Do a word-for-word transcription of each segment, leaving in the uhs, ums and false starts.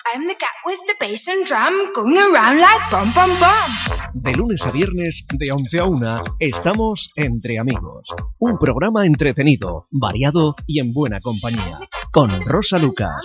I'm the cat with the bass and drum going around like bum bum bum. De lunes a viernes, de once a una, estamos Entre Amigos. Un programa entretenido, variado y en buena compañía. Con Rosa Lucas.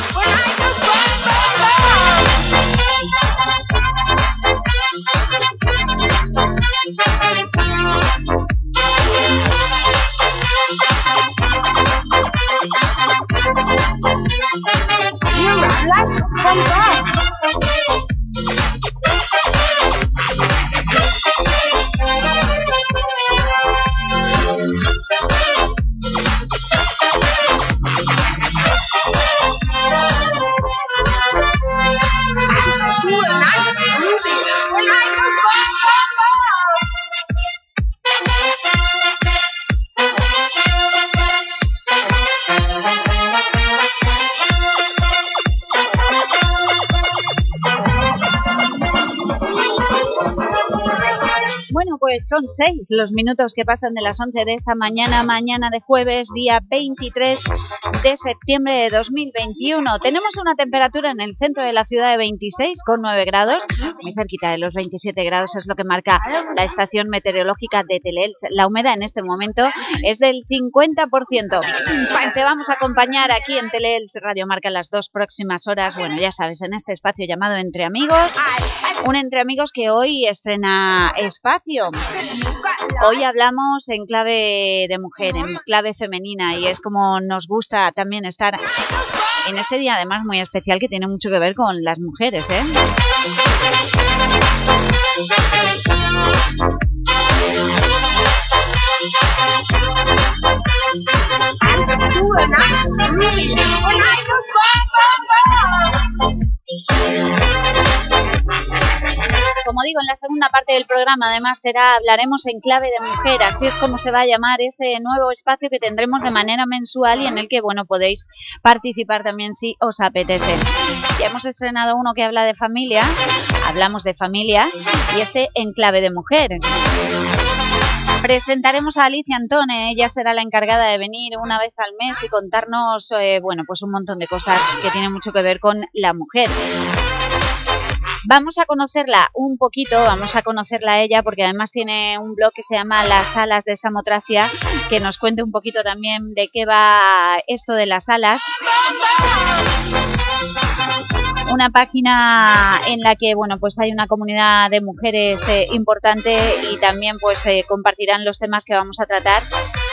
Pues son seis los minutos que pasan de las once de esta mañana, mañana de jueves, día veintitrés de septiembre de dos mil veintiuno. Tenemos una temperatura en el centro de la ciudad de veintiséis coma nueve grados, muy cerquita de los veintisiete grados, es lo que marca la estación meteorológica de Teleelch. La humedad en este momento es del cincuenta por ciento. Te vamos a acompañar aquí en Teleelch Radio Marca las dos próximas horas, bueno, ya sabes, en este espacio llamado Entre Amigos, un Entre Amigos que hoy estrena espacio. Hoy hablamos en clave de mujer, en clave femenina, y es como nos gusta también estar en este día, además muy especial, que tiene mucho que ver con las mujeres, ¿eh? Como digo, en la segunda parte del programa, además, será hablaremos en clave de mujer, así es como se va a llamar ese nuevo espacio que tendremos de manera mensual y en el que, bueno, podéis participar también si os apetece. Ya hemos estrenado uno que habla de familia, hablamos de familia, y este en clave de mujer. Presentaremos a Alicia Antone, ella será la encargada de venir una vez al mes y contarnos, eh, bueno, pues un montón de cosas que tienen mucho que ver con la mujer. Vamos a conocerla un poquito, vamos a conocerla a ella, porque además tiene un blog que se llama Las Alas de Samotracia, que nos cuente un poquito también de qué va esto de las alas. Una página en la que, bueno, pues hay una comunidad de mujeres eh, importante y también pues eh, compartirán los temas que vamos a tratar.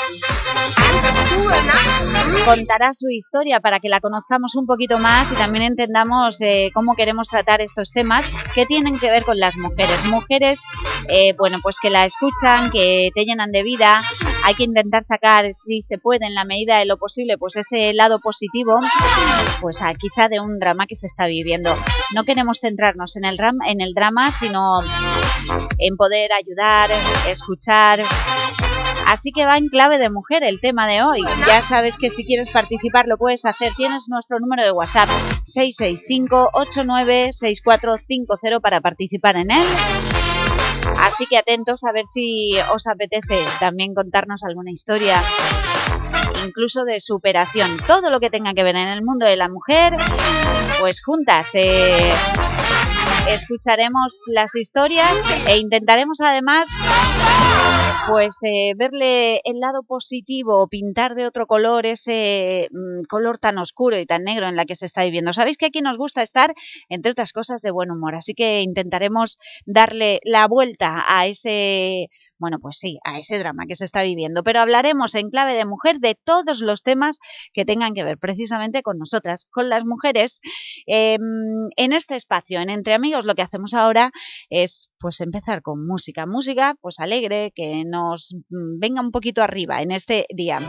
Contará su historia para que la conozcamos un poquito más y también entendamos eh, cómo queremos tratar estos temas que tienen que ver con las mujeres. Mujeres, eh, bueno, pues que la escuchan, que te llenan de vida. Hay que intentar sacar, si se puede, en la medida de lo posible, pues ese lado positivo, pues ah, quizá de un drama que se está viviendo. No queremos centrarnos en el, ram, en el drama, sino en poder ayudar, escuchar. Así que va en clave de mujer el tema de hoy. Ya sabes que si quieres participar lo puedes hacer. Tienes nuestro número de WhatsApp seis seis cinco, ocho nueve, seis cuatro cinco cero para participar en él. Así que atentos a ver si os apetece también contarnos alguna historia, incluso de superación. Todo lo que tenga que ver en el mundo de la mujer, pues juntas eh, escucharemos las historias e intentaremos además pues eh, verle el lado positivo, pintar de otro color ese mm, color tan oscuro y tan negro en la que se está viviendo. Sabéis que aquí nos gusta estar, entre otras cosas, de buen humor, así que intentaremos darle la vuelta a ese... Bueno, pues sí, a ese drama que se está viviendo, pero hablaremos en clave de mujer de todos los temas que tengan que ver precisamente con nosotras, con las mujeres. Eh, en este espacio, en Entre Amigos, lo que hacemos ahora es pues empezar con música, música pues alegre, que nos venga un poquito arriba en este día.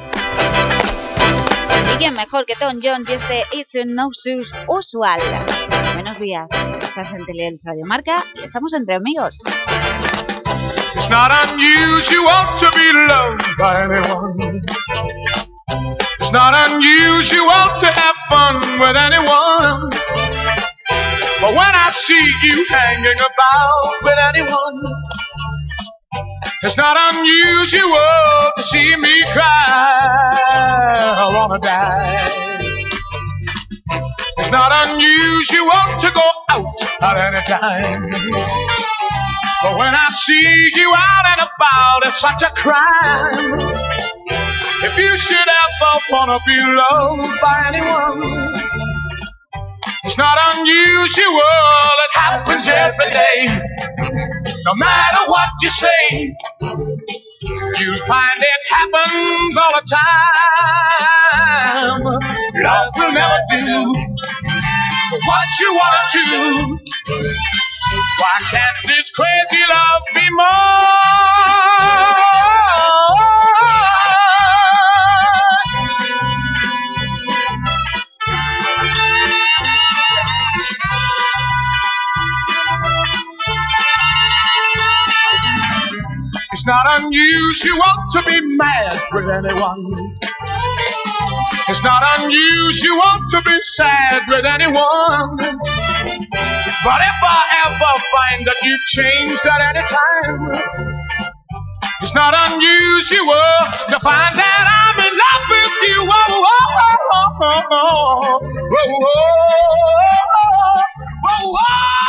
¿Y quién mejor que Tom Jones y este It's No Usual? Buenos días, estás en Teleelch Radio Marca y estamos Entre Amigos. It's not unusual to be loved by anyone. It's not unusual to have fun with anyone. But when I see you hanging about with anyone, it's not unusual to see me cry. I wanna die. It's It's not unusual to go out at any time. But when I see you out and about, it's such a crime. If you should ever wanna be loved by anyone, it's not unusual, it happens every day. No matter what you say, you'll find it happens all the time. Love will never do what you wanna do. Why can't this crazy love be more? It's not unusual to be mad with anyone. It's not unusual to be sad with anyone. But if I ever find that you've changed at any time, it's not unusual to find that I'm in love with you. Whoa, whoa, whoa, whoa, whoa, whoa, whoa, whoa,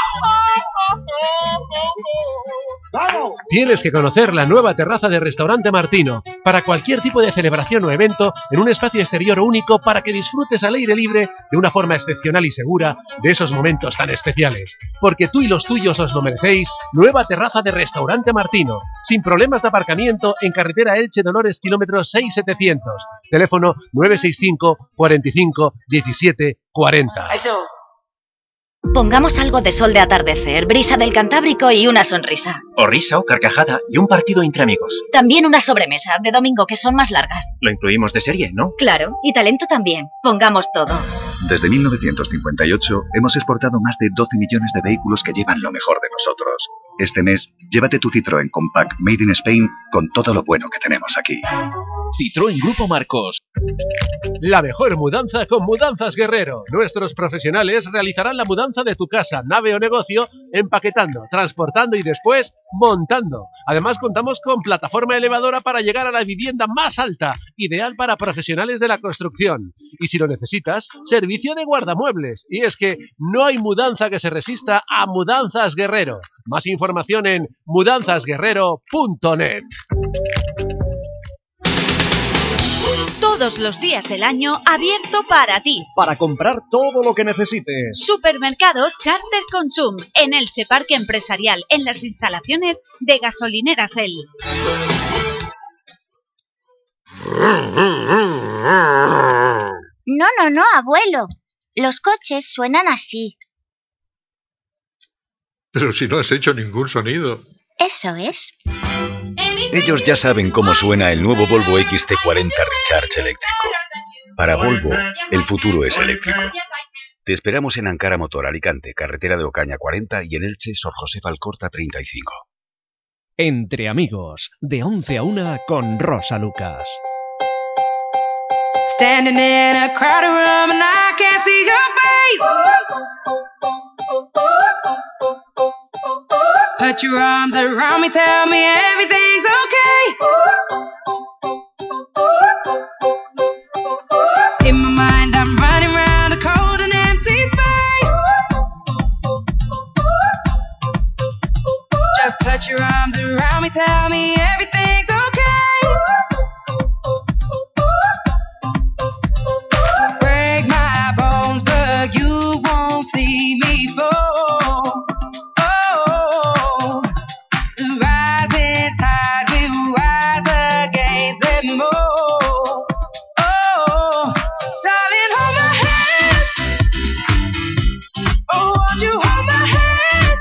¡Vamos! Tienes que conocer la nueva terraza de Restaurante Martino, para cualquier tipo de celebración o evento, en un espacio exterior único para que disfrutes al aire libre de una forma excepcional y segura de esos momentos tan especiales. Porque tú y los tuyos os lo merecéis. Nueva terraza de Restaurante Martino, sin problemas de aparcamiento, en carretera Elche Dolores, kilómetro seis mil setecientos. Teléfono nueve seis cinco, cuarenta y cinco, diecisiete, cuarenta. Eso. Pongamos algo de sol de atardecer, brisa del Cantábrico y una sonrisa. O risa o carcajada y un partido entre amigos. También una sobremesa de domingo, que son más largas. Lo incluimos de serie, ¿no? Claro, y talento también. Pongamos todo. Desde mil novecientos cincuenta y ocho hemos exportado más de doce millones de vehículos que llevan lo mejor de nosotros. Este mes, llévate tu Citroën Compact Made in Spain con todo lo bueno que tenemos aquí. Citroën Grupo Marcos. La mejor mudanza con Mudanzas Guerrero. Nuestros profesionales realizarán la mudanza de tu casa, nave o negocio, empaquetando, transportando y después montando. Además, contamos con plataforma elevadora para llegar a la vivienda más alta, ideal para profesionales de la construcción. Y si lo necesitas, servicio de guardamuebles. Y es que no hay mudanza que se resista a Mudanzas Guerrero. Más información en mudanzas guerrero punto net. Todos los días del año abierto para ti. Para comprar todo lo que necesites. Supermercado Charter Consum, en Elche Parque Empresarial, en las instalaciones de Gasolineras El. No, no, no, abuelo. Los coches suenan así. Pero si no has hecho ningún sonido. Eso es. Ellos ya saben cómo suena el nuevo Volvo X C cuarenta Recharge eléctrico. Para Volvo, el futuro es eléctrico. Te esperamos en Ankara Motor Alicante, carretera de Ocaña cuarenta, y en Elche, Sor José Alcorta treinta y cinco. Entre amigos, de once a una con Rosa Lucas. Standing in a crowded room and I can't see your face. Put your arms around me, tell me everything's okay. In my mind I'm running round a cold and empty space. Just put your arms around me, tell me everything's okay. Break my bones, but you won't see me fall. Oh, the rising tide will rise against them all. Oh, darling, hold my hand. Oh, won't you hold my hand?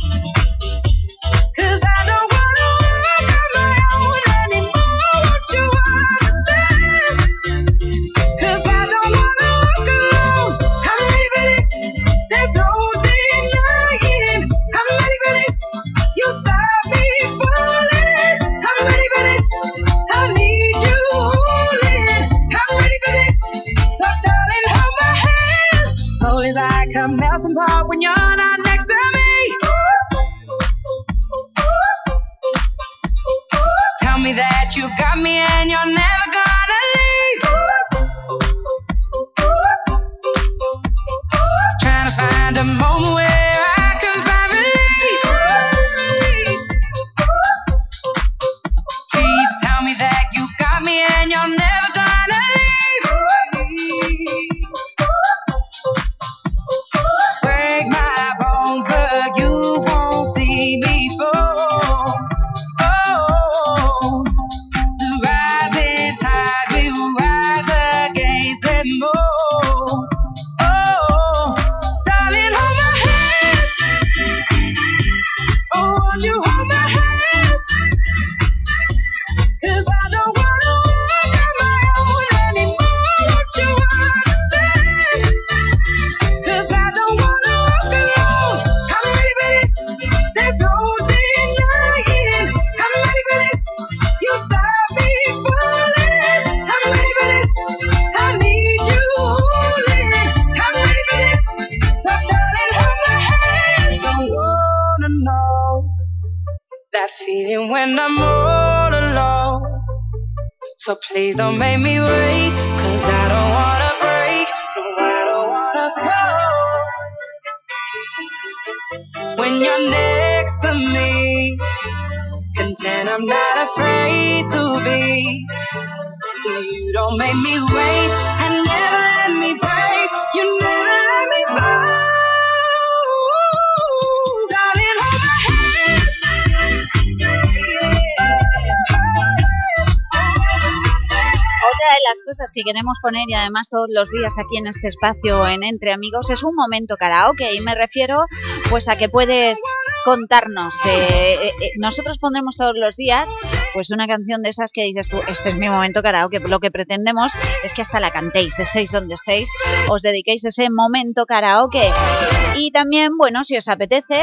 'Cause I don't wanna walk on my own anymore. Won't you understand? 'Cause I don't wanna walk alone. I'm ready for this. There's no denying. I'm ready for this. You stop me falling. I'm ready for this. I need you holding. I'm ready for this. So darling, hold my hand. Soul is like a melting pot when you're not next to me. Tell me that you got me and you're never gonna leave. feeling when I'm all alone. So please don't make me wait, cause I don't wanna break, no, I don't wanna fall. When you're next to me, pretend I'm not afraid to be. You don't make me wait, and never let me break, you never let me fall. Darling, hold my hand. Otra de las cosas que queremos poner, y además todos los días aquí en este espacio en Entre Amigos, es un momento karaoke, y me refiero pues a que puedes contarnos, eh, eh, eh, nosotros pondremos todos los días pues una canción de esas que dices tú, este es mi momento karaoke. Lo que pretendemos es que hasta la cantéis, estéis donde estéis, os dediquéis ese momento karaoke. Y también, bueno, si os apetece,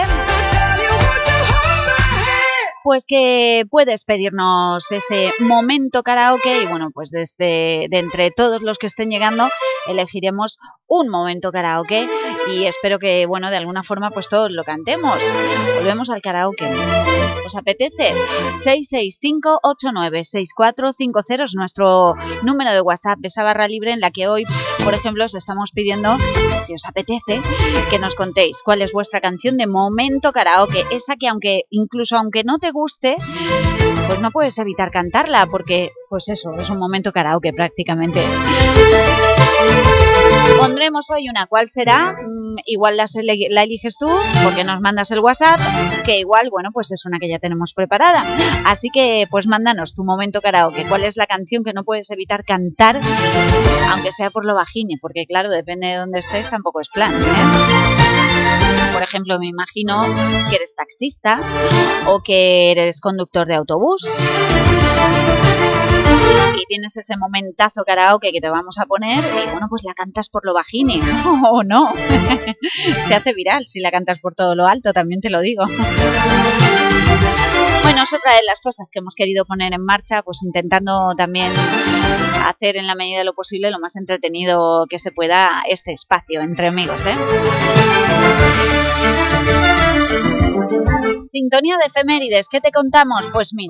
pues que puedes pedirnos ese momento karaoke y bueno, pues desde de entre todos los que estén llegando elegiremos un momento karaoke y espero que, bueno, de alguna forma pues todos lo cantemos. Volvemos al karaoke. ¿Os apetece? seis seis cinco ocho nueve seis cuatro cinco cero es nuestro número de WhatsApp, esa barra libre en la que hoy, por ejemplo, os estamos pidiendo, si os apetece, que nos contéis cuál es vuestra canción de momento karaoke, esa que aunque incluso aunque no te guste, pues no puedes evitar cantarla, porque pues eso, es un momento karaoke prácticamente. Pondremos hoy una, ¿cuál será? Mm, igual la, la eliges tú, porque nos mandas el WhatsApp, que igual, bueno, pues es una que ya tenemos preparada. Así que, pues mándanos tu momento karaoke. ¿Cuál es la canción que no puedes evitar cantar, aunque sea por lo bajini? Porque claro, depende de dónde estés, tampoco es plan, ¿eh? Por ejemplo, me imagino que eres taxista o que eres conductor de autobús y tienes ese momentazo karaoke que te vamos a poner y bueno, pues la cantas por lo bajini o no. Se hace viral si la cantas por todo lo alto, también te lo digo. Bueno, es otra de las cosas que hemos querido poner en marcha, pues intentando también hacer en la medida de lo posible lo más entretenido que se pueda este espacio entre amigos, ¿eh? Sintonía de efemérides, ¿qué te contamos? Pues mira,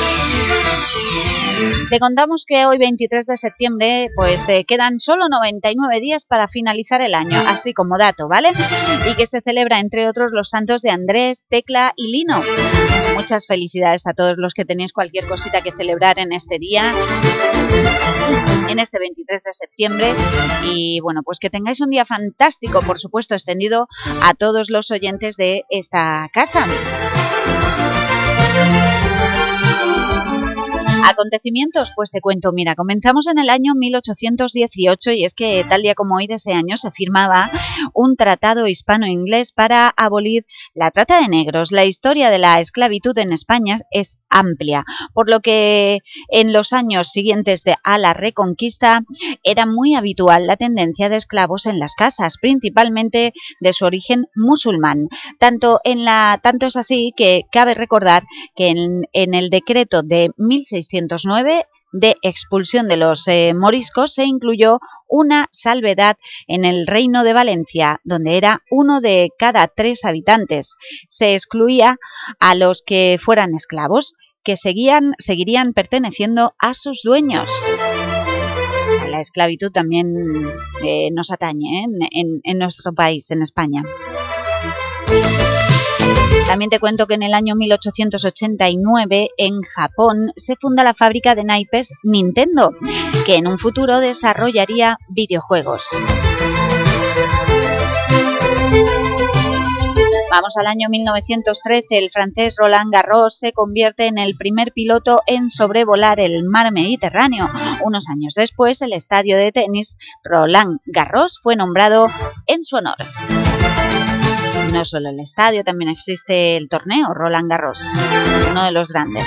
te contamos que hoy veintitrés de septiembre pues eh, quedan solo noventa y nueve días para finalizar el año, así como dato, ¿vale? Y que se celebra entre otros los santos de Andrés, Tecla y Lino. Muchas felicidades a todos los que tenéis cualquier cosita que celebrar en este día, en este veintitrés de septiembre, y bueno, pues que tengáis un día fantástico, por supuesto extendido a todos los oyentes de esta casa. Acontecimientos, pues te cuento, mira, comenzamos en el año mil ochocientos dieciocho y es que tal día como hoy de ese año se firmaba un tratado hispano-inglés para abolir la trata de negros. La historia de la esclavitud en España es amplia, por lo que en los años siguientes de, a la Reconquista era muy habitual la tendencia de esclavos en las casas, principalmente de su origen musulmán. Tanto, en la, tanto es así que cabe recordar que en, en el decreto de mil seiscientos nueve de expulsión de los eh, moriscos se incluyó una salvedad en el Reino de Valencia, donde era uno de cada tres habitantes. Se excluía a los que fueran esclavos, que seguían, seguirían perteneciendo a sus dueños. La esclavitud también eh, nos atañe, ¿eh? en, en, en nuestro país, en España. También te cuento que en el año mil ochocientos ochenta y nueve en Japón se funda la fábrica de naipes Nintendo, que en un futuro desarrollaría videojuegos. Vamos al año mil novecientos trece, el francés Roland Garros se convierte en el primer piloto en sobrevolar el mar Mediterráneo. Unos años después, el estadio de tenis Roland Garros fue nombrado en su honor. No solo el estadio, también existe el torneo Roland Garros, uno de los grandes.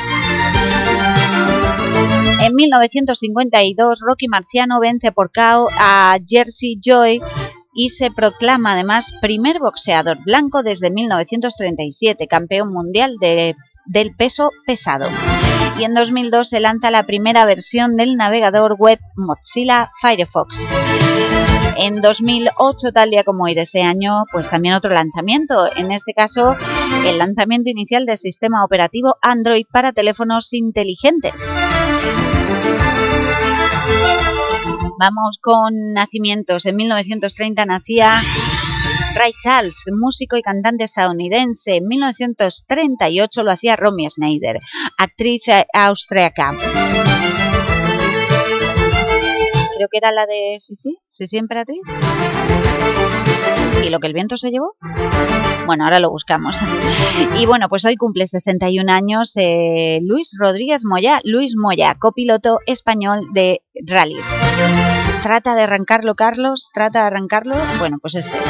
En mil novecientos cincuenta y dos, Rocky Marciano vence por K O a Jersey Joy y se proclama además primer boxeador blanco desde mil novecientos treinta y siete, campeón mundial de, del peso pesado. Y en dos mil dos se lanza la primera versión del navegador web Mozilla Firefox. En dos mil ocho, tal día como hoy de ese año, pues también otro lanzamiento, en este caso el lanzamiento inicial del sistema operativo Android para teléfonos inteligentes. Vamos con nacimientos. En mil novecientos treinta nacía Ray Charles, músico y cantante estadounidense. En mil novecientos treinta y ocho lo hacía Romy Schneider, actriz austriaca. Creo que era la de Sisi, Sisi Emperatriz. ¿Y lo que el viento se llevó? Bueno, ahora lo buscamos. Y bueno, pues hoy cumple sesenta y un años eh, Luis Rodríguez Moya, Luis Moya, copiloto español de rallies. ¿Trata de arrancarlo, Carlos? ¿Trata de arrancarlo? Bueno, pues este.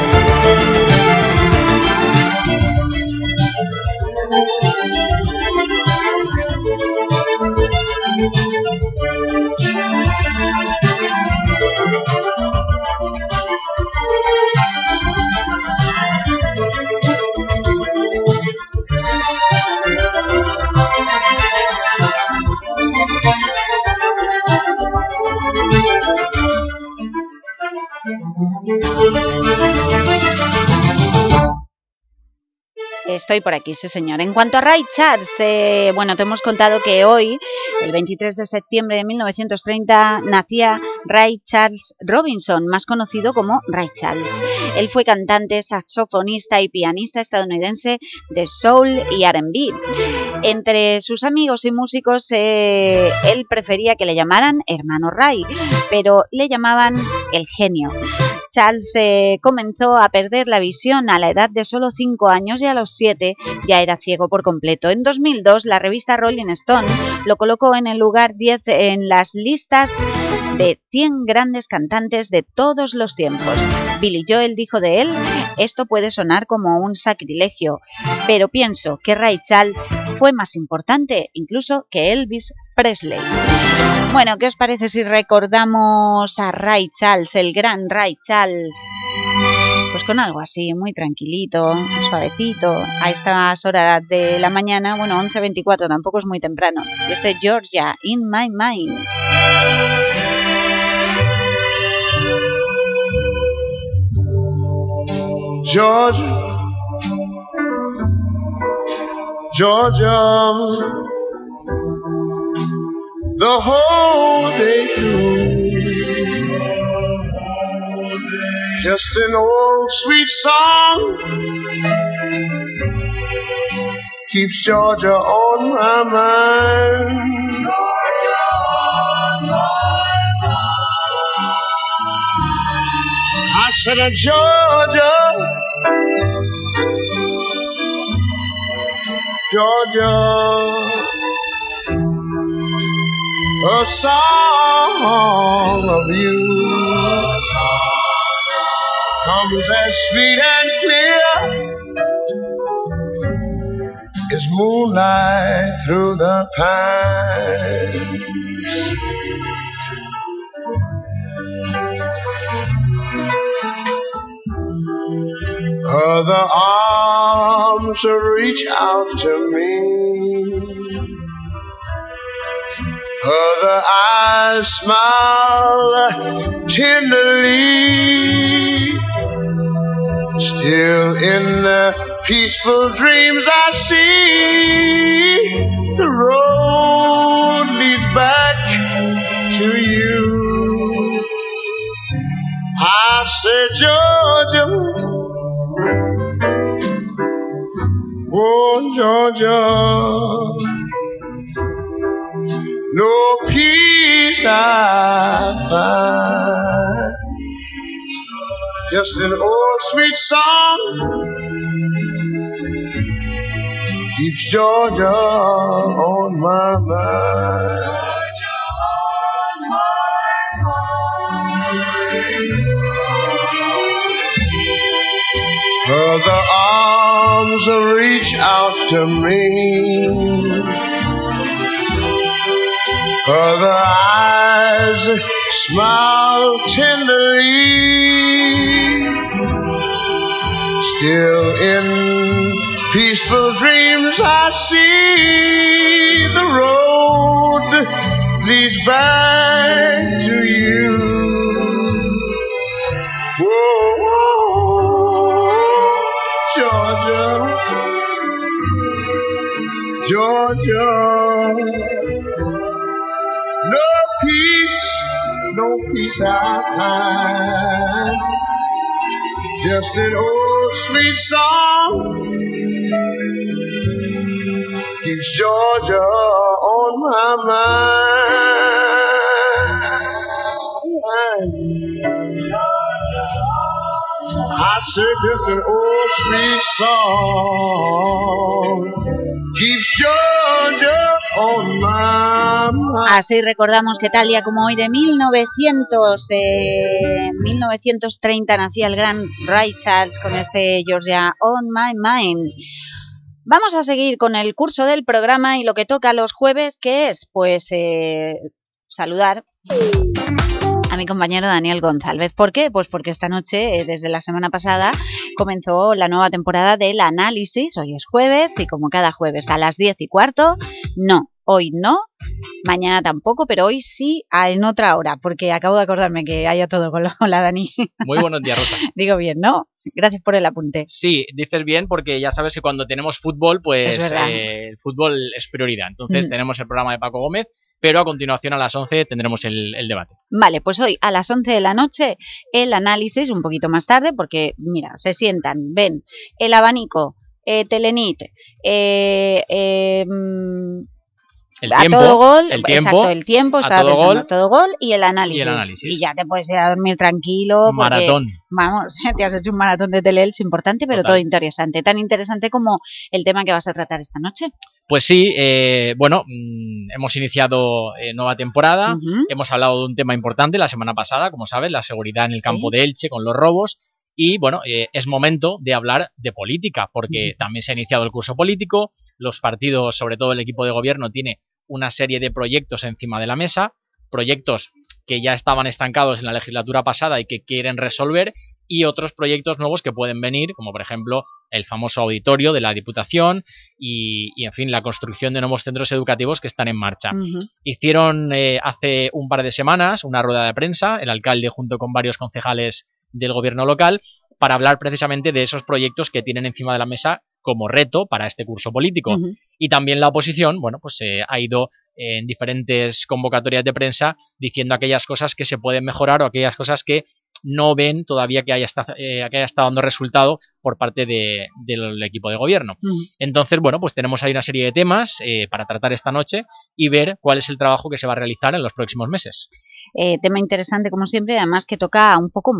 Estoy por aquí, sí señor. En cuanto a Ray Charles, eh, bueno, te hemos contado que hoy, el veintitrés de septiembre de mil novecientos treinta, nacía Ray Charles Robinson, más conocido como Ray Charles. Él fue cantante, saxofonista y pianista estadounidense de soul y R and B. Entre sus amigos y músicos, eh, él prefería que le llamaran hermano Ray, pero le llamaban el genio. Charles eh, comenzó a perder la visión a la edad de solo cinco años y a los siete ya era ciego por completo. En dos mil dos, la revista Rolling Stone lo colocó en el lugar diez en las listas de cien grandes cantantes de todos los tiempos. Billy Joel dijo de él: esto puede sonar como un sacrilegio, pero pienso que Ray Charles fue más importante incluso que Elvis Presley. Bueno, ¿qué os parece si recordamos a Ray Charles, el gran Ray Charles? Pues con algo así, muy tranquilito, suavecito, a estas horas de la mañana, bueno, once veinticuatro, tampoco es muy temprano. Y este Georgia, In My Mind. Georgia, Georgia, the whole day through, just an old sweet song keeps Georgia on my mind. Georgia on my mind. I said, Georgia, Georgia, a song of you comes as sweet and clear as moonlight through the pines. Other arms reach out to me, other eyes smile tenderly. Still in the peaceful dreams I see, the road leads back to you. I said, Georgia, oh Georgia, no peace I find, just an old sweet song keeps Georgia on my mind. Georgia on my mind. Other arms reach out to me, other eyes smile tenderly. Still in peaceful dreams I see the road leads back to you. Georgia. No peace, no peace I find. Just an old sweet song keeps Georgia on my mind. I said just an old sweet song keeps Georgia on my mind. Así recordamos que tal día como hoy de mil novecientos, eh, mil novecientos treinta nacía el gran Ray Charles con este Georgia on my mind. Vamos a seguir con el curso del programa y lo que toca los jueves, que es pues eh, saludar a mi compañero Daniel González. ¿Por qué? Pues porque esta noche, eh, desde la semana pasada, comenzó la nueva temporada del Análisis. Hoy es jueves y como cada jueves a las diez y cuarto, no, hoy no, mañana tampoco, pero hoy sí en otra hora, porque acabo de acordarme que haya todo con la Dani. Muy buenos días, Rosa. Digo bien, ¿no? Gracias por el apunte. Sí, dices bien, porque ya sabes que cuando tenemos fútbol, pues eh, el fútbol es prioridad. Entonces mm. tenemos el programa de Paco Gómez, pero a continuación a las once tendremos el, el debate. Vale, pues hoy a las once de la noche el Análisis, un poquito más tarde, porque mira, se sientan, ven El Abanico, eh, Telenit, eh, eh, El a tiempo, todo gol, el tiempo, exacto, el tiempo, a estaba todo pensando, gol, a todo gol y el análisis. y el análisis. Y ya te puedes ir a dormir tranquilo. Porque, maratón. Vamos, te has hecho un maratón de Teleelch importante, pero Total. todo interesante. Tan interesante como el tema que vas a tratar esta noche. Pues sí, eh, bueno, mmm, hemos iniciado eh, nueva temporada, Uh-huh. hemos hablado de un tema importante la semana pasada, como sabes, la seguridad en el Sí. campo de Elche con los robos. Y bueno, eh, es momento de hablar de política, porque Ujú. también se ha iniciado el curso político, los partidos, sobre todo el equipo de gobierno, tiene una serie de proyectos encima de la mesa, proyectos que ya estaban estancados en la legislatura pasada y que quieren resolver, y otros proyectos nuevos que pueden venir, como por ejemplo el famoso auditorio de la Diputación y, y en fin, la construcción de nuevos centros educativos que están en marcha. Uh-huh. Hicieron eh, hace un par de semanas una rueda de prensa, el alcalde junto con varios concejales del gobierno local, para hablar precisamente de esos proyectos que tienen encima de la mesa como reto para este curso político. Uh-huh. Y también la oposición, bueno, pues eh, ha ido eh, en diferentes convocatorias de prensa diciendo aquellas cosas que se pueden mejorar o aquellas cosas que no ven todavía que haya, está, eh, que haya estado dando resultado por parte de, del equipo de gobierno. Uh-huh. Entonces, bueno, pues tenemos ahí una serie de temas eh, para tratar esta noche y ver cuál es el trabajo que se va a realizar en los próximos meses. Eh, tema interesante como siempre, además que toca un poco,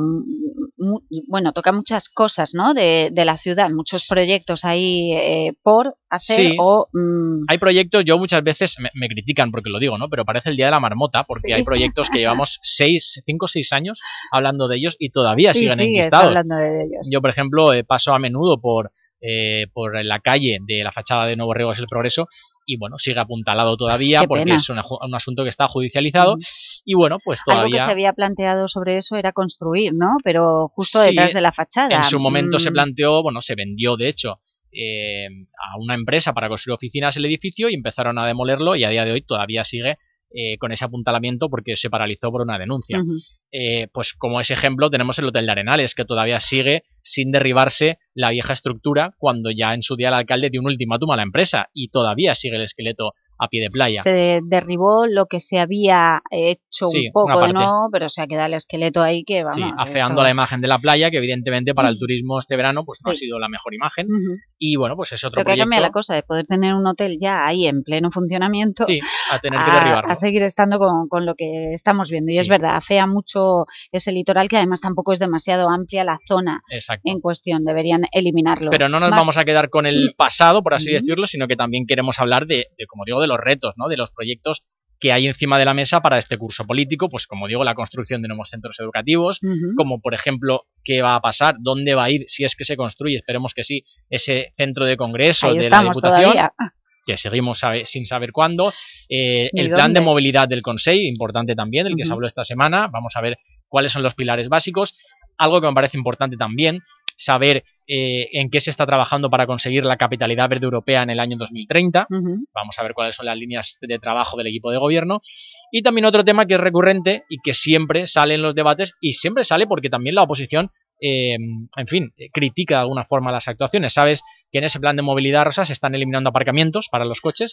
mu bueno, toca muchas cosas, ¿no? De, de la ciudad, muchos proyectos ahí eh, por hacer Sí. o... Mm, Hay proyectos, yo muchas veces me, me critican porque lo digo, ¿no? Pero parece el día de la marmota, porque Sí. hay proyectos que llevamos seis, cinco o seis años hablando de ellos y todavía y siguen sigues enquistados. hablando de ellos. Yo, por ejemplo, eh, paso a menudo por, eh, por la calle de la fachada de Nuevo Riegos El Progreso y, bueno, sigue apuntalado todavía Qué porque pena. es una, un asunto que está judicializado. Mm. Y, bueno, pues Algo que todavía... se había planteado sobre eso era construir, ¿no? Pero justo Sí, detrás de la fachada. En su momento Mm, se planteó, bueno, se vendió, de hecho, eh, a una empresa para construir oficinas el edificio y empezaron a demolerlo y a día de hoy todavía sigue eh, con ese apuntalamiento porque se paralizó por una denuncia. uh-huh. Eh, pues como ese ejemplo tenemos el Hotel de Arenales, que todavía sigue sin derribarse la vieja estructura cuando ya en su día el alcalde dio un ultimátum a la empresa y todavía sigue el esqueleto a pie de playa. Se derribó lo que se había hecho Sí, un poco una de parte. nuevo, pero se ha quedado el esqueleto ahí que vamos. Sí, afeando esto- la imagen de la playa, que evidentemente para el turismo este verano pues no Sí. ha sido la mejor imagen. Ujú. Y bueno, pues es otro Creo que ha proyecto. cambiado la cosa de poder tener un hotel ya ahí en pleno funcionamiento Sí, a tener que a, derribarlo. a seguir estando con, con lo que estamos viendo. Y Sí. es verdad, afea mucho ese litoral que además tampoco es demasiado amplia la zona Exacto. en cuestión. Deberían eliminarlo. Pero no nos Más- vamos a quedar con el pasado, por así Ujú. decirlo, sino que también queremos hablar de, de, como digo, de los retos, ¿no? De los proyectos que hay encima de la mesa para este curso político, pues como digo, la construcción de nuevos centros educativos, Ujú. como por ejemplo, qué va a pasar, dónde va a ir, si es que se construye, esperemos que sí, ese centro de congreso Ahí de la estamos Diputación, todavía. que seguimos sabe- sin saber cuándo, eh, Ni el plan dónde. de movilidad del Consejo, importante también, del que se Ujú. habló esta semana, vamos a ver cuáles son los pilares básicos, algo que me parece importante también, saber eh, en qué se está trabajando para conseguir la capitalidad verde europea en el año dos mil treinta, Ujú. vamos a ver cuáles son las líneas de trabajo del equipo de gobierno, y también otro tema que es recurrente y que siempre sale en los debates, y siempre sale porque también la oposición Eh, en fin, critica de alguna forma las actuaciones. Sabes que en ese plan de movilidad, Rosa, se están eliminando aparcamientos para los coches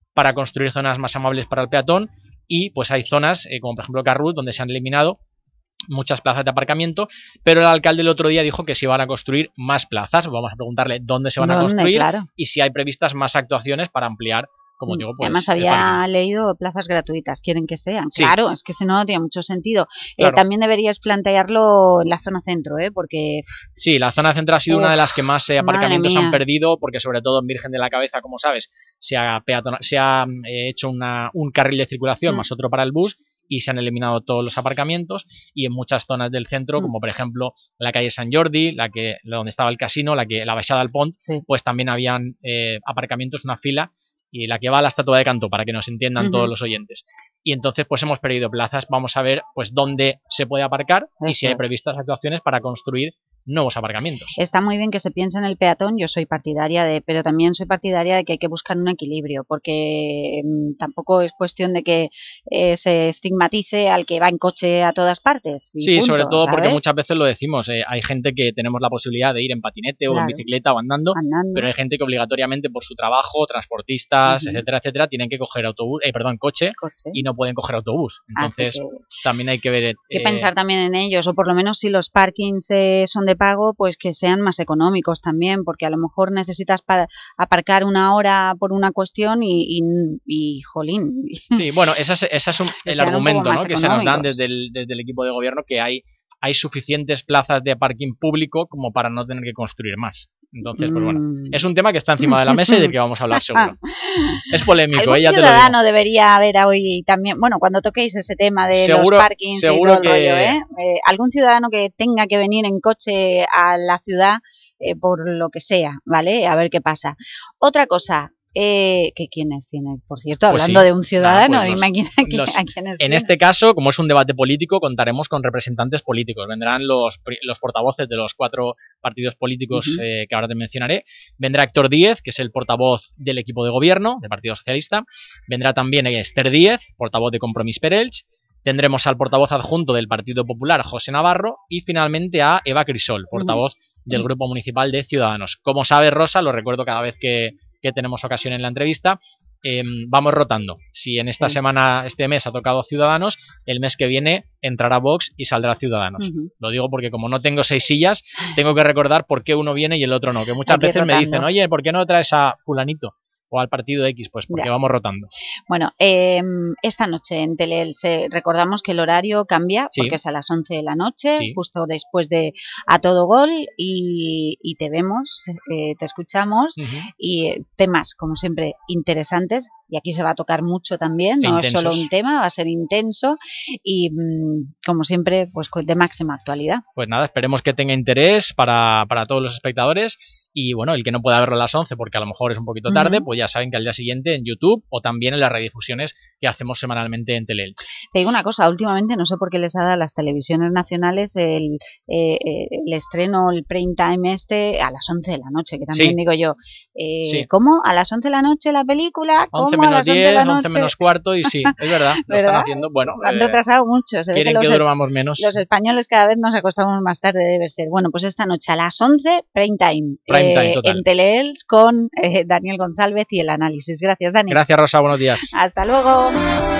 para construir zonas más amables para el peatón, y pues hay zonas, eh, como por ejemplo Carrus, donde se han eliminado muchas plazas de aparcamiento, pero el alcalde el otro día dijo que se iban a construir más plazas. Vamos a preguntarle dónde se van ¿Dónde? a construir, Claro. y si hay previstas más actuaciones para ampliar, como digo, pues... Además había leído plazas gratuitas, quieren que sean. Sí. Claro, es que si no, no tiene mucho sentido. Claro. Eh, también deberías plantearlo en la zona centro, ¿eh? Porque... Sí, la zona centro ha sido Uf, una de las que más eh, aparcamientos madre mía. han perdido, porque sobre todo en Virgen de la Cabeza, como sabes, se ha, peatona, se ha eh, hecho una, un carril de circulación Mm. más otro para el bus, y se han eliminado todos los aparcamientos, y en muchas zonas del centro, Mm. como por ejemplo la calle San Jordi, la que la donde estaba el casino, la que la Baixada del Pont, sí. pues también habían eh, aparcamientos, una fila, y la que va a la estatua de Cantó, para que nos entiendan Ujú. todos los oyentes. Y entonces pues hemos perdido plazas. Vamos a ver pues dónde se puede aparcar y si hay Eso es. previstas actuaciones para construir nuevos aparcamientos. Está muy bien que se piense en el peatón, yo soy partidaria de, pero también soy partidaria de que hay que buscar un equilibrio, porque mm, tampoco es cuestión de que eh, se estigmatice al que va en coche a todas partes. y Sí, punto, sobre todo porque ¿sabes? muchas veces lo decimos, eh, hay gente que tenemos la posibilidad de ir en patinete o en Claro. bicicleta o andando, Andando. pero hay gente que obligatoriamente por su trabajo, transportistas, Ujú. etcétera, etcétera, tienen que coger autobús, eh, perdón, coche, Coche. y no pueden coger autobús. Así Entonces que- también hay que ver... Hay que eh, pensar también en ellos, o por lo menos si los parkings eh, son de pago, pues que sean más económicos también, porque a lo mejor necesitas para aparcar una hora por una cuestión y, y, y jolín. Sí, bueno, ese es, ese es un- Que el sean un poco argumento, más ¿no?, que se nos dan económicos. desde el, desde el equipo de gobierno, que hay, hay suficientes plazas de parking público como para no tener que construir más. Entonces, pues bueno, Mm. es un tema que está encima de la mesa y del que vamos a hablar seguro. Es polémico, Algún ¿eh? Ya te lo ciudadano digo. debería haber hoy también, bueno, cuando toquéis ese tema de Seguro- los parkings seguro y todo el que- rollo, ¿eh? Eh, algún ciudadano que tenga que venir en coche a la ciudad eh, por lo que sea, ¿vale? A ver qué pasa. Otra cosa, eh, que quiénes tienen, por cierto, Pues hablando sí. de un ciudadano, Nada, pues dime a quién- a quién- los- a quiénes En tienes. este caso, como es un debate político, contaremos con representantes políticos. Vendrán los, pri- los portavoces de los cuatro partidos políticos Ujú. eh, que ahora te mencionaré. Vendrá Héctor Díez, que es el portavoz del equipo de gobierno del Partido Socialista. Vendrá también Esther Díez, portavoz de Compromís per Elx. Tendremos al portavoz adjunto del Partido Popular, José Navarro, y finalmente a Eva Crisol, portavoz del Grupo Municipal de Ciudadanos. Como sabe Rosa, lo recuerdo cada vez que, que tenemos ocasión en la entrevista, eh, vamos rotando. Si en esta Sí. semana, este mes ha tocado Ciudadanos, el mes que viene entrará Vox y saldrá Ciudadanos. Ujú. Lo digo porque como no tengo seis sillas, tengo que recordar por qué uno viene y el otro no. Que muchas Hay que ir veces me rotando. dicen, oye, ¿por qué no traes a fulanito o al partido X? Pues porque Ya. vamos rotando. Bueno, eh, esta noche en Teleelch eh, recordamos que el horario cambia, Sí. porque es a las once de la noche, Sí. justo después de A Todo Gol, y, y te vemos, eh, te escuchamos, Ujú. y eh, temas, como siempre, interesantes, y aquí se va a tocar mucho también, E no es solo intensos. un tema, va a ser intenso, y mm, como siempre, pues de máxima actualidad. Pues nada, esperemos que tenga interés para, para todos los espectadores. Y bueno, el que no pueda verlo a las once porque a lo mejor es un poquito tarde, Ujú. pues ya saben que al día siguiente en YouTube o también en las redifusiones que hacemos semanalmente en Teleelch. Te digo una cosa, últimamente no sé por qué les ha dado a las televisiones nacionales el, eh, eh, el estreno, el prime time este, a las once de la noche, que también Sí. digo yo, eh, Sí. ¿cómo? ¿A las once de la noche la película? ¿Cómo once a menos las once de diez, la once noche? menos cuarto y sí, es verdad, lo están ¿Verdad? haciendo. Bueno, Han eh, retrasado mucho, se ve que quieren los, que es- durmamos menos. los españoles cada vez nos acostamos más tarde, debe ser. Bueno, pues esta noche a las once, prime time, Prime eh, time, total. en Teleelch con eh, Daniel González y el análisis. Gracias, Dani. Gracias, Rosa, buenos días. Hasta luego.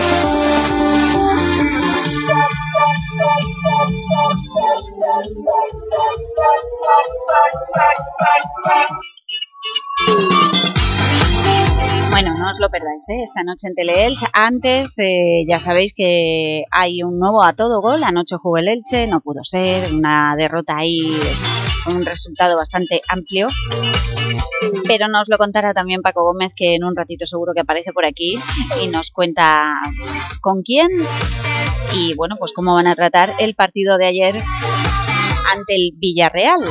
Bueno, no os lo perdáis, ¿eh? Esta noche en Teleelch. Antes, eh, ya sabéis que hay un nuevo A Todo Gol. Anoche jugó el Elche, no pudo ser. Una derrota ahí con un resultado bastante amplio. Pero nos lo contará también Paco Gómez, que en un ratito seguro que aparece por aquí y nos cuenta con quién y, bueno, pues cómo van a tratar el partido de ayer ante el Villarreal.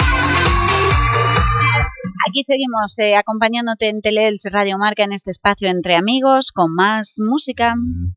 Aquí seguimos eh, acompañándote en Teleelch Radio Marca en este espacio Entre Amigos con más música.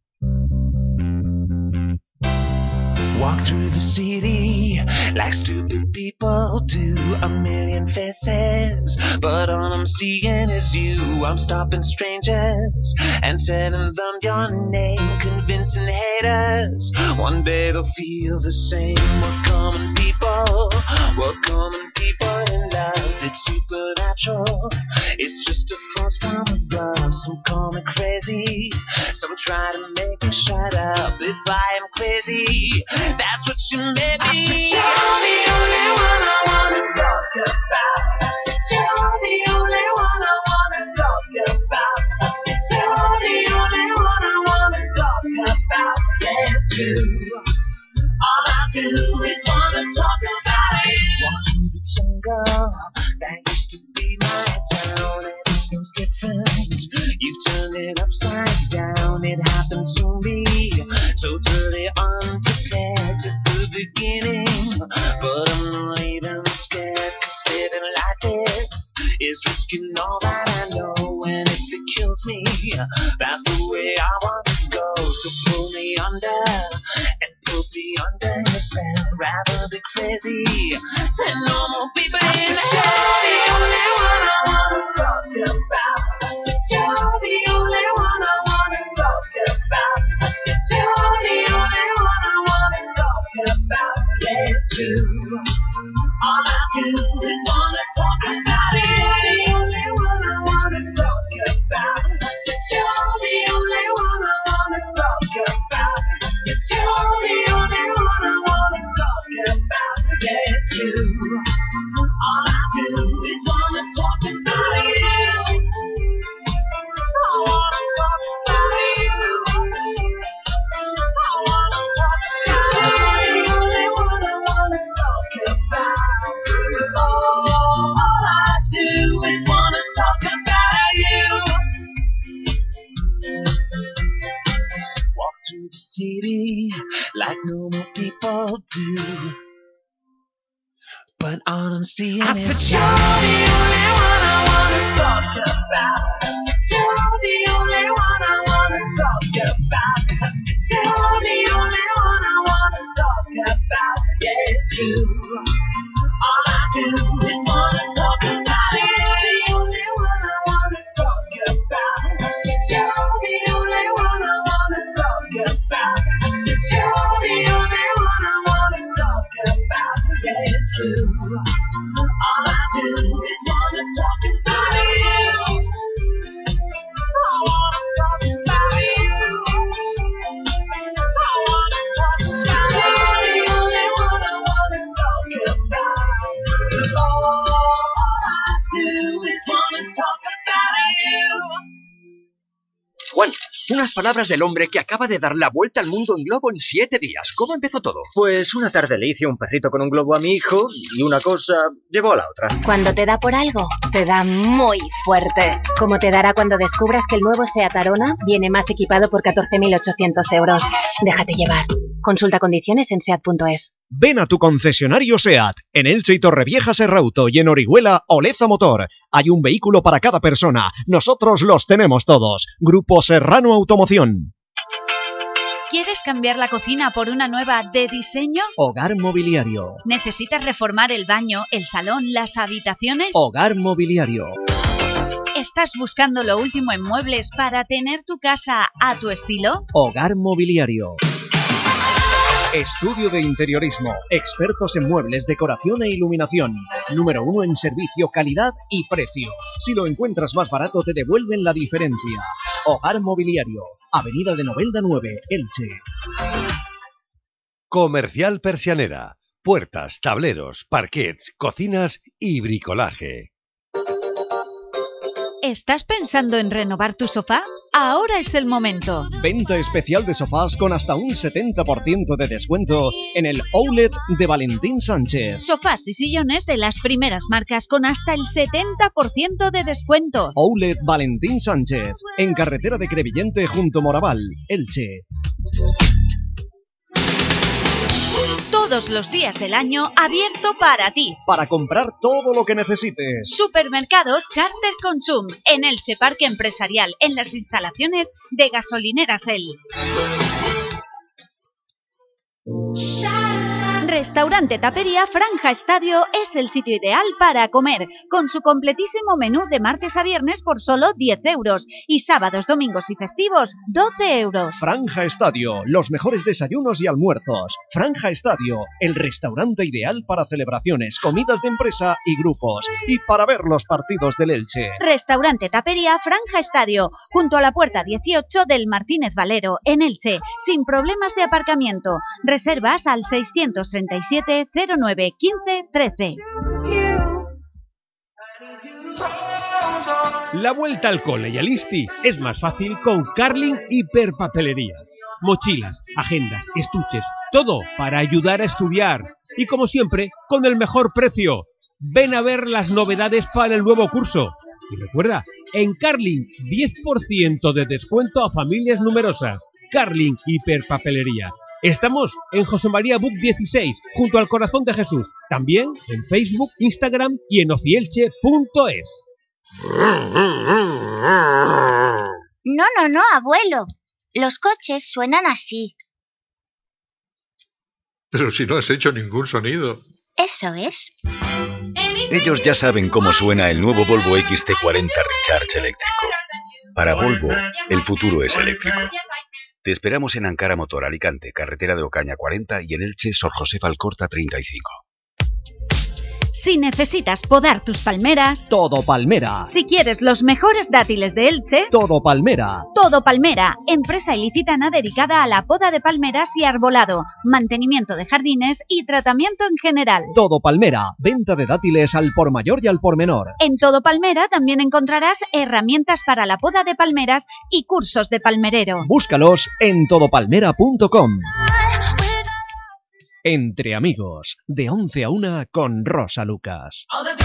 Walk through the city like stupid people do, a million faces, but all I'm seeing is you. I'm stopping strangers and telling them your name, convincing haters one day they'll feel the same. We're common people, we're common people in love that's supernatural. natural. It's just a force from above. Some call me crazy, some try to make me shut up. If I am crazy, that's what you made me. You're the only one I wanna talk about. You're the only one I wanna talk about. You're the only one I wanna talk about. Yes, you. All I do is wanna talk about it. Walk through the jungle, that used to be my town. Everything's different, you've turned it upside down. It happened to me, totally unprepared, just the beginning. But I'm not even scared, cause living like this is risking all that I know. And if it kills me, that's the way I want to go. So pull me under and put me under your spell. Rather be crazy than normal people in hell. You're the only one I wanna talk about. You're the only one I wanna talk about. You're the only one I wanna talk about. Yes, you. All I do is wanna talk about it. You're the only one I wanna talk about. You're the only one I wanna talk about. You're the only one I wanna talk about. Yes, you. All I do is wanna talk about you. I wanna talk about you. I wanna talk about you. You're the only one I wanna talk about. Oh, all I do is wanna talk about you. Walk through the city like normal people do, but all I'm seeing I is said, you're the only one I wanna talk about. I said, you're the only one I wanna talk about. I said, you're the only one I wanna talk about. Yes, you. All I do is wanna talk about it. You're the only one I wanna talk about. I said, you're the only one I wanna talk about. I said, you're the only one I wanna talk about. Yes, you. All I do is wanna talk about you. I wanna talk about you. I wanna talk about you. You're the only one I wanna talk about. Oh, all I do is wanna talk about you. Juan, unas palabras del hombre que acaba de dar la vuelta al mundo en globo en siete días. ¿Cómo empezó todo? Pues una tarde le hice un perrito con un globo a mi hijo y una cosa llevó a la otra. Cuando te da por algo, te da muy fuerte. Como te dará cuando descubras que el nuevo SEAT Arona viene más equipado por catorce mil ochocientos euros. Déjate llevar. Consulta condiciones en seat punto es. Ven a tu concesionario SEAT, en Elche y Torrevieja Serrauto y en Orihuela Oleza Motor. Hay un vehículo para cada persona. Nosotros los tenemos todos. Grupo Serrano Automoción. ¿Quieres cambiar la cocina por una nueva de diseño? Hogar Mobiliario. ¿Necesitas reformar el baño, el salón, las habitaciones? Hogar Mobiliario. ¿Estás buscando lo último en muebles para tener tu casa a tu estilo? Hogar Mobiliario. Estudio de interiorismo, expertos en muebles, decoración e iluminación. Número uno en servicio, calidad y precio. Si lo encuentras más barato, te devuelven la diferencia. Hogar Mobiliario, Avenida de Novelda nueve, Elche. Comercial Persianera. Puertas, tableros, parquets, cocinas y bricolaje. ¿Estás pensando en renovar tu sofá? Ahora es el momento. Venta especial de sofás con hasta un setenta por ciento de descuento en el Outlet de Valentín Sánchez. Sofás y sillones de las primeras marcas con hasta el setenta por ciento de descuento. Outlet Valentín Sánchez, en carretera de Crevillente junto a Moraval, Elche. Todos los días del año abierto para ti. Para comprar todo lo que necesites. Supermercado Charter Consum, en Elche Parque Empresarial, en las instalaciones de Gasolineras El. Restaurante Tapería Franja Estadio es el sitio ideal para comer, con su completísimo menú de martes a viernes por solo diez euros y sábados, domingos y festivos doce euros. Franja Estadio, los mejores desayunos y almuerzos. Franja Estadio, el restaurante ideal para celebraciones, comidas de empresa y grupos, y para ver los partidos del Elche. Restaurante Tapería Franja Estadio, junto a la puerta dieciocho del Martínez Valero, en Elche, sin problemas de aparcamiento. Reservas al seiscientos treinta y siete cero nueve quince trece. La vuelta al cole y al insti es más fácil con Carling Hiperpapelería. Mochilas, agendas, estuches, todo para ayudar a estudiar. Y como siempre, con el mejor precio. Ven a ver las novedades para el nuevo curso. Y recuerda, en Carling, diez por ciento de descuento a familias numerosas. Carling Hiperpapelería. Estamos en José María Buc dieciséis, junto al Corazón de Jesús. También en Facebook, Instagram y en ofielche punto es. No, no, no, abuelo. Los coches suenan así. Pero si no has hecho ningún sonido. Eso es. Ellos ya saben cómo suena el nuevo Volvo X C cuarenta Recharge eléctrico. Para Volvo, el futuro es eléctrico. Te esperamos en Ankara Motor Alicante, carretera de Ocaña cuarenta y en Elche, Sor José Alcorta treinta y cinco. Si necesitas podar tus palmeras, Todo Palmera. Si quieres los mejores dátiles de Elche, Todo Palmera. Todo Palmera, empresa ilicitana dedicada a la poda de palmeras y arbolado, mantenimiento de jardines y tratamiento en general. Todo Palmera, venta de dátiles al por mayor y al por menor. En Todo Palmera también encontrarás herramientas para la poda de palmeras y cursos de palmerero. Búscalos en todo palmera punto com. Entre amigos, de once a una con Rosa Lucas.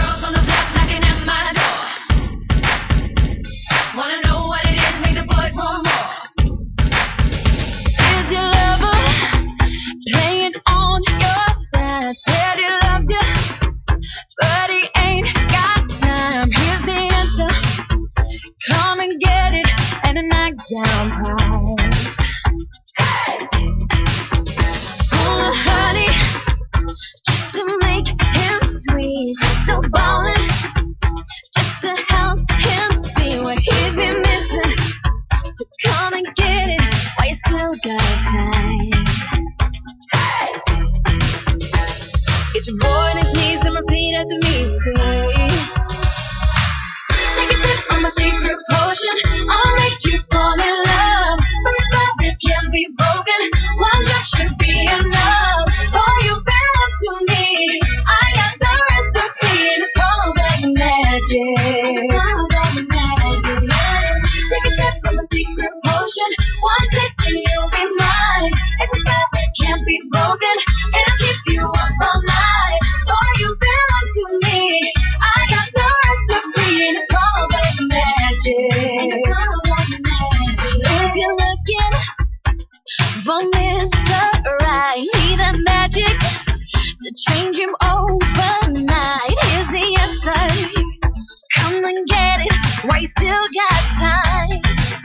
Get your boy on his knees and repeat after me, say. Take a sip from my secret potion, I'll make you fall in love. But it's love that can't be broken, one drop should be enough. Oh, you belong to me, I got the recipe, and it's called black magic. Called black magic, yeah. Take a sip from my secret potion, one taste and you'll be mine. It's a spell that can't be broken, it'll keep you up all night. Oh, you belong to me, I got the recipe, and it's called black magic. If you're looking for Mister Right, need that magic to change him overnight. Here's the answer, come and get it while you still got time.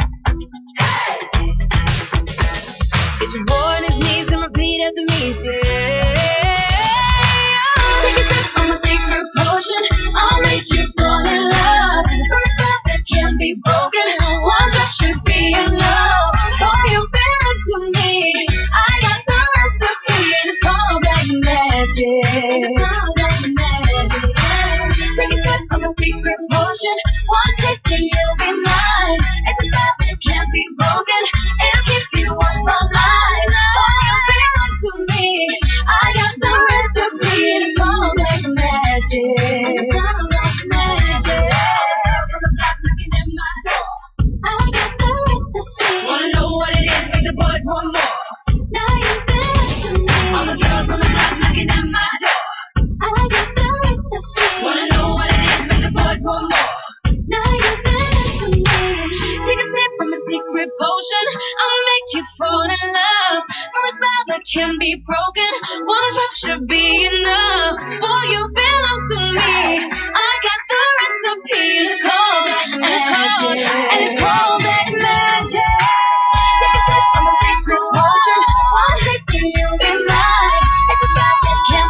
Get your boy on his knees and repeat after me, say. Take a sip from my secret potion, I'll make you fall in love. From a spell that can't be broken, one drop should be enough. Oh, you belong to me, I got the recipe, and it's called black magic. Called black magic, yeah. Take a sip from my secret potion, one taste and you'll be mine. It's a spell that can't be broken, it'll keep you up all night. Oh, you belong to me, I got the recipe, and it's called black magic. Called black magic. All the girls on the block looking at my door, I got the recipe. Wanna know what it is, make the boys want more. Now you belong to me. All the girls on the block looking at my door, I got the recipe. Wanna know what it is, make the boys want more. Now you belong to me. Take a sip from a secret potion, I'll make you fall in love. For a spell that can be broken, one drop should be enough. Boy, you belong to me, I got the recipe, and it's called, and it's called, and it's called black magic. Take a sip from a secret potion, one taste and you'll be mine. It's a spell that can't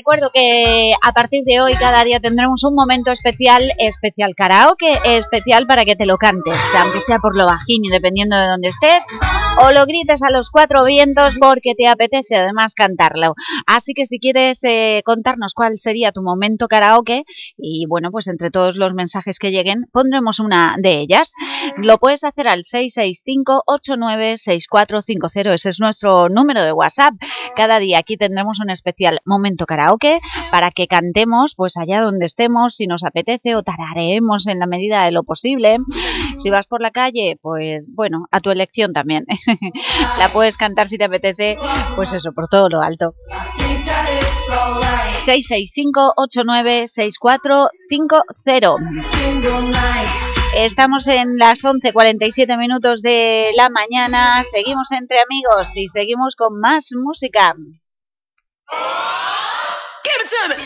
recuerdo que a partir de hoy cada día tendremos un momento especial, especial karaoke, especial para que te lo cantes, aunque sea por lo bajín y dependiendo de dónde estés, o lo grites a los cuatro vientos porque te apetece además cantarlo. Así que si quieres eh, contarnos cuál sería tu momento karaoke, y bueno, pues entre todos los mensajes que lleguen pondremos una de ellas. Lo puedes hacer al seis seis cinco, ocho nueve, seis cuatro cinco cero, ese es nuestro número de WhatsApp. Cada día aquí tendremos un especial momento karaoke para que cantemos pues allá donde estemos, si nos apetece, o tarareemos en la medida de lo posible. Si vas por la calle, pues bueno, a tu elección también. La puedes cantar si te apetece, pues eso, por todo lo alto. seis seis cinco, ocho nueve, seis cuatro cinco cero. Estamos en las once cuarenta y siete minutos de la mañana, seguimos entre amigos y seguimos con más música. Give it to me.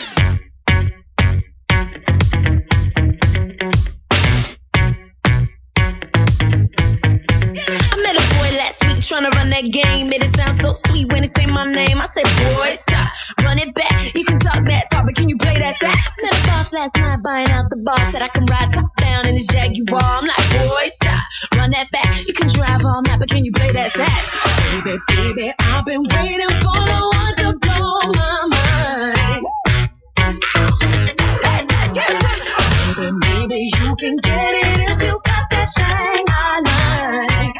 I met a boy last week trying to run that game. Made it sound so sweet when he say my name. I said, boy, stop, run it back. You can talk that talk, but can you play that sax? Met a boss last night buying out the bar. Said I can ride top down in his Jaguar. I'm like, boy, stop, run that back. You can drive all night, but can you play that sax? Baby, baby, I've been waiting for the one to blow my mind. Baby, maybe you can get it if you got that thing I like.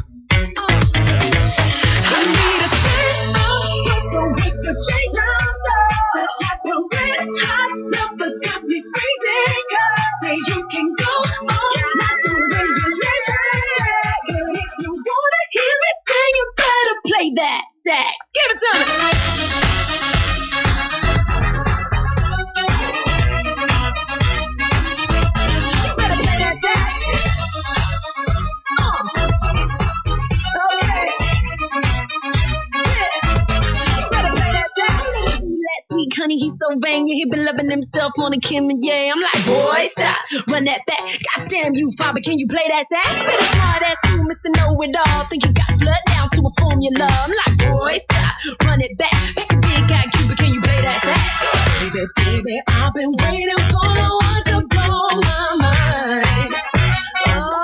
I need a stand-up person with the chains round up. The type of red hot love that got me crazy. Say you can go all night the way you lay back. And if you wanna hear me sing, you better play that sax. Give it to me. Honey, he's so vain, yeah, he been loving himself on the Kim and yeah. I'm like, boy, stop, run that back. Goddamn you, father, can you play that sax? Been a smart ass too, Mister Know-It-All. Think you got flood down to a formula. I'm like, boy, stop, run it back. Pack a big guy, Cuba, can you play that sax? Baby, baby, I've been waiting for the one to blow my mind. Oh,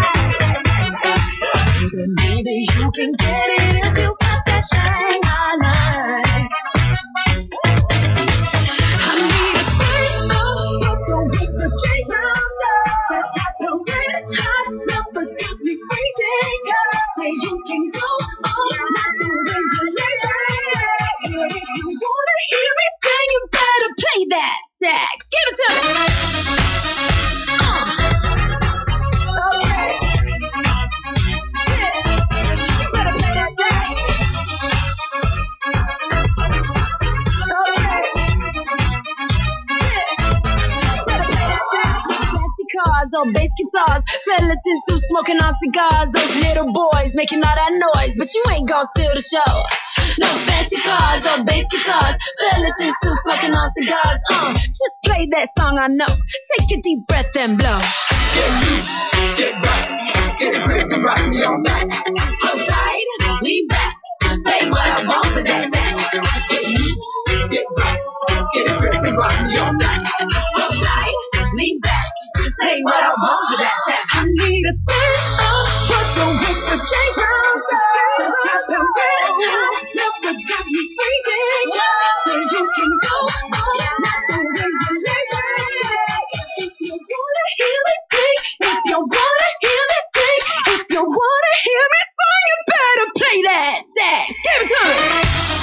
baby, maybe you can get it if you got that thing I like. Chase down the type of red hot love that got me crazy. Say you can go all night the way you lay back. And if you wanna hear me sing, you better play that sax. Give it to me. Uh. Okay. Yeah. You better play that sax. Cars or bass guitars, fellas in suits smoking on cigars. Those little boys making all that noise, but you ain't gon' steal the show. No fancy cars or bass guitars, fellas in suits smoking on cigars. Uh, just play that song I know. Take a deep breath and blow. Get loose, get right, get a grip and rock me all night. Hold tight, lean back, play what I want for that sax. Get loose, get right, get a grip and rock me all night. Hold tight, lean back. Say what I want for that sax. I need a stand-up person with the chains round up. The type of red hot love that got me crazy. Say you can go all night the way you lay back. If you wanna hear me sing, if you wanna hear me sing, if you wanna hear me sing, you better play that sax. Give it to me.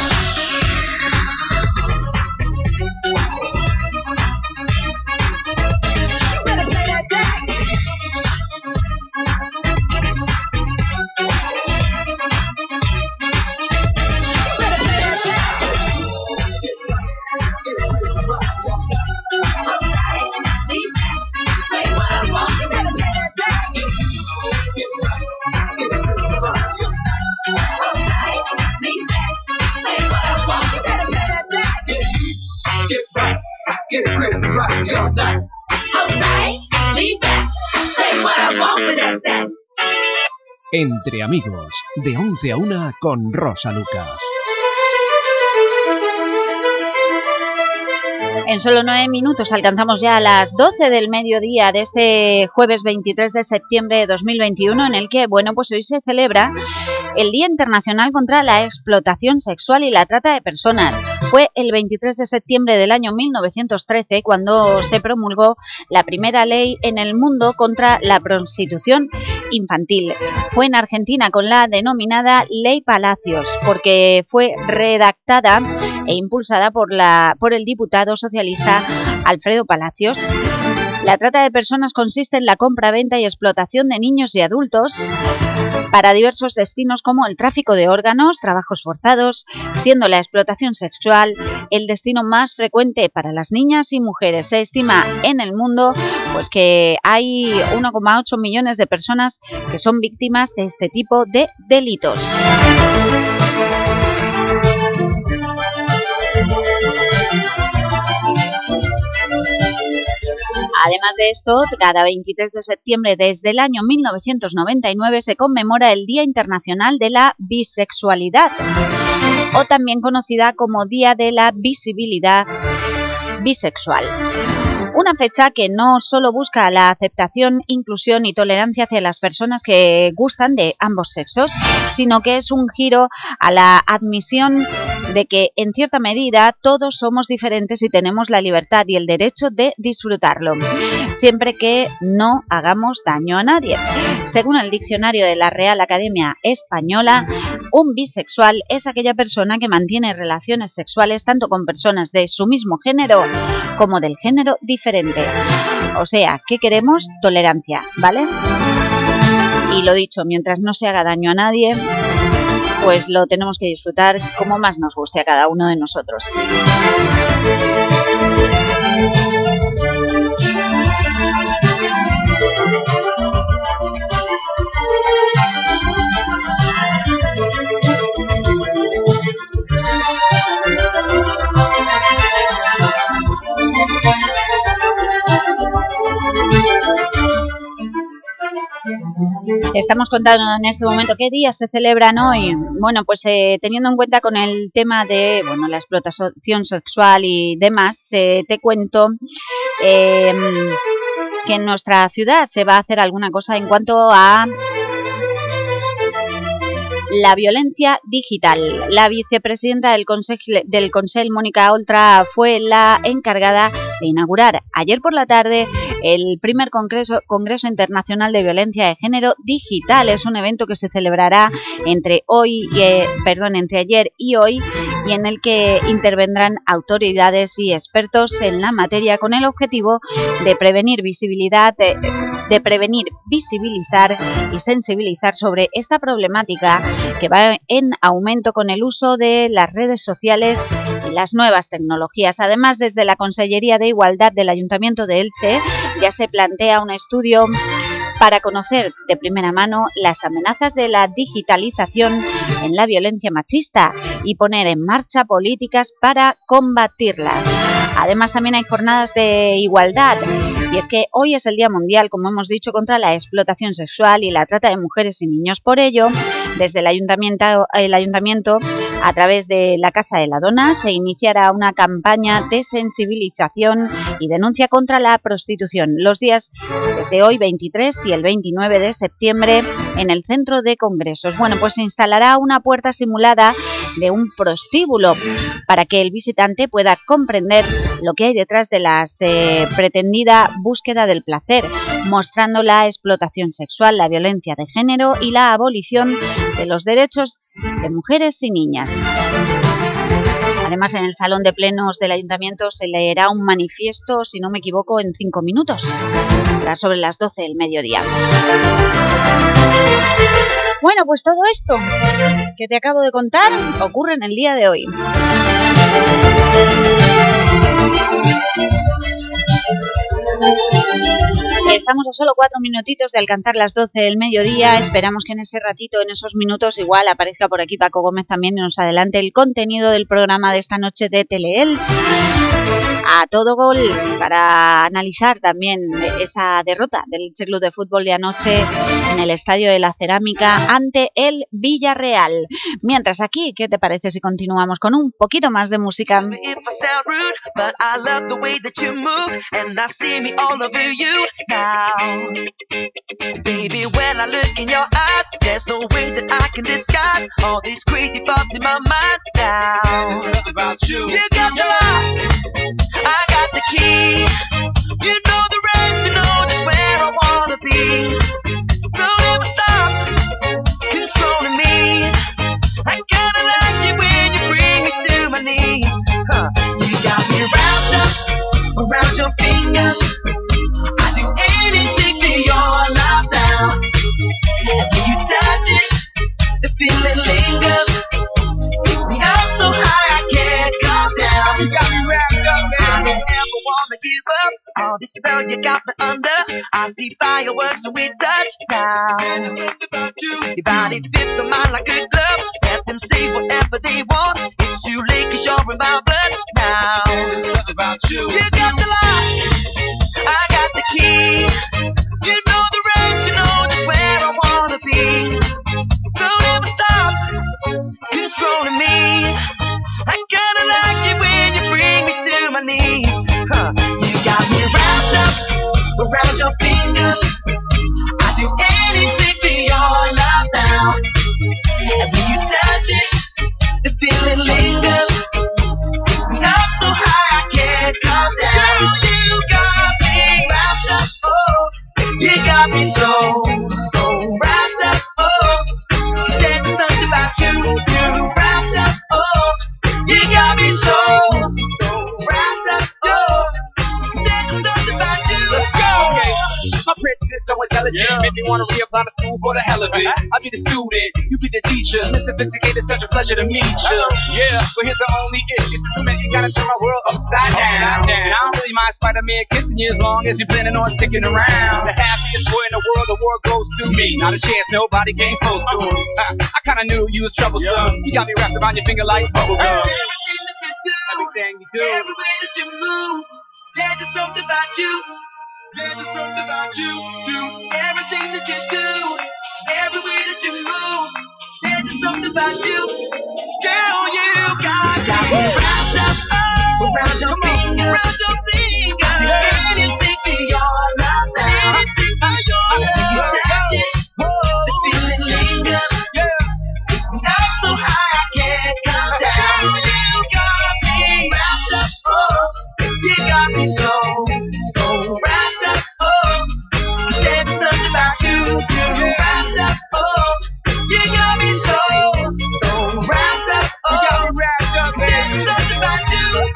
Entre amigos, de once a una con Rosa Lucas. En solo nueve minutos alcanzamos ya a las doce del mediodía de este jueves veintitrés de septiembre de dos mil veintiuno, en el que, bueno, pues hoy se celebra el Día Internacional contra la Explotación Sexual y la Trata de Personas. Fue el veintitrés de septiembre del año mil novecientos trece cuando se promulgó la primera ley en el mundo contra la prostitución infantil. Fue en Argentina con la denominada Ley Palacios, porque fue redactada e impulsada por, la, por el diputado socialista Alfredo Palacios. La trata de personas consiste en la compra, venta y explotación de niños y adultos para diversos destinos como el tráfico de órganos, trabajos forzados, siendo la explotación sexual el destino más frecuente para las niñas y mujeres. Se estima en el mundo pues, que hay uno coma ocho millones de personas que son víctimas de este tipo de delitos. Además de esto, cada veintitrés de septiembre desde el año mil novecientos noventa y nueve se conmemora el Día Internacional de la Bisexualidad, o también conocida como Día de la Visibilidad Bisexual. Una fecha que no solo busca la aceptación, inclusión y tolerancia hacia las personas que gustan de ambos sexos, sino que es un giro a la admisión de que, en cierta medida, todos somos diferentes y tenemos la libertad y el derecho de disfrutarlo, siempre que no hagamos daño a nadie. Según el diccionario de la Real Academia Española, un bisexual es aquella persona que mantiene relaciones sexuales tanto con personas de su mismo género como del género diferente. O sea, ¿qué queremos? Tolerancia, ¿vale? Y lo dicho, mientras no se haga daño a nadie, pues lo tenemos que disfrutar como más nos guste a cada uno de nosotros. Estamos contando en este momento qué días se celebran hoy. Bueno, pues eh, teniendo en cuenta con el tema de bueno, la explotación sexual y demás, eh, te cuento eh, que en nuestra ciudad se va a hacer alguna cosa en cuanto a la violencia digital. La vicepresidenta del Consell, del Consell, Mónica Oltra, fue la encargada de inaugurar ayer por la tarde el primer Congreso, Congreso Internacional de Violencia de Género Digital. Es un evento que se celebrará entre, hoy, eh, perdón, entre ayer y hoy, y en el que intervendrán autoridades y expertos en la materia con el objetivo de prevenir visibilidad, de, de prevenir, visibilizar y sensibilizar sobre esta problemática que va en aumento con el uso de las redes sociales y las nuevas tecnologías. Además, desde la Consellería de Igualdad del Ayuntamiento de Elche ya se plantea un estudio para conocer de primera mano las amenazas de la digitalización en la violencia machista y poner en marcha políticas para combatirlas. Además, también hay jornadas de igualdad, y es que hoy es el Día Mundial, como hemos dicho, contra la explotación sexual y la trata de mujeres y niños. Por ello, desde el Ayuntamiento, el Ayuntamiento a través de la Casa de la Dona, se iniciará una campaña de sensibilización y denuncia contra la prostitución los días desde hoy veintitrés y el veintinueve de septiembre en el Centro de Congresos. Bueno, pues se instalará una puerta simulada de un prostíbulo para que el visitante pueda comprender lo que hay detrás de la eh, pretendida búsqueda del placer, mostrando la explotación sexual, la violencia de género y la abolición de los derechos de mujeres y niñas. Además, en el Salón de Plenos del Ayuntamiento se leerá un manifiesto, si no me equivoco, en cinco minutos. Será sobre las doce del mediodía. Bueno, pues todo esto que te acabo de contar ocurre en el día de hoy. Estamos a solo cuatro minutitos de alcanzar las doce del mediodía. Esperamos que en ese ratito, en esos minutos, igual aparezca por aquí Paco Gómez también y nos adelante el contenido del programa de esta noche de Teleelch a todo gol, para analizar también esa derrota del Elche Club de Fútbol de anoche en el Estadio de la Cerámica ante el Villarreal. Mientras aquí, ¿qué te parece si continuamos con un poquito más de música? If I sound rude, but I love the way that you move, and I see me all over you now. Baby, when I look in your eyes, there's no way that I can disguise all these crazy thoughts in my mind now. There's something about you. You got the lock, I got the key. You know the rest, you know just where I wanna be. Don't ever stop controlling me. I kinda like it when you bring me to my knees. Huh. You got me wrapped up around your finger. I do anything for your love now. And when you touch it, the feeling lingers. Takes me up so high I can't come down. You got me wrapped up, man. I don't ever wanna give up. All this spell you got me under. I see fireworks when we touch now. There's something about you. Your body fits on mine like a glove. Let them say whatever they want. It's too late cause you're in my blood now. There's something about you. You got the lock, I got the key. You know the rest, you know just where I wanna be. Don't ever stop controlling me. I kinda like it when you bring me to my knees. Huh. You got me wrapped up around your finger. I do anything for your love now. And when you touch it, the feeling lingers. Takes me up so high I can't come down. You got me wrapped up, oh. You got me so, so wrapped up, oh. There's something about you, you wrapped up, oh. You got me so, so wrapped up, oh. There's something about you. Let's go. Okay. My princess so intelligent, yeah. Make me wanna reapply to school for the hell of it. I'll be the student, you be the teacher. Miss Sophisticated, such a pleasure to meet you. Yeah, but here's the only issue. Since man, you gotta turn my world upside down. down. I don't really mind Spider-Man kissing you as long as you're planning on sticking around. The happiest boy in the world, the world goes to me. Not a chance, nobody came close to him. Uh, I kinda knew you was troublesome. You got me wrapped around your finger like bubblegum. Everything that you do, everything you do, every way that you move, there's just something about you. There's just something about you, do everything that you do, every way that you move. There's just something about you, girl. You got me wrapped up around your finger, around your finger. I do anything for your love now. And when you touch it, the feeling lingers. Takes me up so high I can't come down. You got me wrapped up, oh. You got me so, so wrapped up. There's something about you, you wrapped up, oh. You got me so, so wrapped up, oh. You got me wrapped up, man. There's something about you.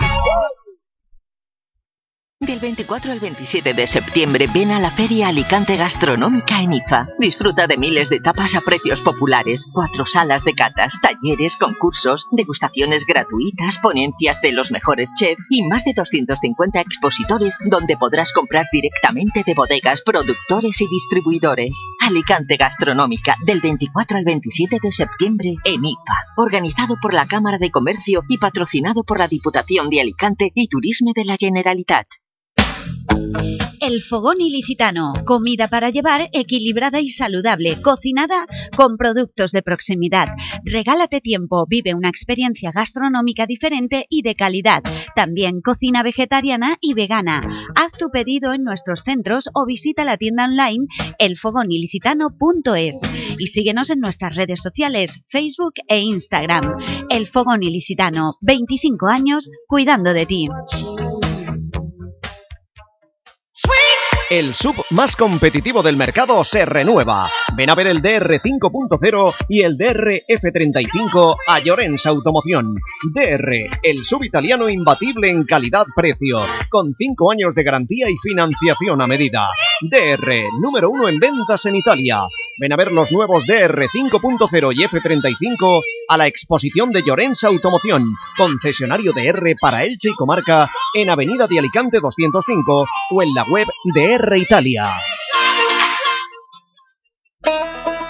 Del veinticuatro al veintisiete de septiembre ven a la Feria Alicante Gastronómica en I F A. Disfruta de miles de tapas a precios populares, cuatro salas de catas, talleres, concursos, degustaciones gratuitas, ponencias de los mejores chefs y más de doscientos cincuenta expositores donde podrás comprar directamente de bodegas, productores y distribuidores. Alicante Gastronómica del veinticuatro al veintisiete de septiembre en I F A. Organizado por la Cámara de Comercio y patrocinado por la Diputación de Alicante y Turisme de la Generalitat. El Fogón Ilicitano, comida para llevar equilibrada y saludable, cocinada con productos de proximidad. Regálate tiempo, vive una experiencia gastronómica diferente y de calidad. También cocina vegetariana y vegana. Haz tu pedido en nuestros centros o visita la tienda online el fogón ilicitano punto es y síguenos en nuestras redes sociales, Facebook e Instagram. El Fogón Ilicitano, veinticinco años cuidando de ti. El sub más competitivo del mercado se renueva. Ven a ver el D R cinco punto cero y el D R F treinta y cinco a Llorens Automoción. D R, el sub italiano imbatible en calidad-precio, con cinco años de garantía y financiación a medida. D R, número uno en ventas en Italia. Ven a ver los nuevos D R cinco punto cero y F treinta y cinco a la exposición de Llorens Automoción, concesionario de R para Elche y comarca en Avenida de Alicante doscientos cinco o en la web de R Italia.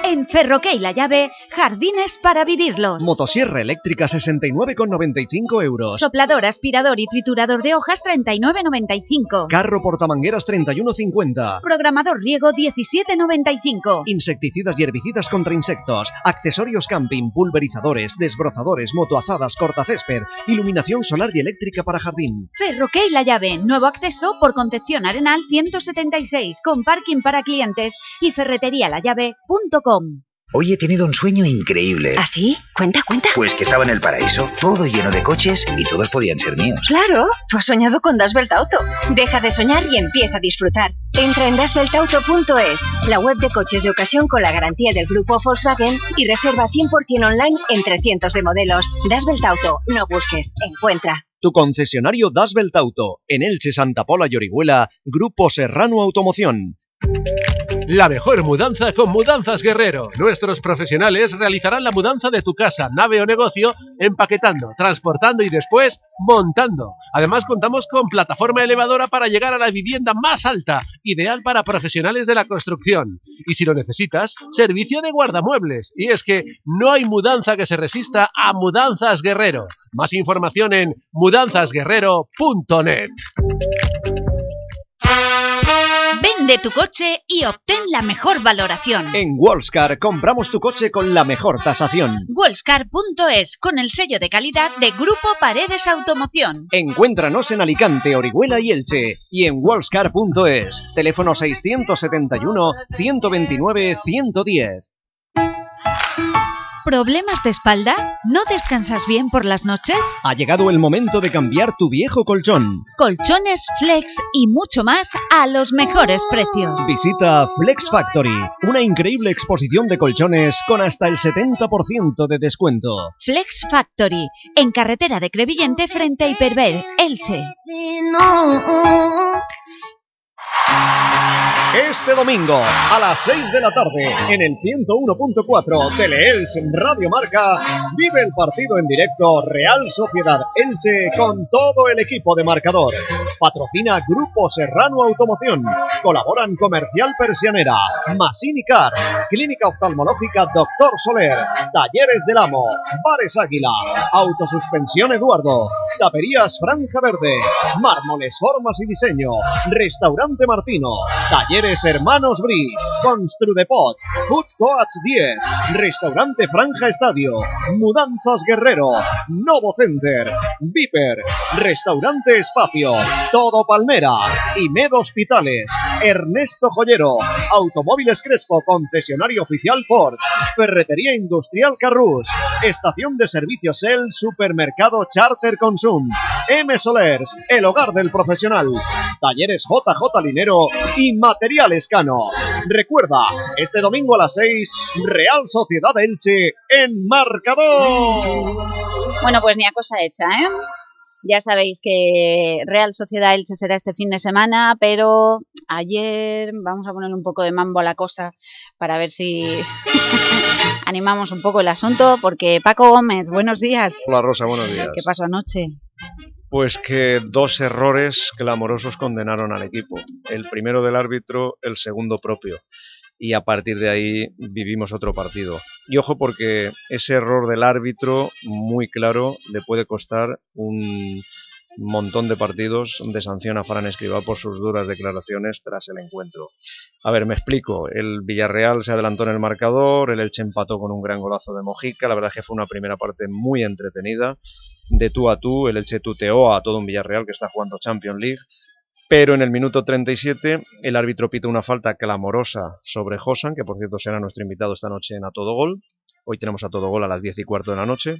En Ferroque La Llave, jardines para vivirlos. Motosierra eléctrica sesenta y nueve con noventa y cinco euros. Soplador, aspirador y triturador de hojas treinta y nueve con noventa y cinco. Carro portamangueras treinta y uno cincuenta. Programador riego diecisiete con noventa y cinco. Insecticidas y herbicidas contra insectos. Accesorios camping, pulverizadores, desbrozadores, motoazadas, cortacésped. Iluminación solar y eléctrica para jardín. Ferroque La Llave, nuevo acceso por Concepción Arenal ciento setenta y seis, con parking para clientes, y ferretería la llave punto com. Hoy he tenido un sueño increíble. ¿Ah, sí? Cuenta, cuenta. Pues que estaba en el paraíso, todo lleno de coches y todos podían ser míos. Claro, tú has soñado con Das Welt Auto. Deja de soñar y empieza a disfrutar. Entra en das welt auto punto es, la web de coches de ocasión con la garantía del grupo Volkswagen, y reserva cien por cien online entre cientos de modelos. Das Welt Auto, no busques, encuentra. Tu concesionario Das Welt Auto, en Elche, Santa Pola y Orihuela, Grupo Serrano Automoción. La mejor mudanza con Mudanzas Guerrero. Nuestros profesionales realizarán la mudanza de tu casa, nave o negocio, empaquetando, transportando y después montando. Además, contamos con plataforma elevadora para llegar a la vivienda más alta, ideal para profesionales de la construcción. Y si lo necesitas, servicio de guardamuebles. Y es que no hay mudanza que se resista a Mudanzas Guerrero. Más información en mudanzas guerrero punto net. Vende tu coche y obtén la mejor valoración. En Wallscar compramos tu coche con la mejor tasación. Wallscar punto es, con el sello de calidad de Grupo Paredes Automoción. Encuéntranos en Alicante, Orihuela y Elche. Y en Wallscar punto es, teléfono seiscientos setenta y uno, ciento veintinueve, ciento diez. ¿Problemas de espalda? ¿No descansas bien por las noches? Ha llegado el momento de cambiar tu viejo colchón. Colchones, flex y mucho más a los mejores precios. Visita Flex Factory, una increíble exposición de colchones con hasta el setenta por ciento de descuento. Flex Factory, en carretera de Crevillente frente a Hiperver, Elche. Este domingo, a las seis de la tarde, en el ciento uno punto cuatro Teleelch Radio Marca, vive el partido en directo Real Sociedad Elche con todo el equipo de marcador. Patrocina Grupo Serrano Automoción. Colaboran Comercial Persianera, Masini Cars, Clínica Oftalmológica Doctor Soler, Talleres del Amo, Bares Águila, Autosuspensión Eduardo, Taperías Franja Verde, Mármoles, Formas y Diseño, Restaurante Martino, Talleres Hermanos Bri, Construdepot, Food Coach diez, Restaurante Franja Estadio, Mudanzas Guerrero, Novo Center, Viper, Restaurante Espacio, Todo Palmera, Imed Hospitales, Ernesto Joyero, Automóviles Crespo, concesionario oficial Ford, Ferretería Industrial Carrús, Estación de Servicios El, Supermercado Charter Consum, M Solers, el hogar del profesional, Talleres J J Linero y Materiales Cano. Recuerda, este domingo a las seis, Real Sociedad Elche en marcador. Bueno, pues ni a cosa hecha, ¿eh? Ya sabéis que Real Sociedad Elche será este fin de semana, pero ayer vamos a ponerle un poco de mambo a la cosa para ver si animamos un poco el asunto, porque Paco Gómez, buenos días. Hola Rosa, buenos días. ¿Qué pasó anoche? Pues que dos errores clamorosos condenaron al equipo. El primero del árbitro, el segundo propio. Y a partir de ahí vivimos otro partido. Y ojo, porque ese error del árbitro, muy claro, le puede costar un montón de partidos de sanción a Fran Escribá por sus duras declaraciones tras el encuentro. A ver, me explico. El Villarreal se adelantó en el marcador, el Elche empató con un gran golazo de Mojica. La verdad es que fue una primera parte muy entretenida. De tú a tú, el Elche tuteó a todo un Villarreal que está jugando Champions League, pero en el minuto treinta y siete el árbitro pita una falta clamorosa sobre Josan, que por cierto será nuestro invitado esta noche en A Todo Gol. Hoy tenemos A Todo Gol a las diez y cuarto de la noche,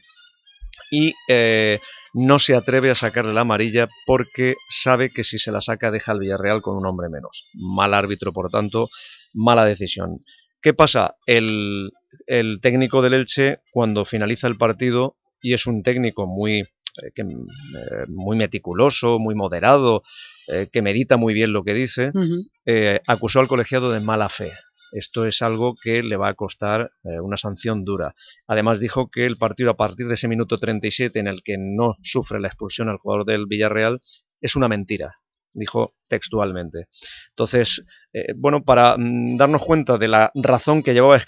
y eh, no se atreve a sacarle la amarilla porque sabe que si se la saca deja al Villarreal con un hombre menos. Mal árbitro, por tanto, mala decisión. ¿Qué pasa? El, el técnico del Elche, cuando finaliza el partido, y es un técnico muy, eh, que, eh, muy meticuloso, muy moderado, eh, que medita muy bien lo que dice, uh-huh. eh, acusó al colegiado de mala fe. Esto es algo que le va a costar eh, una sanción dura. Además dijo que el partido a partir de ese minuto treinta y siete en el que no sufre la expulsión al jugador del Villarreal es una mentira. Dijo textualmente. Entonces, eh, bueno, para mm, darnos cuenta de la razón que llevaba Escribá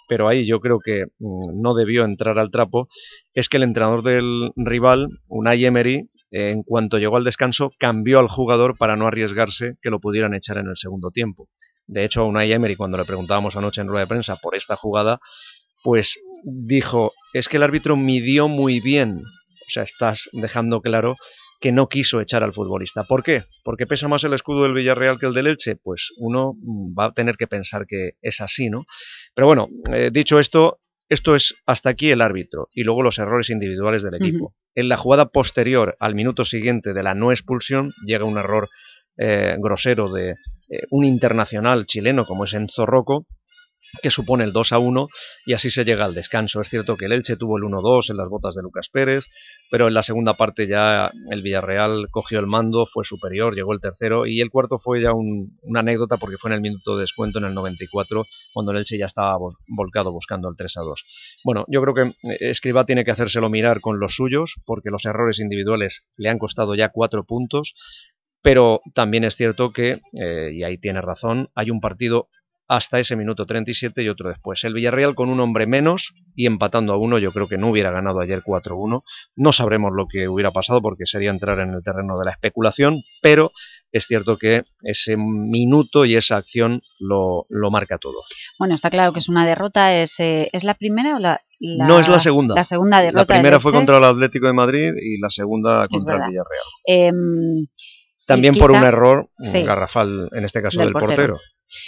pero ahí yo creo que mmm, no debió entrar al trapo, es que el entrenador del rival, Unai Emery, eh, en cuanto llegó al descanso, cambió al jugador para no arriesgarse que lo pudieran echar en el segundo tiempo. De hecho, a Unai Emery, cuando le preguntábamos anoche en rueda de prensa por esta jugada, pues dijo, es que el árbitro midió muy bien, o sea, estás dejando claro que no quiso echar al futbolista. ¿Por qué? ¿Porque pesa más el escudo del Villarreal que el del Elche? Pues uno va a tener que pensar que es así, ¿no? Pero bueno, eh, dicho esto, esto es hasta aquí el árbitro y luego los errores individuales del equipo. Uh-huh. En la jugada posterior al minuto siguiente de la no expulsión llega un error eh, grosero de eh, un internacional chileno como es Enzo Rocco, que supone el dos a uno y así se llega al descanso. Es cierto que el Elche tuvo el uno dos en las botas de Lucas Pérez, pero en la segunda parte ya el Villarreal cogió el mando, fue superior, llegó el tercero y el cuarto fue ya un, una anécdota porque fue en el minuto de descuento en el noventa y cuatro cuando el Elche ya estaba volcado buscando el tres a dos. Bueno, yo creo que Escribá tiene que hacérselo mirar con los suyos porque los errores individuales le han costado ya cuatro puntos, pero también es cierto que, eh, y ahí tiene razón, hay un partido hasta ese minuto treinta y siete y otro después. El Villarreal con un hombre menos y empatando a uno, yo creo que no hubiera ganado ayer cuatro uno. No sabremos lo que hubiera pasado porque sería entrar en el terreno de la especulación, pero es cierto que ese minuto y esa acción lo, lo marca todo. Bueno, está claro que es una derrota. ¿Es, eh, ¿es la primera o la, la...? No, es la segunda. La segunda derrota. La primera fue contra el Atlético de Madrid y la segunda contra el Villarreal. Eh, También quizá, por un error sí, garrafal, en este caso del, del portero. portero.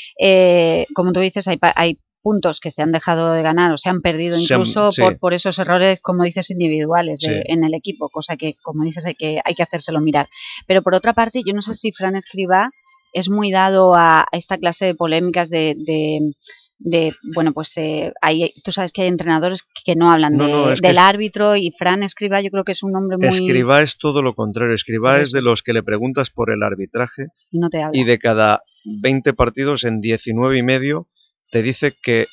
Eh, como tú dices, hay, hay puntos que se han dejado de ganar o se han perdido incluso han, sí. por, por esos errores, como dices, individuales de, sí. en el equipo, cosa que, como dices, hay que, hay que hacérselo mirar. Pero por otra parte, yo no sé si Fran Escribá es muy dado a, a esta clase de polémicas de... de de, bueno, pues eh, hay, tú sabes que hay entrenadores que no hablan no, de, no, es del que árbitro y Fran Escribá yo creo que es un hombre muy... Escribá es todo lo contrario, Escribá es de los que le preguntas por el arbitraje y, no te habla. Y de cada veinte partidos en diecinueve y medio te dice que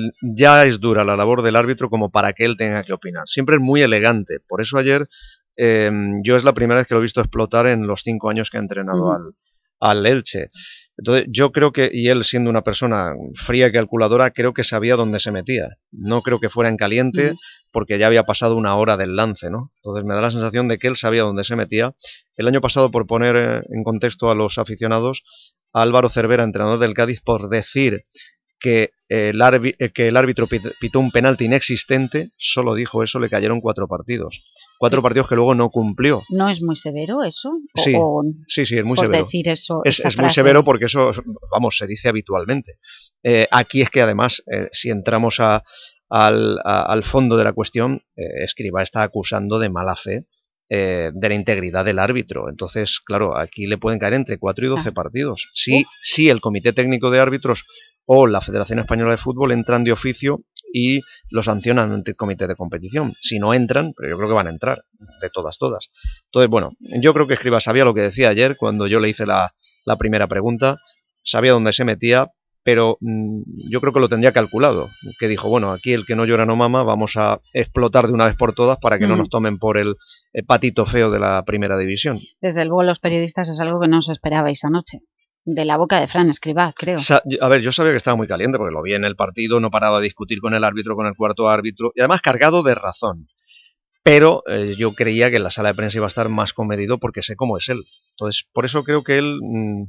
ya es dura la labor del árbitro como para que él tenga que opinar. Siempre es muy elegante, por eso ayer eh, yo es la primera vez que lo he visto explotar en los cinco años que ha entrenado uh-huh. al, al Elche. Entonces yo creo que, y él siendo una persona fría y calculadora, creo que sabía dónde se metía. No creo que fuera en caliente mm. porque ya había pasado una hora del lance, ¿no? Entonces me da la sensación de que él sabía dónde se metía. El año pasado, por poner en contexto a los aficionados, a Álvaro Cervera, entrenador del Cádiz, por decir que el, que el árbitro pitó un penalti inexistente, solo dijo eso, le cayeron cuatro partidos. Cuatro partidos que luego no cumplió. ¿No es muy severo eso? ¿O, sí, o sí, sí, es muy por severo. Decir eso, es es muy severo porque eso, vamos, se dice habitualmente. Eh, aquí es que además, eh, si entramos a, al, a, al fondo de la cuestión, eh, Escribá está acusando de mala fe eh, de la integridad del árbitro. Entonces, claro, aquí le pueden caer entre cuatro y doce ah. partidos. Si, uh. si el Comité Técnico de Árbitros o la Federación Española de Fútbol entran de oficio y lo sancionan ante el comité de competición. Si no entran, pero yo creo que van a entrar, de todas, todas. Entonces, bueno, yo creo que Escribá sabía lo que decía ayer cuando yo le hice la, la primera pregunta, sabía dónde se metía, pero mmm, yo creo que lo tendría calculado, que dijo, bueno, aquí el que no llora no mama, vamos a explotar de una vez por todas para que mm. no nos tomen por el, el patito feo de la primera división. Desde luego los periodistas es algo que no os esperabais anoche. De la boca de Fran Escribá, creo. Sa a ver, yo sabía que estaba muy caliente porque lo vi en el partido, no paraba de discutir con el árbitro, con el cuarto árbitro, y además cargado de razón. Pero eh, yo creía que en la sala de prensa iba a estar más comedido porque sé cómo es él. Entonces, por eso creo que él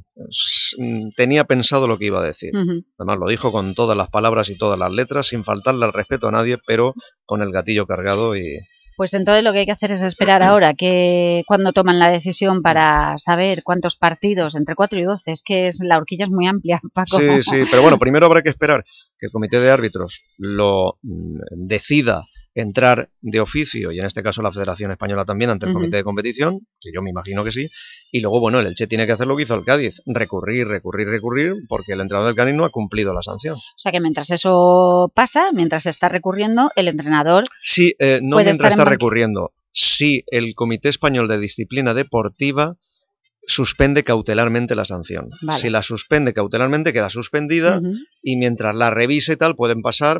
mmm, tenía pensado lo que iba a decir. Uh-huh. Además, lo dijo con todas las palabras y todas las letras, sin faltarle al respeto a nadie, pero con el gatillo cargado y... Pues entonces lo que hay que hacer es esperar ahora que cuando toman la decisión para saber cuántos partidos, entre cuatro y doce, es que es, la horquilla es muy amplia, Paco. Sí, sí, pero bueno, primero habrá que esperar que el comité de árbitros lo mmm, decida entrar de oficio, y en este caso la Federación Española también ante el uh-huh. comité de competición, que yo me imagino que sí, y luego, bueno, el Elche tiene que hacer lo que hizo el Cádiz, recurrir, recurrir, recurrir, porque el entrenador del Cádiz no ha cumplido la sanción. O sea que mientras eso pasa, mientras se está recurriendo, el entrenador... Sí, eh, no mientras está recurriendo, sí, el Comité Español de Disciplina Deportiva suspende cautelarmente la sanción. Vale. Si la suspende cautelarmente, queda suspendida, uh-huh. y mientras la revise y tal, pueden pasar...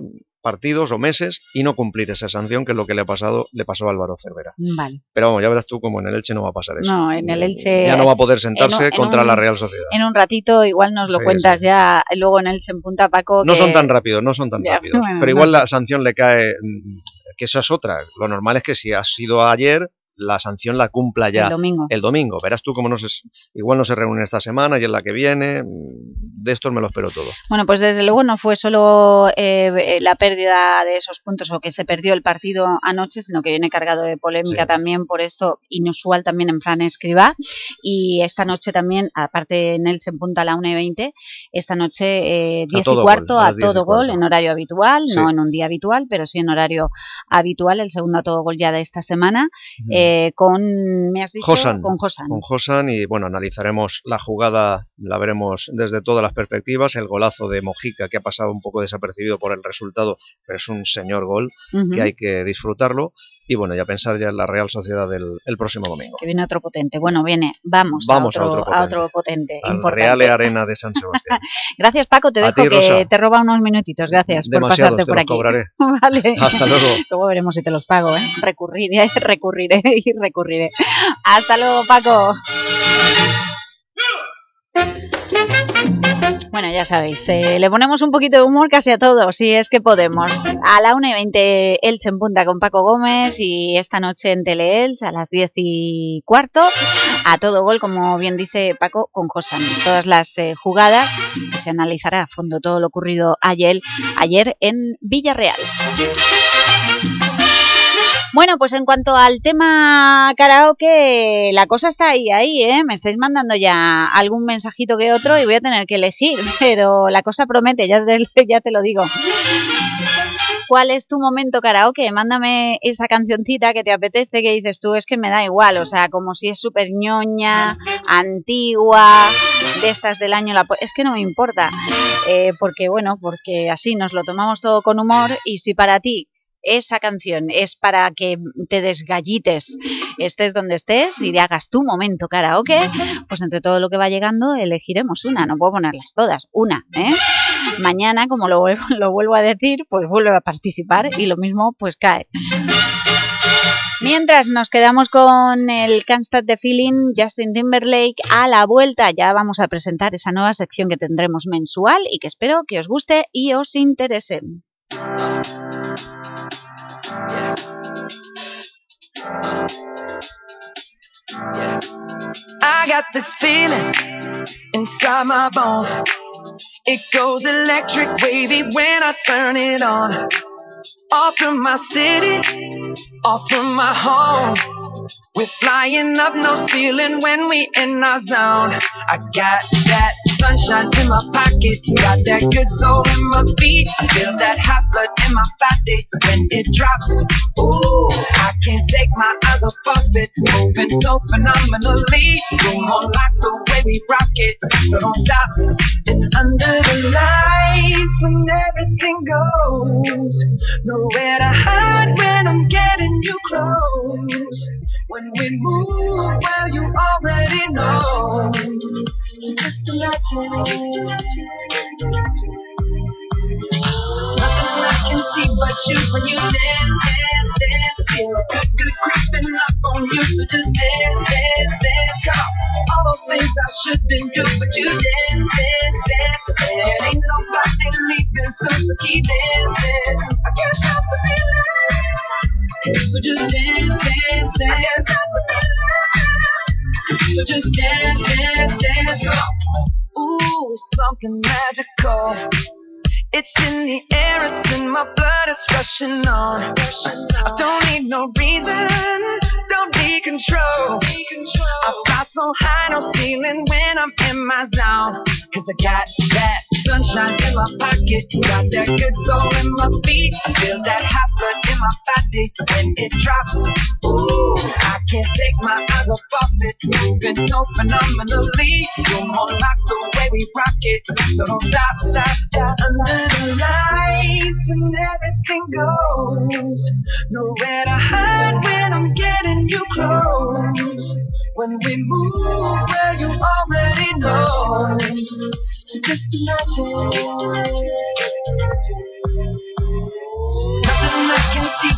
partidos o meses y no cumplir esa sanción, que es lo que le ha pasado, le pasó a Álvaro Cervera. Vale. Pero vamos, ya verás tú como en el Elche no va a pasar eso. No, en el Elche... Ya no va a poder sentarse en un, contra en un, la Real Sociedad. En un ratito igual nos lo Sí, cuentas sí. ya luego en Elche en Punta, Paco. No que... son tan rápidos, no son tan Ya, rápidos. bueno, Pero no igual sé. la sanción le cae, que esa es otra. Lo normal es que si ha sido ayer, la sanción la cumpla ya El domingo. el domingo. Verás tú cómo no se, igual no se reúne esta semana y en la que viene. De estos me lo espero todo. Bueno, pues desde luego no fue solo eh, la pérdida de esos puntos o que se perdió el partido anoche, sino que viene cargado de polémica Sí. también por esto, inusual también en Fran Escribá. Y esta noche también, aparte en Elche en Punta a la una y veinte, esta noche eh, diez y todo cuarto gol, a a las diez y todo gol cuarto. en horario habitual, Sí. no en un día habitual, pero sí en horario habitual, el segundo a todo gol ya de esta semana, Ujú. eh, con, me has dicho, Josan, con Josan. con Josan y bueno, analizaremos la jugada, la veremos desde todas las perspectivas, el golazo de Mojica que ha pasado un poco desapercibido por el resultado, pero es un señor gol Ujú. que hay que disfrutarlo y bueno, ya pensar ya en la Real Sociedad del el próximo domingo. Que viene otro potente. Bueno, viene, vamos, Vamos a, a otro, otro a potente. otro potente, Al importante. Real Arena de San Sebastián. Gracias, Paco, te A dejo ti, que Rosa. te roba unos minutitos. Gracias por Demasiados, pasarte te por los aquí. cobraré. Vale. Hasta luego. Luego veremos si te los pago, ¿eh? Recurriré, recurriré y recurriré. Hasta luego, Paco. Bueno, ya sabéis, eh, le ponemos un poquito de humor casi a todo, si es que podemos. A la una y veinte Elche en Punta con Paco Gómez y esta noche en Teleelch a las diez y cuarto a todo gol, como bien dice Paco, con Josan. Todas las eh, jugadas y se analizará a fondo todo lo ocurrido ayer, ayer en Villarreal. Bueno, pues en cuanto al tema karaoke, la cosa está ahí, ahí, ¿eh? Me estáis mandando ya algún mensajito que otro y voy a tener que elegir, pero la cosa promete, ya te, ya te lo digo. ¿Cuál es tu momento karaoke? Mándame esa cancioncita que te apetece, que dices tú, es que me da igual, o sea, como si es súper ñoña, antigua, de estas del año, la es que no me importa, eh, porque bueno, porque así nos lo tomamos todo con humor y si para ti esa canción es para que te desgallites, estés donde estés y hagas tu momento karaoke, pues entre todo lo que va llegando elegiremos una, no puedo ponerlas todas, una, ¿eh? Mañana, como lo vuelvo, lo vuelvo a decir, pues vuelve a participar y lo mismo pues cae. Mientras nos quedamos con el Can't Stop the Feeling, Justin Timberlake, a la vuelta ya vamos a presentar esa nueva sección que tendremos mensual y que espero que os guste y os interese. I got this feeling inside my bones. It goes electric wavy when I turn it on. Off from my city, off from my home. We're flying up no ceiling when we in our zone. I got that sunshine in my pocket, got that good soul in my feet. I feel that hot blood in my body when it drops. Ooh, I can't take my eyes off of it, moving so phenomenally. You're more like the way we rock it, so don't stop. And under the lights when everything goes, nowhere to hide when I'm getting you close. When we move, well, you already know. So just imagine. Nothing I can see but you when you dance, dance, dance. Feel good, good creeping up on you. So just dance, dance, dance. Come on. All those things I shouldn't do, but you dance, dance, dance. There ain't nobody leaving soon, so keep dancing. I can't stop the feeling. So just dance, dance, dance. I can't stop the feeling. So just dance, dance, dance. Come on. Ooh, it's something magical. It's in the air, it's in my blood, it's rushing on. I don't need no reason, don't need control. I fly so high, no ceiling when I'm in my zone. Cause I got that sunshine in my pocket, got that good soul in my feet. I feel that hot blood in my body when it drops. Ooh, I can't take my eyes off of it, moving so phenomenally. You're more like the way we rock it, so don't stop, stop, stop. Under the lights when everything goes, nowhere to hide when I'm getting you close. When we move, well, you already know. So just imagine.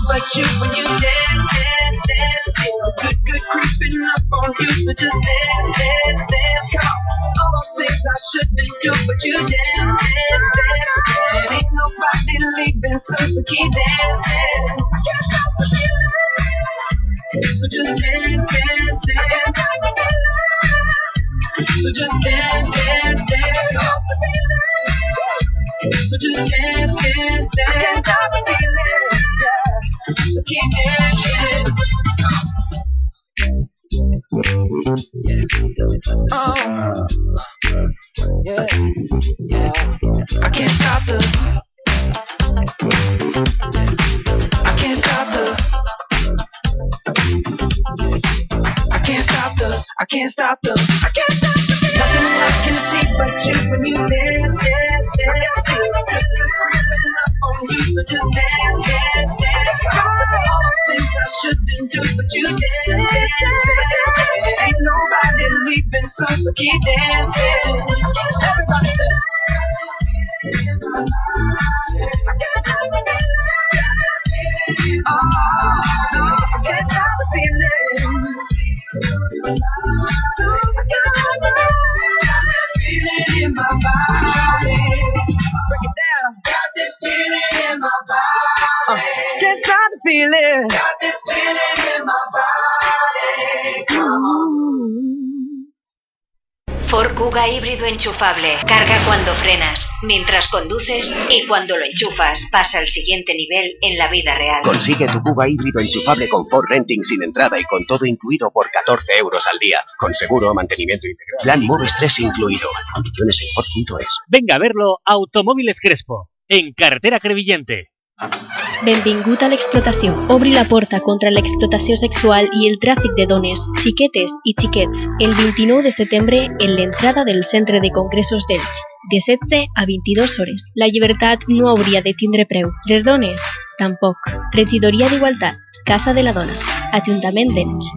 but you when you dance, dance, dance. Feel good, good creeping up on you, so just dance, dance, dance. Come on, all those things I shouldn't do, but you dance, dance, dance. And ain't nobody leaving, so, so keep dancing. I can't stop the feeling, so just dance, dance, dance. So just dance, dance, dance. So just dance, dance, dance. So keep dancing. Oh, yeah, yeah. I can't stop the. I can't stop the. I can't stop the. I can't stop the. I can't stop the. Nothing I can see but you when you dance, dance, dance. Feel good, good creeping up on you, so just dance, dance, dance. All those things I shouldn't do, but you dance, dance, dance. Ain't nobody leaving, so so keep dancing. Everybody say. I can't stop the feeling. Oh, no, I can't stop the feeling. I got this feeling in my body. Break it down. Got this feeling in my body. Uh, can't stop the feeling. Got this feeling in my body. Come on. Ford Kuga híbrido enchufable. Carga cuando frenas, mientras conduces y cuando lo enchufas. Pasa al siguiente nivel en la vida real. Consigue tu Kuga híbrido enchufable con Ford Renting sin entrada y con todo incluido por catorce euros al día. Con seguro, mantenimiento integral. Plan Moves tres incluido. Condiciones en Ford punto es. Venga a verlo Automóviles Crespo, en carretera Crevillente. Benvingut a l'explotació. Obri la porta contra l'explotació sexual i el tràfic de dones, xiquetes i xiquets el vint-i-nou de setembre en l'entrada del Centre de Congressos d'Elx, de setze a vint-i-dues hores. La llibertat no hauria de tindre preu. Les dones, tampoc. Regidoria d'Igualtat, Casa de la Dona, Ajuntament d'Elx.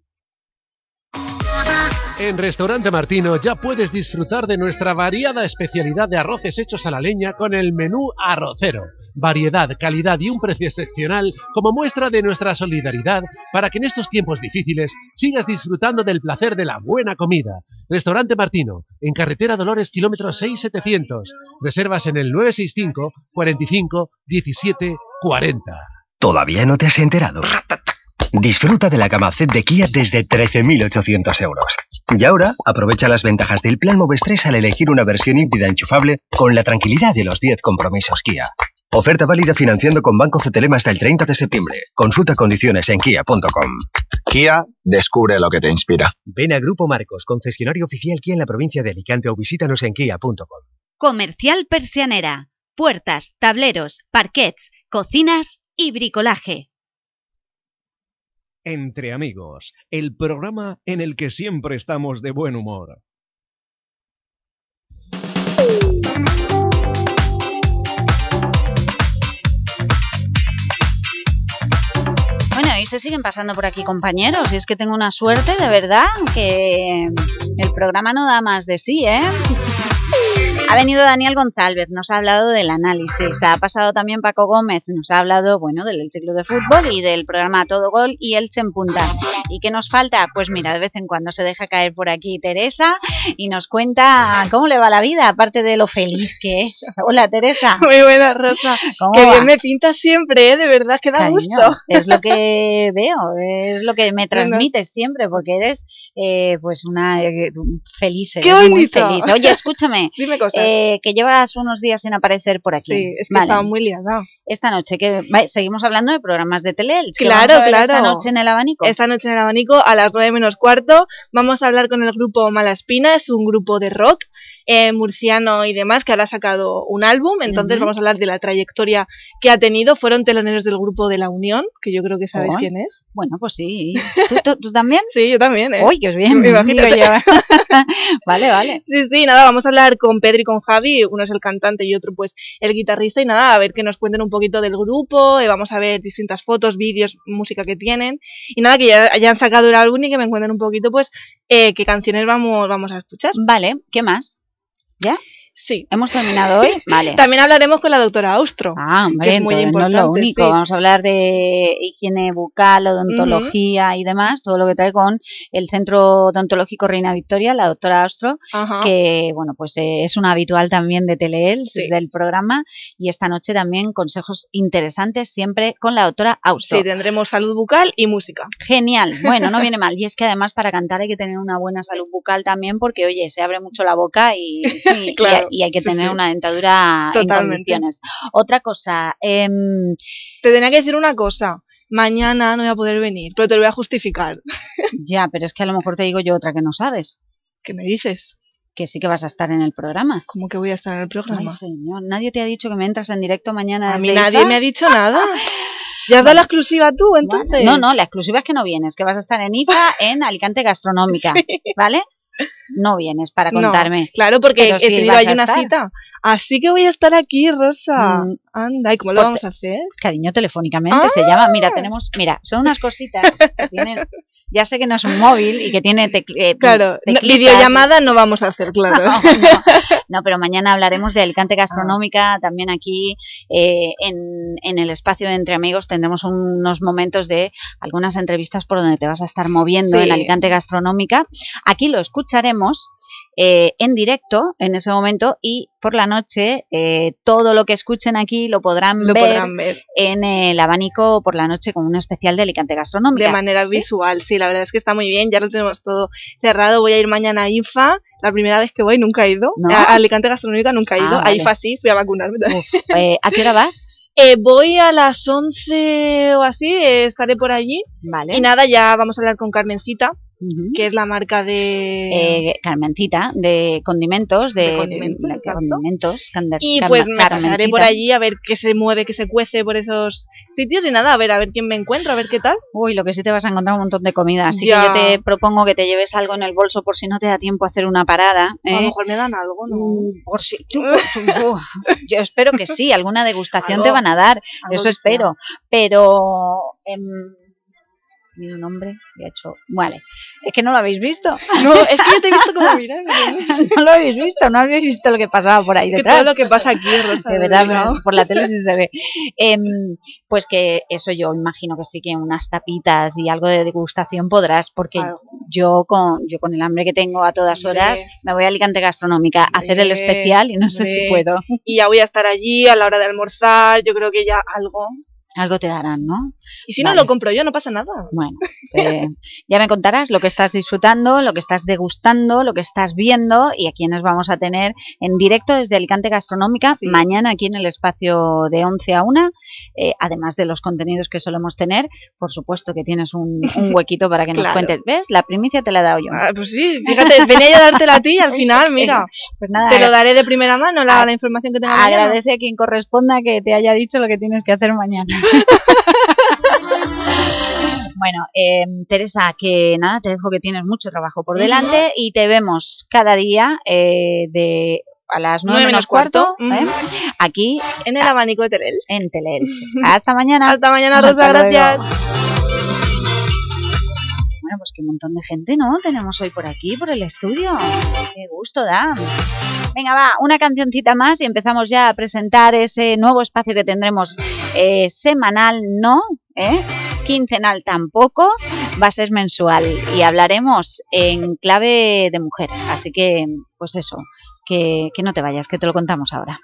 En Restaurante Martino ya puedes disfrutar de nuestra variada especialidad de arroces hechos a la leña con el menú arrocero. Variedad, calidad y un precio excepcional como muestra de nuestra solidaridad para que en estos tiempos difíciles sigas disfrutando del placer de la buena comida. Restaurante Martino, en Carretera Dolores, kilómetro seis setecientos. Reservas en el nueve seis cinco, cuarenta y cinco, diecisiete, cuarenta. ¿Todavía no te has enterado? Disfruta de la gama Z de Kia desde trece mil ochocientos euros. Y ahora, aprovecha las ventajas del Plan Moves tres al elegir una versión híbrida enchufable con la tranquilidad de los diez compromisos Kia. Oferta válida financiando con Banco C T L M hasta el treinta de septiembre. Consulta condiciones en kia punto com. Kia, descubre lo que te inspira. Ven a Grupo Marcos, concesionario oficial Kia en la provincia de Alicante, o visítanos en kia punto com. Comercial Persianera. Puertas, tableros, parquets, cocinas y bricolaje. Entre amigos, el programa en el que siempre estamos de buen humor. Bueno, y se siguen pasando por aquí compañeros, y es que tengo una suerte de verdad que el programa no da más de sí, ¿eh? Ha venido Daniel González, nos ha hablado del análisis, ha pasado también Paco Gómez, nos ha hablado, bueno, del ciclo de fútbol y del programa Todo Gol y Elche en Punta. ¿Y qué nos falta? Pues mira, de vez en cuando se deja caer por aquí Teresa y nos cuenta cómo le va la vida, aparte de lo feliz que es. Hola, Teresa. Muy buena, Rosa. Qué bien me pintas siempre, ¿eh? De verdad, que da Cariño, gusto. Es lo que veo, es lo que me transmites siempre, porque eres eh, pues una eh, feliz, eres ¡Qué muy bonito! feliz. Oye, escúchame. Dime cosas. Eh, que llevas unos días sin aparecer por aquí. Sí, es que Vale. estaba muy liada. Esta noche, que va, seguimos hablando de programas de Teleelch. ¿Qué Claro, vamos a ver claro. esta noche en el abanico? Esta noche en el abanico, a las nueve menos cuarto, vamos a hablar con el grupo Malaspina, es un grupo de rock eh, murciano y demás, que ahora ha sacado un álbum, entonces Ujú. vamos a hablar de la trayectoria que ha tenido. Fueron teloneros del grupo de La Unión, que yo creo que sabéis Ay, quién es. Bueno, pues sí. ¿Tú, tú, tú también? Sí, yo también, ¿eh? Uy, qué bien. Imagínate. Digo yo. Vale, vale. Sí, sí, nada, vamos a hablar con Pedro y con Javi, uno es el cantante y otro pues el guitarrista, y nada, a ver que nos cuenten un poquito del grupo, eh, vamos a ver distintas fotos, vídeos, música que tienen, y nada, que ya hayan sacado el álbum y que me cuenten un poquito pues eh, qué canciones vamos, vamos a escuchar. Vale, ¿qué más? ¿Ya? Sí. ¿Hemos terminado hoy? Vale. También hablaremos con la doctora Austro, ah, hombre, que es muy importante. No es lo único, sí. vamos a hablar de higiene bucal, odontología uh-huh. y demás, todo lo que trae con el Centro Odontológico Reina Victoria, la doctora Austro, uh-huh. que bueno, pues eh, es una habitual también de Teleelch, sí. del programa, y esta noche también consejos interesantes, siempre con la doctora Austro. Sí, tendremos salud bucal y música. Genial, bueno, no viene mal, y es que además para cantar hay que tener una buena salud bucal también, porque oye, se abre mucho la boca y, y, claro. y, y hay que tener sí, sí. una dentadura Totalmente. en condiciones. Otra cosa... Eh, Te tenía que decir una cosa. Mañana no voy a poder venir, pero te lo voy a justificar. Ya, pero es que a lo mejor te digo yo otra que no sabes. ¿Qué me dices? Que sí que vas a estar en el programa. ¿Cómo que voy a estar en el programa? Ay, señor, nadie te ha dicho que me entras en directo mañana. A mí nadie I F A? Me ha dicho nada. ¿Ya has dado la exclusiva tú, entonces? No, no, la exclusiva es que no vienes, que vas a estar en I F A en Alicante Gastronómica, sí. ¿vale? No vienes para contarme. No, claro, porque he tenido ahí una cita. Así que voy a estar aquí, Rosa. Mm. Anda, ¿y cómo lo Por vamos te, a hacer? Cariño, telefónicamente ah. se llama. Mira, tenemos, mira, son unas cositas que tienen... Ya sé que no es un móvil y que tiene tecl eh, claro, no, videollamada no vamos a hacer, claro. No, no, no, pero mañana hablaremos de Alicante Gastronómica, también aquí eh, en, en el espacio de Entre Amigos tendremos unos momentos de algunas entrevistas por donde te vas a estar moviendo sí. en Alicante Gastronómica. Aquí lo escucharemos eh, en directo en ese momento y por la noche eh, todo lo que escuchen aquí lo podrán, lo ver, podrán ver en el abanico por la noche con un especial de Alicante Gastronómica. De manera ¿sí? visual, sí, la verdad es que está muy bien, ya lo tenemos todo cerrado. Voy a ir mañana a I F A, la primera vez que voy, nunca he ido. ¿No? A Alicante Gastronómica nunca he ido, ah, vale. a I F A sí, fui a vacunarme también. Uf, eh, ¿a qué hora vas? Eh, voy a las once o así, eh, estaré por allí. Vale. Y nada, ya vamos a hablar con Carmencita, uh-huh. que es la marca de... Eh, Carmencita, de condimentos. De, de condimentos, de, de condimentos Cander, Y Carmen, pues me Carmencita. pasaré por allí a ver qué se mueve, qué se cuece por esos sitios y nada, a ver a ver quién me encuentro, a ver qué tal. Uy, lo que sí te vas a encontrar un montón de comida, así ya. que yo te propongo que te lleves algo en el bolso por si no te da tiempo a hacer una parada. ¿eh? A lo mejor me dan algo, ¿no? Por si, tú, uh, yo espero que sí, alguna degustación algo, te van a dar, eso espero, sea. pero... Eh, un nombre y ha hecho... Vale, es que no lo habéis visto. No, es que yo te he visto como mirar. No lo habéis visto, no habéis visto lo que pasaba por ahí detrás. Que todo lo que pasa aquí, Rosa. De verdad, ¿no? Por la tele sí se ve. Eh, pues que eso yo imagino que sí, que unas tapitas y algo de degustación podrás, porque claro. yo con yo con el hambre que tengo a todas horas, Bien. me voy a Alicante Gastronómica a hacer el especial y no sé Bien. si puedo. Y ya voy a estar allí a la hora de almorzar, yo creo que ya algo... Algo te darán, ¿no? Y si vale. no lo compro yo, no pasa nada. Bueno, eh, ya me contarás lo que estás disfrutando, lo que estás degustando, lo que estás viendo y a quienes vamos a tener en directo desde Alicante Gastronómica sí. mañana aquí en el espacio de once a una, eh, además de los contenidos que solemos tener, por supuesto que tienes un, un huequito para que nos claro. cuentes. ¿Ves? La primicia te la he dado yo. Ah, pues sí, fíjate, venía yo a dártela a ti al final, mira. Pues nada, te lo daré de primera mano, la, la información que tenga mañana. Agradece a quien corresponda que te haya dicho lo que tienes que hacer mañana. Bueno, eh, Teresa, que nada, te dejo que tienes mucho trabajo por delante uh-huh. y te vemos cada día eh, de a las nueve menos cuarto, cuarto ¿eh? uh-huh. aquí en el abanico de Teleelch. En Teleelch. Hasta mañana. Hasta mañana, Rosa, Hasta gracias. Luego. Bueno, pues qué montón de gente, ¿no? Tenemos hoy por aquí, por el estudio. Qué gusto da. Venga, va, una cancioncita más y empezamos ya a presentar ese nuevo espacio que tendremos eh, semanal, no, ¿eh? quincenal tampoco, va a ser mensual y hablaremos en clave de mujer. Así que, pues eso, que, que no te vayas, que te lo contamos ahora.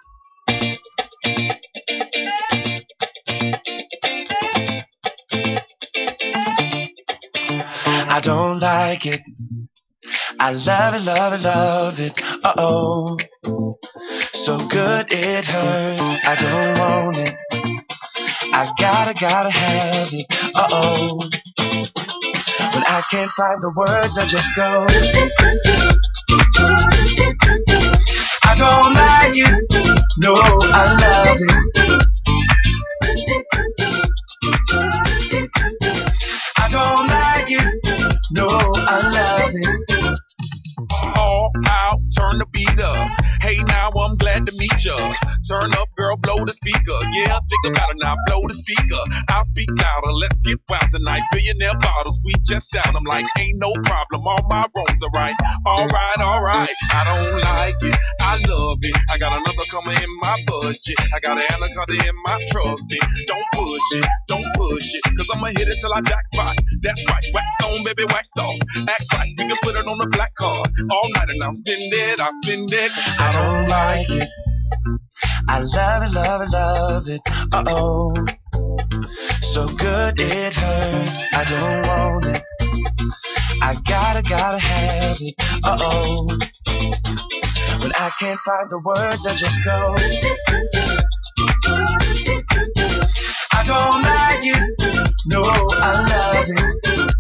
I don't like it. I love it, love it, love it. Uh-oh. So good it hurts. I don't want it. I gotta, gotta have it. Uh-oh. When I can't find the words, I just go. I don't like it. No, I love it. I don't like it. No, I love it. All out, turn the beat up. Hey, now I'm glad to meet ya. Turn up, girl, blow the speaker. Yeah, think about it now, blow the speaker. I'll speak louder, let's get wild tonight. Billionaire bottles, we just down. I'm like, ain't no problem, all my wrongs are right. Alright, alright, I don't like it, I love it. I got another coming in my budget. I got an anaconda in my trusty. Don't push it, don't push it, cause I'ma hit it till I jackpot. That's right, wax on, baby, wax off. Act right, we can put it on the black card. All night and I'll spend it, I'll spend it. I don't like it, I love it, love it, love it. Uh-oh, so good it hurts. I don't want it, I gotta, gotta have it. Uh-oh, when I can't find the words, I just go. I don't like it, no, I love it.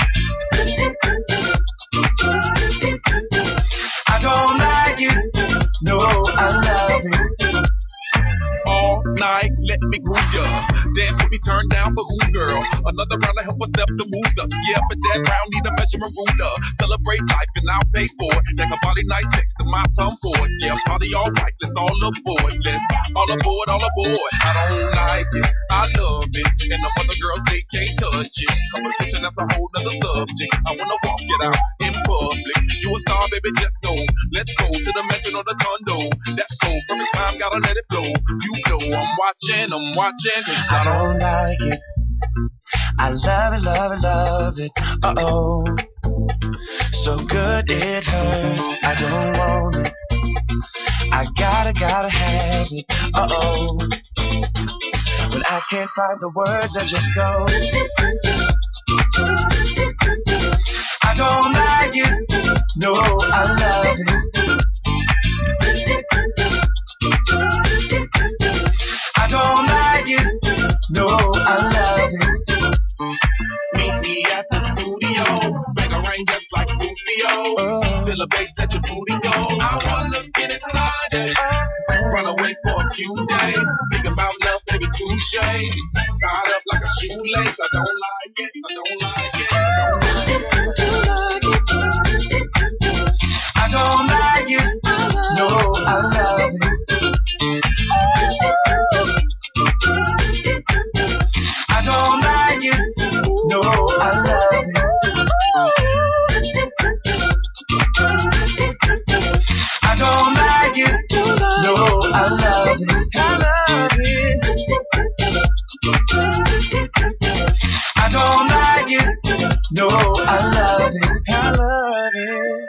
I don't like it, no, I love it. All night, let me groove ya. Dance with me, turn down for who, girl? Another round to help us step the moves up. Yeah, but that round need a measurement ruler. Celebrate life and I'll pay for it. Take a body nice next to my tongue for it. Yeah, party all right, let's all aboard. Let's all aboard, all aboard. I don't like it, I love it. And the other girls, they can't touch it. Competition, that's a whole nother subject. I wanna walk it out in public. You a star, baby, just know. Let's go to the mansion or the condo. That's so perfect time, gotta let it flow. You know I'm watching, I'm watching. I don't like it, I love it, love it, love it. Uh-oh, so good it hurts. I don't want it, I gotta, gotta have it. Uh-oh, when I can't find the words, I just go. I don't like it, no, I love it. I don't like it, no, I love it. Meet me at the studio, make a rain just like Rufio. Oh. Feel a bass, let your booty go. I wanna get inside it, run away for a few days. Think about love, baby, touche. Tied up like a shoelace. I don't like it, I don't like it, I don't like it. I don't like it, no, I love it. I don't like it, no, I love it. I don't like it, no, I love it. I love it. I don't like it, no, I love it. I love it.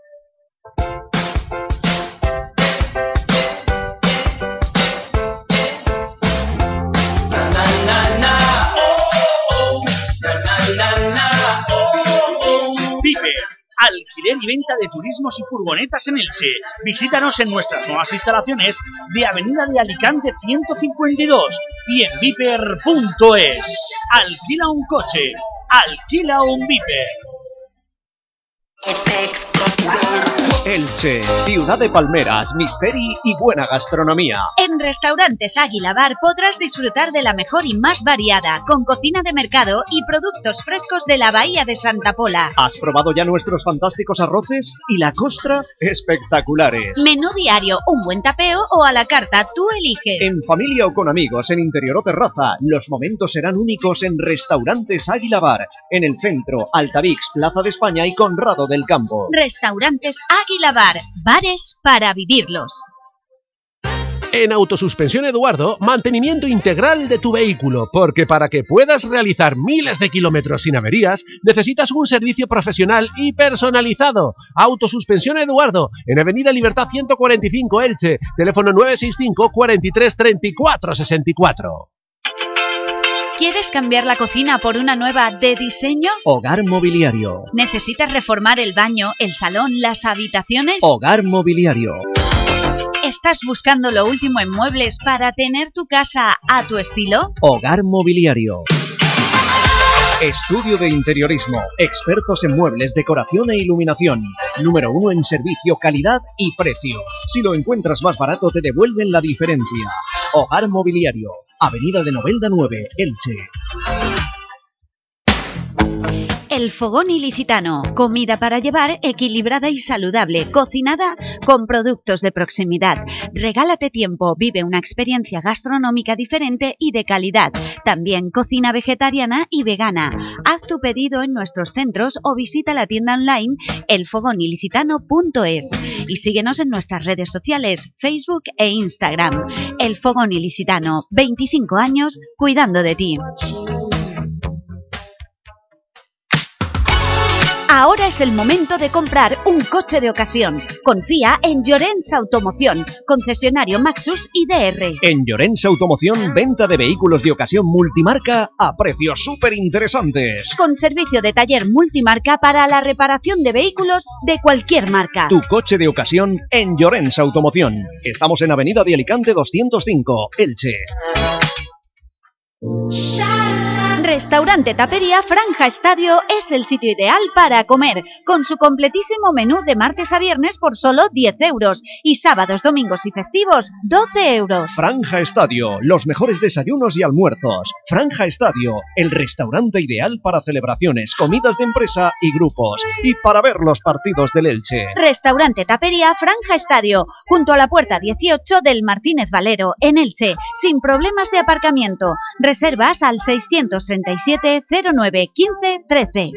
Viper, alquiler y venta de turismos y furgonetas en Elche. Visítanos en nuestras nuevas instalaciones de Avenida de Alicante ciento cincuenta y dos y en viper punto es. Alquila un coche, alquila un Viper. Elche, ciudad de palmeras, misteri y buena gastronomía. En Restaurantes Águila Bar podrás disfrutar de la mejor y más variada, con cocina de mercado y productos frescos de la Bahía de Santa Pola. ¿Has probado ya nuestros fantásticos arroces? Y la costra, espectaculares. Menú diario, un buen tapeo o a la carta, tú eliges. En familia o con amigos, en interior o terraza, los momentos serán únicos en Restaurantes Águila Bar, en el centro, Altavix, Plaza de España y Conrado del Campo. Restaurantes Águila Bar, bares para vivirlos. En Autosuspensión Eduardo, mantenimiento integral de tu vehículo, porque para que puedas realizar miles de kilómetros sin averías, necesitas un servicio profesional y personalizado. Autosuspensión Eduardo, en Avenida Libertad ciento cuarenta y cinco Elche, teléfono nueve seis cinco, cuarenta y tres, treinta y cuatro sesenta y cuatro. ¿Quieres cambiar la cocina por una nueva de diseño? Hogar Mobiliario. ¿Necesitas reformar el baño, el salón, las habitaciones? Hogar Mobiliario. ¿Estás buscando lo último en muebles para tener tu casa a tu estilo? Hogar Mobiliario. Estudio de interiorismo, expertos en muebles, decoración e iluminación. Número uno en servicio, calidad y precio. Si lo encuentras más barato, te devuelven la diferencia. Hogar Mobiliario, Avenida de Novelda nueve, Elche. El Fogón Ilicitano, comida para llevar equilibrada y saludable, cocinada con productos de proximidad. Regálate tiempo, vive una experiencia gastronómica diferente y de calidad. También cocina vegetariana y vegana. Haz tu pedido en nuestros centros o visita la tienda online el fogón ilicitano punto es y síguenos en nuestras redes sociales, Facebook e Instagram. El Fogón Ilicitano, veinticinco años cuidando de ti. Ahora es el momento de comprar un coche de ocasión. Confía en Llorens Automoción, concesionario Maxus y D R. En Llorens Automoción, venta de vehículos de ocasión multimarca a precios súper interesantes. Con servicio de taller multimarca para la reparación de vehículos de cualquier marca. Tu coche de ocasión en Llorens Automoción. Estamos en Avenida de Alicante doscientos cinco, Elche. Restaurante Tapería Franja Estadio es el sitio ideal para comer, con su completísimo menú de martes a viernes por solo diez euros y sábados, domingos y festivos doce euros. Franja Estadio, los mejores desayunos y almuerzos. Franja Estadio, el restaurante ideal para celebraciones, comidas de empresa y grupos, y para ver los partidos del Elche. Restaurante Tapería Franja Estadio, junto a la puerta dieciocho del Martínez Valero, en Elche, sin problemas de aparcamiento. Reservas al seiscientos treinta y siete, cero nueve, quince, trece.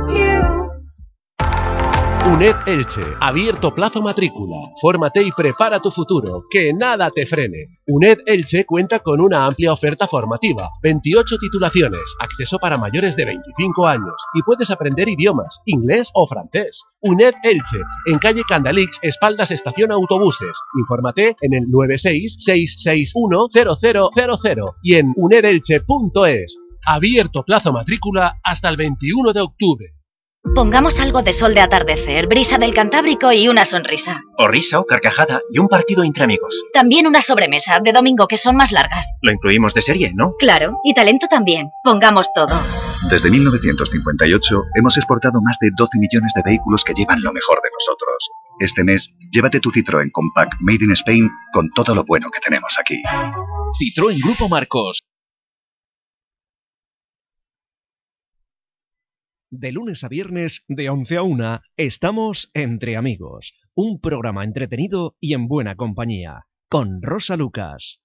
UNED Elche, abierto plazo matrícula. Fórmate y prepara tu futuro, que nada te frene. UNED Elche cuenta con una amplia oferta formativa, veintiocho titulaciones, acceso para mayores de veinticinco años y puedes aprender idiomas, inglés o francés. UNED Elche, en calle Candalix, espaldas estación autobuses. Infórmate en el nueve seis, seis seis uno, cero cero cero cero y en uned elche punto es. Abierto plazo matrícula hasta el veintiuno de octubre. Pongamos algo de sol de atardecer, brisa del Cantábrico y una sonrisa. O risa o carcajada y un partido entre amigos. También una sobremesa de domingo que son más largas. Lo incluimos de serie, ¿no? Claro, y talento también. Pongamos todo. Desde mil novecientos cincuenta y ocho hemos exportado más de doce millones de vehículos que llevan lo mejor de nosotros. Este mes, llévate tu Citroën Compact Made in Spain con todo lo bueno que tenemos aquí. Citroën Grupo Marcos. De lunes a viernes, de once a una, estamos Entre Amigos, un programa entretenido y en buena compañía, con Rosa Lucas.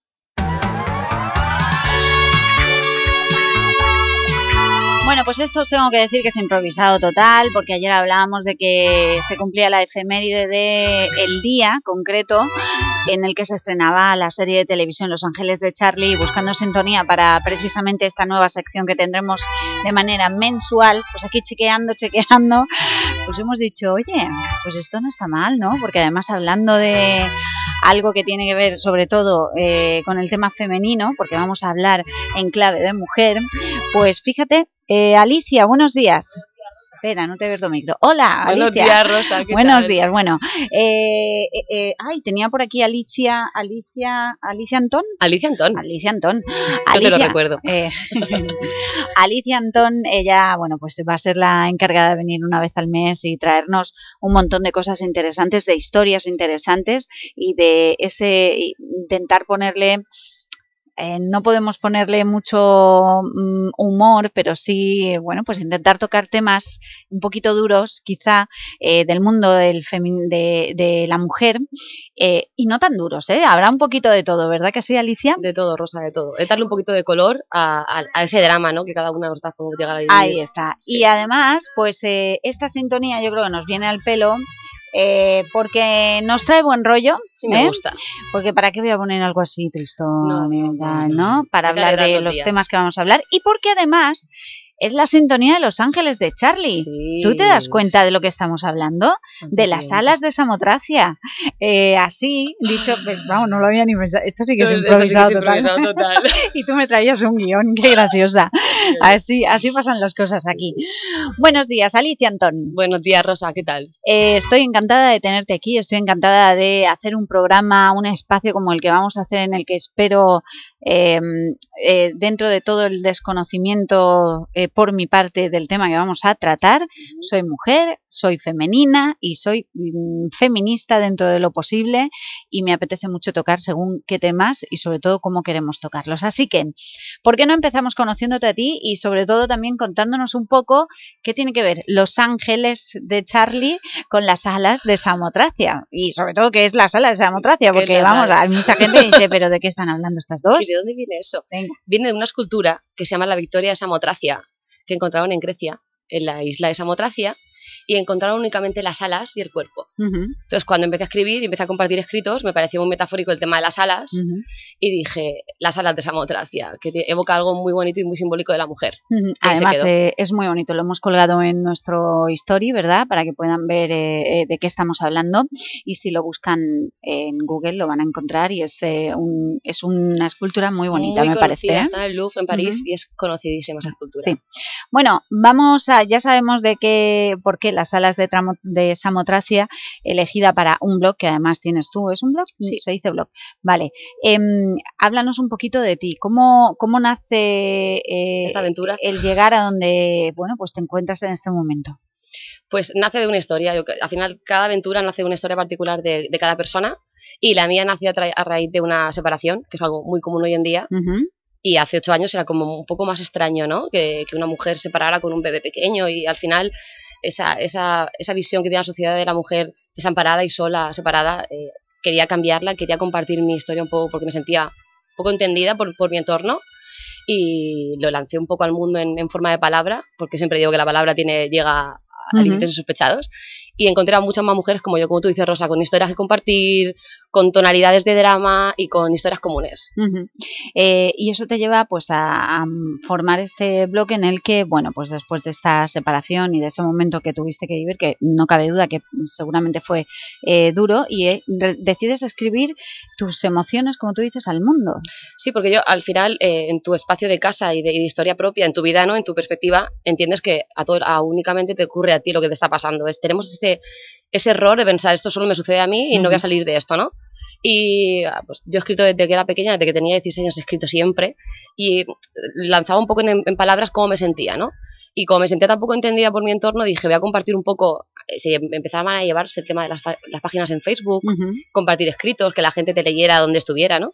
Bueno, pues esto os tengo que decir que es improvisado total, porque ayer hablábamos de que se cumplía la efeméride del día concreto en el que se estrenaba la serie de televisión Los Ángeles de Charlie, buscando sintonía para precisamente esta nueva sección que tendremos de manera mensual. Pues aquí chequeando, chequeando, pues hemos dicho, oye, pues esto no está mal, ¿no? Porque además hablando de algo que tiene que ver sobre todo eh, con el tema femenino, porque vamos a hablar en clave de mujer, pues fíjate, eh, Alicia, buenos días. Espera, no te veo tu micro. Hola, Alicia. Buenos días, Rosa. ¿Qué Buenos tal? días. Bueno, eh, eh, eh, ay, tenía por aquí Alicia, Alicia, Alicia Antón. Alicia Antón. Alicia Antón. Yo Alicia, te lo recuerdo. Eh, Alicia Antón, ella, bueno, pues va a ser la encargada de venir una vez al mes y traernos un montón de cosas interesantes, de historias interesantes y de ese intentar ponerle. Eh, no podemos ponerle mucho mm, humor, pero sí, bueno, pues intentar tocar temas un poquito duros, quizá, eh, del mundo del femi- de, de la mujer, eh, y no tan duros, ¿eh? Habrá un poquito de todo, ¿verdad que sí, Alicia? De todo, Rosa, de todo. Es darle un poquito de color a, a, a ese drama, ¿no? Que cada una de nosotras podemos llegar a vivir. Ahí está. Sí. Y además, pues eh, esta sintonía yo creo que nos viene al pelo, Eh, porque nos trae buen rollo. Y me ¿eh? gusta. Porque ¿para qué voy a poner algo así tristón? No, no, no, no, para hay que hablar alegrar de los los días. temas que vamos a hablar. Y porque además es la sintonía de Los Ángeles de Charlie. Sí. ¿Tú te das cuenta de lo que estamos hablando? De las tiempo? alas de Samotracia. Eh, así, dicho, pues, vamos, no lo había ni pensado. Esto sí que es Esto sí que improvisado, es improvisado total. total. Y tú me traías un guión, qué graciosa. Así, así pasan las cosas aquí. Buenos días, Alicia Antón. Buenos días, Rosa, ¿qué tal? Eh, estoy encantada de tenerte aquí, estoy encantada de hacer un programa, un espacio como el que vamos a hacer, en el que espero, eh, eh, dentro de todo el desconocimiento eh, por mi parte del tema que vamos a tratar, uh-huh. Soy mujer, soy femenina y soy mm, feminista dentro de lo posible y me apetece mucho tocar según qué temas y sobre todo cómo queremos tocarlos. Así que, ¿por qué no empezamos conociéndote a ti y sobre todo también contándonos un poco qué tiene que ver Los Ángeles de Charlie con las alas de Samotracia y sobre todo qué es las alas de Samotracia, porque vamos, alas? Hay mucha gente que dice, pero ¿de qué están hablando estas dos? Sí, ¿de dónde viene eso? Venga. Viene de una escultura que se llama la Victoria de Samotracia, que encontraron en Grecia, en la isla de Samotracia, y encontraron únicamente las alas y el cuerpo. Uh-huh. Entonces, cuando empecé a escribir y empecé a compartir escritos, me pareció muy metafórico el tema de las alas, uh-huh. y dije, las alas de Samotracia, que evoca algo muy bonito y muy simbólico de la mujer. Uh-huh. Además, eh, es muy bonito, lo hemos colgado en nuestro story, ¿verdad?, para que puedan ver eh, de qué estamos hablando, y si lo buscan en Google lo van a encontrar, y es, eh, un, es una escultura muy bonita, muy me parece. ¿eh? Está en el Louvre, en París, uh-huh. y es conocidísima esa escultura. Sí. Bueno, vamos a, ya sabemos de qué, por qué las alas de, tramo, de Samotracia, elegida para un blog que además tienes tú. ¿Es un blog? Sí. Se dice blog. Vale. Eh, háblanos un poquito de ti. ¿Cómo, cómo nace eh, esta aventura? El llegar a donde, bueno, pues te encuentras en este momento. Pues nace de una historia. Yo, al final, cada aventura nace de una historia particular de, de cada persona, y la mía nació a, tra- a raíz de una separación, que es algo muy común hoy en día. Uh-huh. Y hace ocho años era como un poco más extraño, ¿no? Que, que una mujer se separara con un bebé pequeño, y al final esa, esa, esa visión que tiene la sociedad de la mujer desamparada y sola, separada, eh, quería cambiarla, quería compartir mi historia un poco porque me sentía un poco entendida por, por mi entorno, y lo lancé un poco al mundo en, en forma de palabra, porque siempre digo que la palabra tiene, llega a uh-huh. límites insospechados, y encontré a muchas más mujeres como yo, como tú dices, Rosa, con historias que compartir, con tonalidades de drama y con historias comunes. Uh-huh. Eh, y eso te lleva pues a, a formar este blog en el que, bueno, pues después de esta separación y de ese momento que tuviste que vivir, que no cabe duda que seguramente fue eh, duro, y eh, re- decides escribir tus emociones, como tú dices, al mundo. Sí, porque yo al final, eh, en tu espacio de casa y de, y de historia propia, en tu vida, ¿no?, en tu perspectiva, entiendes que a, todo, a únicamente te ocurre a ti lo que te está pasando. Es, tenemos ese ese error de pensar, esto solo me sucede a mí y uh-huh. no voy a salir de esto, ¿no? Y pues, yo he escrito desde que era pequeña, desde que tenía dieciséis años he escrito siempre, y lanzaba un poco en, en palabras cómo me sentía, ¿no? Y como me sentía tan poco entendida por mi entorno, dije, voy a compartir un poco, se empezaban a llevarse el tema de las, las páginas en Facebook, uh-huh. compartir escritos, que la gente te leyera donde estuviera, ¿no?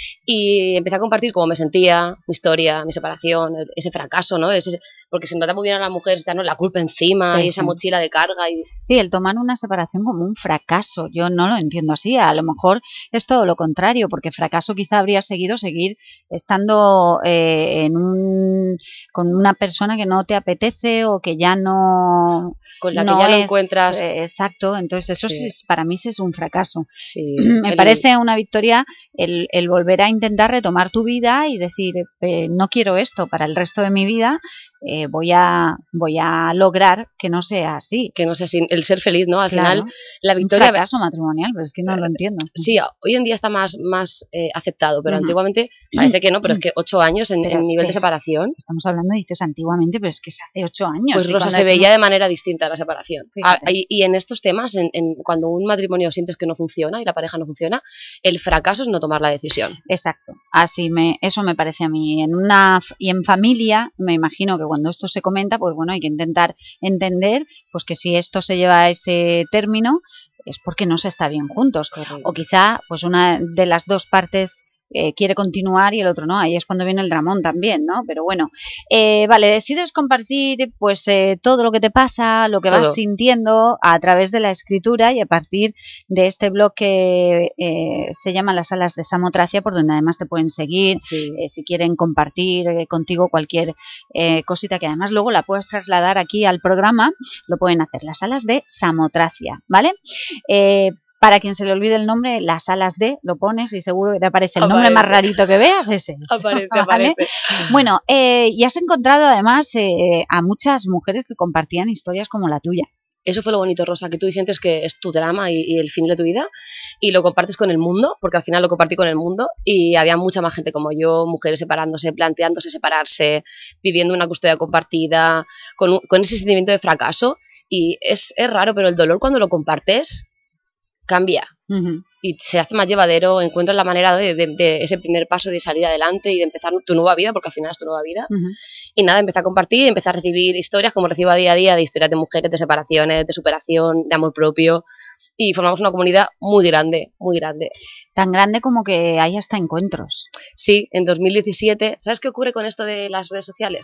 Y empecé a compartir cómo me sentía, mi historia, mi separación, ese fracaso, ¿no? Ese, porque se nota muy bien a las mujeres, ¿no?, la culpa encima, sí, y esa sí. mochila de carga. Y... Sí, el tomar una separación como un fracaso, yo no lo entiendo así, a lo mejor es todo lo contrario, porque fracaso quizá habría seguido seguir estando eh, en un, con una persona que no te apetece o que ya no... Con la no que ya es, no encuentras... Eh, exacto, entonces eso sí. sí, para mí sí es un fracaso. Sí, Me el... parece una victoria el, el volver a intentar retomar tu vida y decir, eh, no quiero esto para el resto de mi vida, eh, voy a voy a lograr que no sea así. Que no sea así, el ser feliz, ¿no? Al claro. final, la victoria... Un fracaso matrimonial, pero es que no lo entiendo. Sí, hoy en día está más, más eh, aceptado, pero uh-huh. antiguamente parece que no, pero es que ocho años en, en nivel de separación... Estamos hablando, dices antiguamente, pero es que es hace ocho años. Pues Rosa, se veía de manera distinta la separación. Ah, y, y en estos temas, en, en, cuando un matrimonio sientes que no funciona y la pareja no funciona, el fracaso es no tomar la decisión. Exacto, así me, eso me parece a mí. En una y en familia, me imagino que cuando esto se comenta, pues bueno, hay que intentar entender pues que si esto se lleva a ese término es porque no se está bien juntos. Correcto. O quizá pues una de las dos partes Eh, quiere continuar y el otro no, ahí es cuando viene el dramón también, ¿no? Pero bueno, eh, vale, decides compartir pues eh, todo lo que te pasa, lo que todo. vas sintiendo a través de la escritura y a partir de este blog que eh, se llama Las Alas de Samotracia, por donde además te pueden seguir, sí. eh, si quieren compartir eh, contigo cualquier eh, cosita que además luego la puedas trasladar aquí al programa, lo pueden hacer, Las Alas de Samotracia, ¿vale? Eh, Para quien se le olvide el nombre, Las Alas de, lo pones y seguro que te aparece el aparece. nombre más rarito que veas, ese es. Aparece, ¿vale? aparece. Bueno, eh, y has encontrado además eh, a muchas mujeres que compartían historias como la tuya. Eso fue lo bonito, Rosa, que tú sientes que es tu drama y, y el fin de tu vida y lo compartes con el mundo, porque al final lo compartí con el mundo y había mucha más gente como yo, mujeres separándose, planteándose separarse, viviendo una custodia compartida, con, con ese sentimiento de fracaso, y es, es raro, pero el dolor cuando lo compartes cambia uh-huh. y se hace más llevadero, encuentras la manera de, de, de ese primer paso de salir adelante y de empezar tu nueva vida, porque al final es tu nueva vida. Uh-huh. Y nada, empecé a compartir, empecé a recibir historias como recibo a día a día, de historias de mujeres, de separaciones, de superación, de amor propio, y formamos una comunidad muy grande, muy grande. Tan grande como que hay hasta encuentros. Sí, en dos mil diecisiete, ¿sabes qué ocurre con esto de las redes sociales?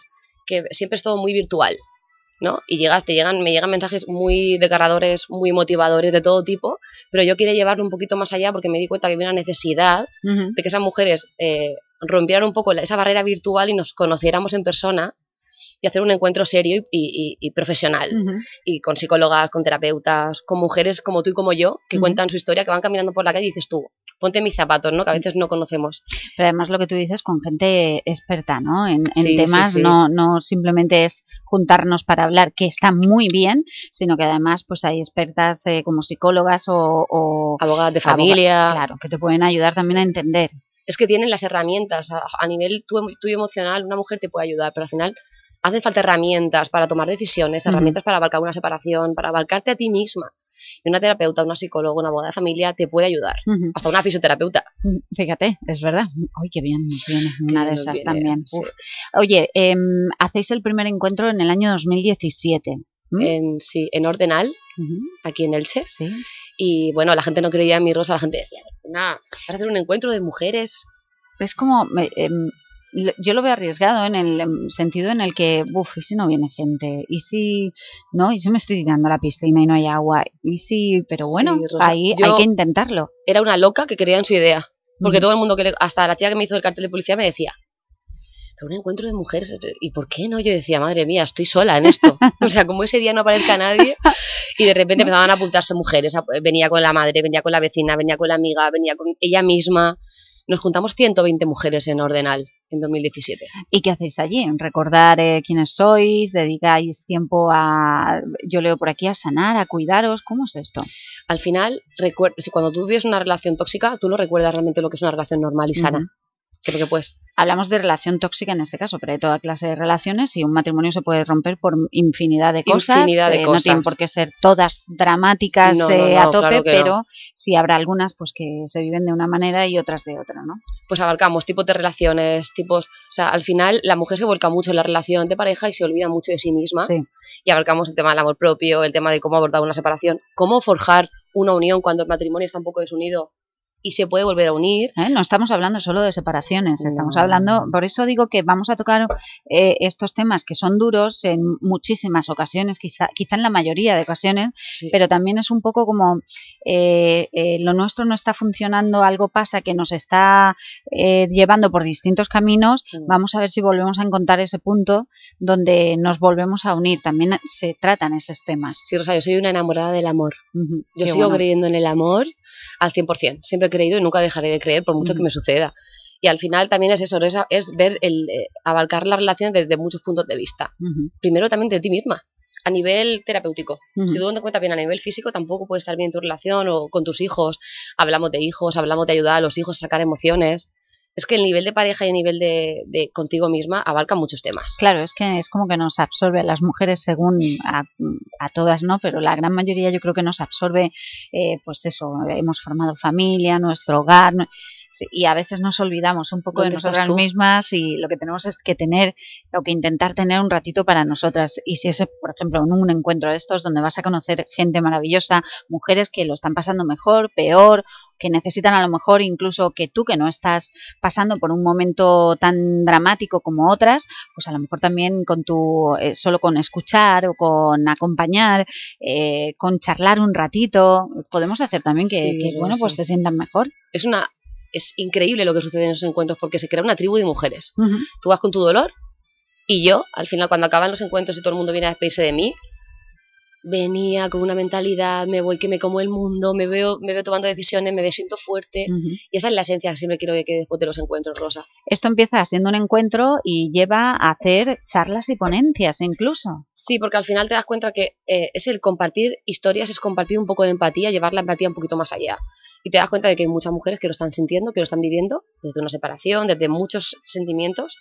que siempre es todo muy virtual, ¿no? Y llegas, te llegan, me llegan mensajes muy desgarradores, muy motivadores de todo tipo, pero yo quería llevarlo un poquito más allá porque me di cuenta que había una necesidad Ujú. de que esas mujeres eh, rompieran un poco la- esa barrera virtual y nos conociéramos en persona y hacer un encuentro serio y, y- y profesional. Ujú. Y con psicólogas, con terapeutas, con mujeres como tú y como yo, que Ujú. cuentan su historia, que van caminando por la calle y dices tú, ponte mis zapatos, ¿no? Que a veces no conocemos. Pero además lo que tú dices con gente experta, ¿no? En, en Sí, sí, temas, sí. No, no simplemente es juntarnos para hablar, que está muy bien, sino que además pues hay expertas eh, como psicólogas o... o Abogadas de aboga- familia. claro, que te pueden ayudar también a entender. Es que tienen las herramientas, a, a nivel tuyo, tuyo emocional, una mujer te puede ayudar, pero al final hacen falta herramientas para tomar decisiones, Ujú. herramientas para abarcar una separación, para abarcarte a ti misma. Y una terapeuta, una psicóloga, una abogada de familia te puede ayudar. Ujú. Hasta una fisioterapeuta. Mm, Fíjate, es verdad. Uy, qué bien nos viene una de nos esas viene, también. sí. Uf. Oye, em, hacéis el primer encuentro en el año dos mil diecisiete. ¿m? En, sí, en Ordenal, Ujú. aquí en Elche. Sí. Y bueno, la gente no creía en mi rosa, la gente decía, nah, vas a hacer un encuentro de mujeres. Es como, me- em, lo- yo lo veo arriesgado en el em, sentido en el que, uff, ¿y si no viene gente? ¿Y si no? ¿Y si me estoy tirando a la piscina y no hay agua? ¿Y si...? Pero bueno, Sí, Rosa, ahí yo- hay que intentarlo. Era una loca que creía en su idea. Porque Ujú. todo el mundo, que le- hasta la chica que me hizo el cartel de policía me decía, pero un encuentro de mujeres, ¿y por qué no? Yo decía, madre mía, estoy sola en esto. O sea, como ese día no aparezca nadie, y de repente empezaban a apuntarse mujeres, a- venía con la madre, venía con la vecina, venía con la amiga, venía con ella misma. Nos juntamos ciento veinte mujeres en Ordenal en dos mil diecisiete. ¿Y qué hacéis allí? Recordar eh, quiénes sois, dedicáis tiempo a, yo leo por aquí, a sanar, a cuidaros. ¿Cómo es esto? Al final, recuer- si cuando tú vives una relación tóxica, tú no recuerdas realmente lo que es una relación normal y sana. Ujú. Que porque pues Hablamos de relación tóxica en este caso, pero hay toda clase de relaciones y un matrimonio se puede romper por infinidad de cosas. Infinidad de eh, No cosas. tienen por qué ser todas dramáticas No, no, eh, no, a tope, claro que pero no. sí habrá algunas pues que se viven de una manera y otras de otra, ¿no? pues abarcamos tipos de relaciones, tipos, o sea, al final la mujer se vuelca mucho en la relación de pareja y se olvida mucho de sí misma. Sí. Y abarcamos el tema del amor propio, el tema de cómo abordar una separación, cómo forjar una unión cuando el matrimonio está un poco desunido y se puede volver a unir. ¿Eh? No estamos hablando solo de separaciones, estamos No. hablando, por eso digo que vamos a tocar eh, estos temas que son duros en muchísimas ocasiones, quizá, quizá en la mayoría de ocasiones, Sí. pero también es un poco como eh, eh, lo nuestro no está funcionando, algo pasa que nos está eh, llevando por distintos caminos, Mm. vamos a ver si volvemos a encontrar ese punto donde nos volvemos a unir, también se tratan esos temas. Sí, Rosa, yo soy una enamorada del amor. Ujú, Yo qué sigo bueno. creyendo en el amor al cien por cien. Siempre he creído y nunca dejaré de creer por mucho que Ujú. me suceda. Y al final también es eso, ¿no? es, es ver, el eh, abarcar la relación desde muchos puntos de vista. Ujú. Primero también de ti misma, a nivel terapéutico. Ujú. Si tú no te cuentas bien a nivel físico, tampoco puede estar bien tu relación o con tus hijos. Hablamos de hijos, hablamos de ayudar a los hijos a sacar emociones. Es que el nivel de pareja y el nivel de, de contigo misma abarca muchos temas. Claro, es que es como que nos absorbe a las mujeres según a, a todas, ¿no? Pero la gran mayoría yo creo que nos absorbe, eh, pues eso, hemos formado familia, nuestro hogar, no- sí, y a veces nos olvidamos un poco de ¿Dónde estás nosotras tú? mismas y lo que tenemos es que tener, o que intentar tener un ratito para nosotras. Y si es, por ejemplo, en un encuentro de estos donde vas a conocer gente maravillosa, mujeres que lo están pasando mejor, peor, que necesitan a lo mejor incluso que tú, que no estás pasando por un momento tan dramático como otras, pues a lo mejor también con tu, eh, solo con escuchar o con acompañar, eh, con charlar un ratito, podemos hacer también que, Sí, que, bueno, pues sí. se sientan mejor. Es una es increíble lo que sucede en esos encuentros porque se crea una tribu de mujeres. Ujú. Tú vas con tu dolor y yo, al final, cuando acaban los encuentros y todo el mundo viene a despedirse de mí, venía con una mentalidad, me voy que me como el mundo, me veo, me veo tomando decisiones, me veo siento fuerte. Ujú. Y esa es la esencia que siempre quiero que quede después de los encuentros, Rosa. Esto empieza siendo un encuentro y lleva a hacer charlas y ponencias incluso. Sí, porque al final te das cuenta que eh, es el compartir historias, es compartir un poco de empatía, llevar la empatía un poquito más allá. Y te das cuenta de que hay muchas mujeres que lo están sintiendo, que lo están viviendo, desde una separación, desde muchos sentimientos.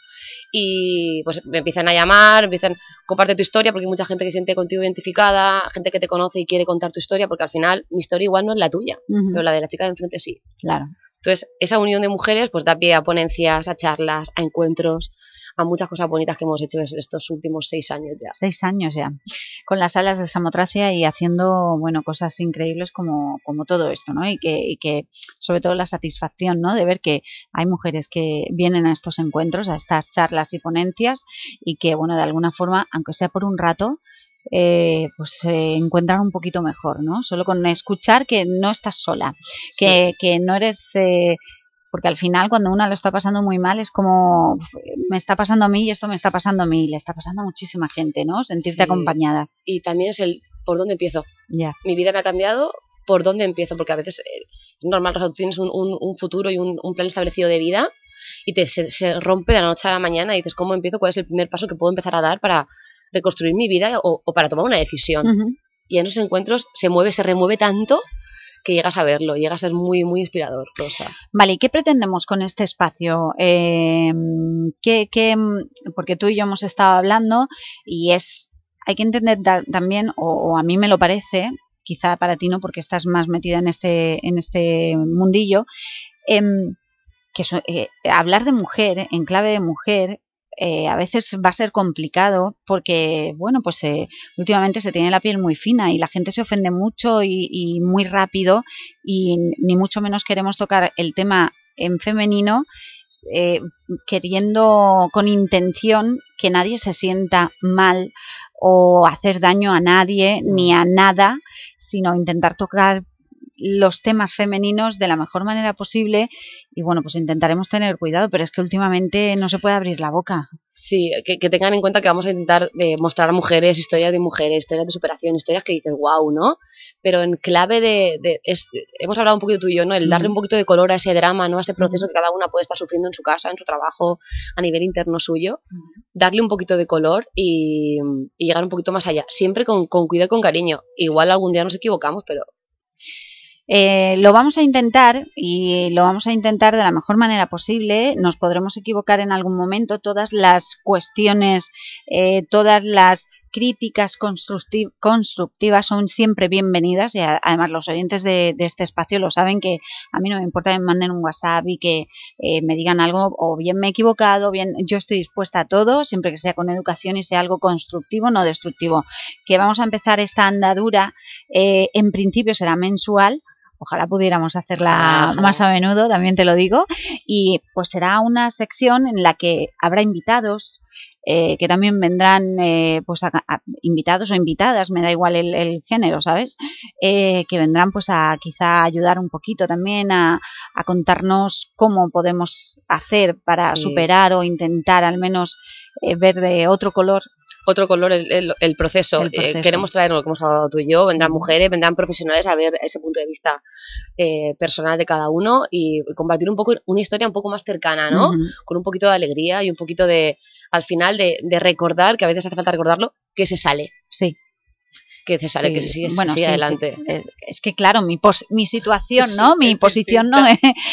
Y pues me empiezan a llamar, empiezan, comparte tu historia, porque hay mucha gente que se siente contigo identificada, gente que te conoce y quiere contar tu historia, porque al final mi historia igual no es la tuya, Ujú. pero la de la chica de enfrente sí. Claro. Entonces, esa unión de mujeres pues da pie a ponencias, a charlas, a encuentros, a muchas cosas bonitas que hemos hecho estos últimos seis años ya. Seis años ya, con las salas de Samotracia y haciendo, bueno, cosas increíbles como, como todo esto, ¿no? Y que, y que, sobre todo la satisfacción, ¿no? De ver que hay mujeres que vienen a estos encuentros, a estas charlas y ponencias y que, bueno, de alguna forma, aunque sea por un rato, Eh, pues se eh, encuentran un poquito mejor, ¿no? Solo con escuchar que no estás sola, sí. que, que no eres... Eh, porque al final cuando una lo está pasando muy mal es como, me está pasando a mí y esto me está pasando a mí, le está pasando a muchísima gente, ¿no? Sentirte sí. acompañada. Y también es el, ¿por dónde empiezo? Ya. Mi vida me ha cambiado, ¿por dónde empiezo? Porque a veces eh, es normal, o sea, tú tienes un, un, un futuro y un, un plan establecido de vida y te, se, se rompe de la noche a la mañana y dices, ¿cómo empiezo? ¿Cuál es el primer paso que puedo empezar a dar para reconstruir mi vida o, o para tomar una decisión? Uh-huh. Y en esos encuentros se mueve, se remueve tanto que llegas a verlo, llega a ser muy, muy inspirador, Rosa. Vale, ¿y qué pretendemos con este espacio? Eh, ¿qué, qué, porque tú y yo hemos estado hablando y es, hay que entender da, también, o, o a mí me lo parece, quizá para ti no, porque estás más metida en este, en este mundillo, eh, que so, eh, hablar de mujer, en clave de mujer, Eh, a veces va a ser complicado porque, bueno, pues eh, últimamente se tiene la piel muy fina y la gente se ofende mucho y, y muy rápido y ni mucho menos queremos tocar el tema en femenino eh, queriendo con intención que nadie se sienta mal o hacer daño a nadie ni a nada, sino intentar tocar los temas femeninos de la mejor manera posible y bueno, pues intentaremos tener cuidado, pero es que últimamente no se puede abrir la boca. Sí, que, que tengan en cuenta que vamos a intentar eh, mostrar a mujeres, historias de mujeres, historias de superación, historias que dicen wow, ¿no? Pero en clave de... de es, hemos hablado un poquito tú y yo, ¿no? El darle un poquito de color a ese drama, ¿no? A ese proceso que cada una puede estar sufriendo en su casa, en su trabajo, a nivel interno suyo. Darle un poquito de color y, y llegar un poquito más allá. Siempre con, con cuidado y con cariño. Igual algún día nos equivocamos, pero... Eh, lo vamos a intentar y lo vamos a intentar de la mejor manera posible. Nos podremos equivocar en algún momento. Todas las cuestiones, eh, todas las críticas constructiv constructivas son siempre bienvenidas y a, además los oyentes de, de este espacio lo saben, que a mí no me importa que me manden un WhatsApp y que eh, me digan algo, o bien me he equivocado, o bien yo estoy dispuesta a todo, siempre que sea con educación y sea algo constructivo, no destructivo. Que vamos a empezar esta andadura, eh, en principio será mensual. Ojalá pudiéramos hacerla más a menudo, también te lo digo, y pues será una sección en la que habrá invitados, eh, que también vendrán eh, pues a, a invitados o invitadas, me da igual el, el género, ¿sabes? Eh, que vendrán pues a quizá ayudar un poquito también a, a contarnos cómo podemos hacer para sí. superar o intentar al menos eh, ver de otro color. Otro color, el, el, el, proceso. el proceso. Eh, queremos traer lo que hemos hablado tú y yo, vendrán mujeres, vendrán profesionales a ver ese punto de vista eh, personal de cada uno y, y compartir un poco una historia un poco más cercana, ¿no? Uh-huh. Con un poquito de alegría y un poquito de, al final, de, de recordar, que a veces hace falta recordarlo, que se sale. Sí. Que se sale, sí. que se sigue, bueno, se sigue sí, adelante. Es, es que claro, mi, pos, mi situación, ¿no? Mi posición no es,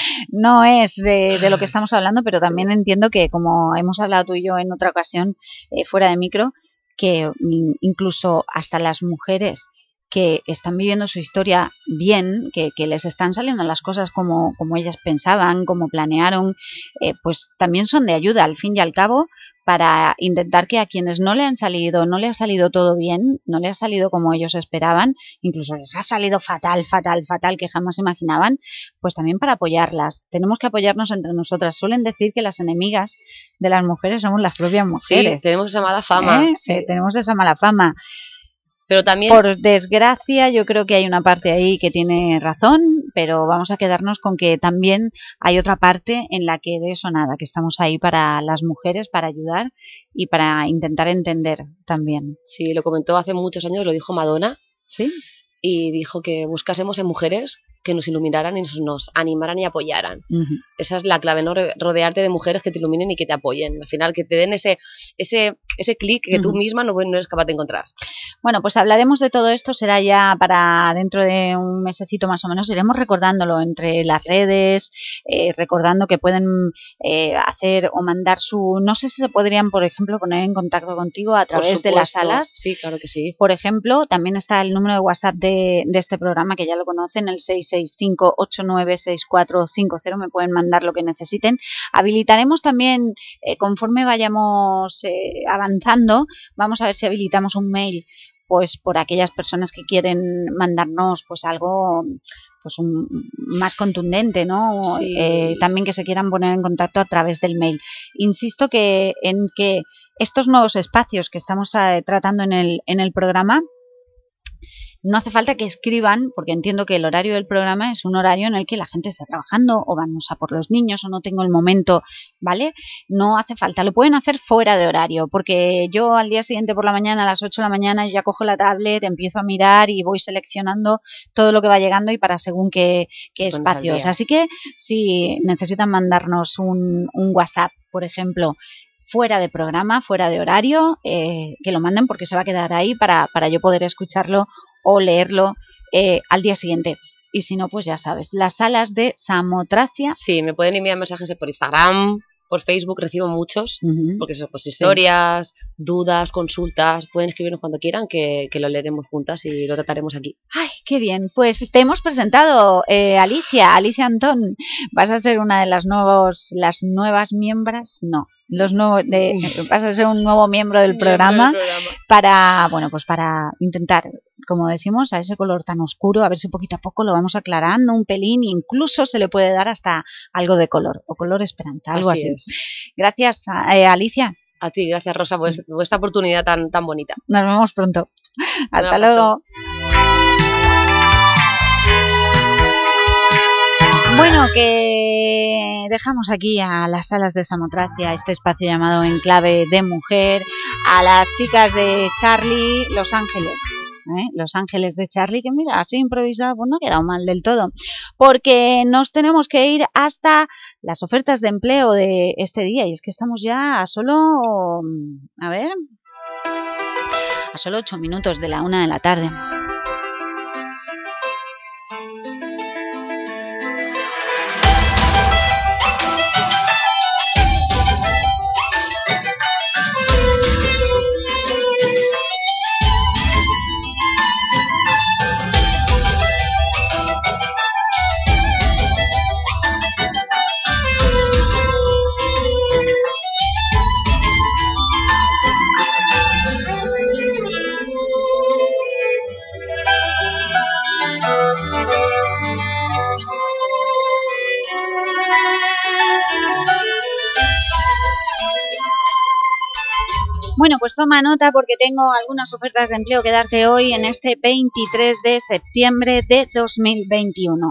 no es de, de lo que estamos hablando, pero también entiendo que, como hemos hablado tú y yo en otra ocasión, eh, fuera de micro, que incluso hasta las mujeres que están viviendo su historia bien, que, que les están saliendo las cosas como, como ellas pensaban, como planearon, eh, pues también son de ayuda al fin y al cabo, para intentar que a quienes no le han salido, no le ha salido todo bien, no le ha salido como ellos esperaban, incluso les ha salido fatal, fatal, fatal, que jamás imaginaban, pues también para apoyarlas. Tenemos que apoyarnos entre nosotras. Suelen decir que las enemigas de las mujeres somos las propias mujeres. Sí, tenemos esa mala fama. ¿Eh? Sí. Tenemos esa mala fama. Pero también... Por desgracia, yo creo que hay una parte ahí que tiene razón, pero vamos a quedarnos con que también hay otra parte en la que de eso nada, que estamos ahí para las mujeres, para ayudar y para intentar entender también. Sí, lo comentó hace muchos años, lo dijo Madonna. ¿Sí? Y dijo que buscásemos en mujeres que nos iluminaran y nos animaran y apoyaran. Uh-huh. Esa es la clave, ¿no? Rodearte de mujeres que te iluminen y que te apoyen. Al final, que te den ese, ese, ese clic que uh-huh. tú misma no, no eres capaz de encontrar. Bueno, pues hablaremos de todo esto, será ya para dentro de un mesecito más o menos, iremos recordándolo entre las redes, eh, recordando que pueden eh, hacer o mandar su... No sé si se podrían, por ejemplo, poner en contacto contigo a través de las salas. Sí, claro que sí. Por ejemplo, también está el número de WhatsApp de, de este programa, que ya lo conocen, el seis seis cinco ocho nueve seis cuatro cinco cero, me pueden mandar lo que necesiten. Habilitaremos también, eh, conforme vayamos eh, avanzando, vamos a ver si habilitamos un mail pues por aquellas personas que quieren mandarnos pues algo pues un, más contundente, ¿no? Sí. Eh, también que se quieran poner en contacto a través del mail. Insisto que en que estos nuevos espacios que estamos eh, tratando en el, en el programa, no hace falta que escriban, porque entiendo que el horario del programa es un horario en el que la gente está trabajando, o vamos a por los niños, o no tengo el momento, ¿vale? No hace falta, lo pueden hacer fuera de horario, porque yo al día siguiente por la mañana, a las ocho de la mañana, yo ya cojo la tablet, empiezo a mirar y voy seleccionando todo lo que va llegando y para según qué, qué espacios. Así que si necesitan mandarnos un, un WhatsApp, por ejemplo, fuera de programa, fuera de horario, eh, que lo manden porque se va a quedar ahí para, para yo poder escucharlo o leerlo eh, al día siguiente. Y si no, pues ya sabes, las salas de Samotracia. Sí, me pueden enviar mensajes por Instagram, por Facebook, recibo muchos, uh-huh. porque son pues historias, sí. dudas, consultas, pueden escribirnos cuando quieran, que, que lo leeremos juntas y lo trataremos aquí. ¡Ay, qué bien! Pues te hemos presentado, eh, Alicia, Alicia Antón, vas a ser una de las, nuevos, las nuevas miembros, no, los nuevos de, vas a ser un nuevo miembro del programa, del programa para, bueno, pues para intentar, como decimos, a ese color tan oscuro, a ver si poquito a poco lo vamos aclarando un pelín, incluso se le puede dar hasta algo de color, o color esperanza, algo así. así. Gracias, eh, Alicia. A ti, gracias Rosa, por, por esta oportunidad tan, tan bonita. Nos vemos pronto. Hasta Hasta luego. Bueno, que dejamos aquí a las salas de Samotracia, este espacio llamado Enclave de Mujer, a las chicas de Charlie, Los Ángeles. ¿Eh? Los Ángeles de Charlie, que mira, así improvisado, pues no ha quedado mal del todo, porque nos tenemos que ir hasta las ofertas de empleo de este día, y es que estamos ya a solo, a ver, a solo ocho minutos de la una de la tarde. Bueno, pues toma nota porque tengo algunas ofertas de empleo que darte hoy en este veintitrés de septiembre de dos mil veintiuno.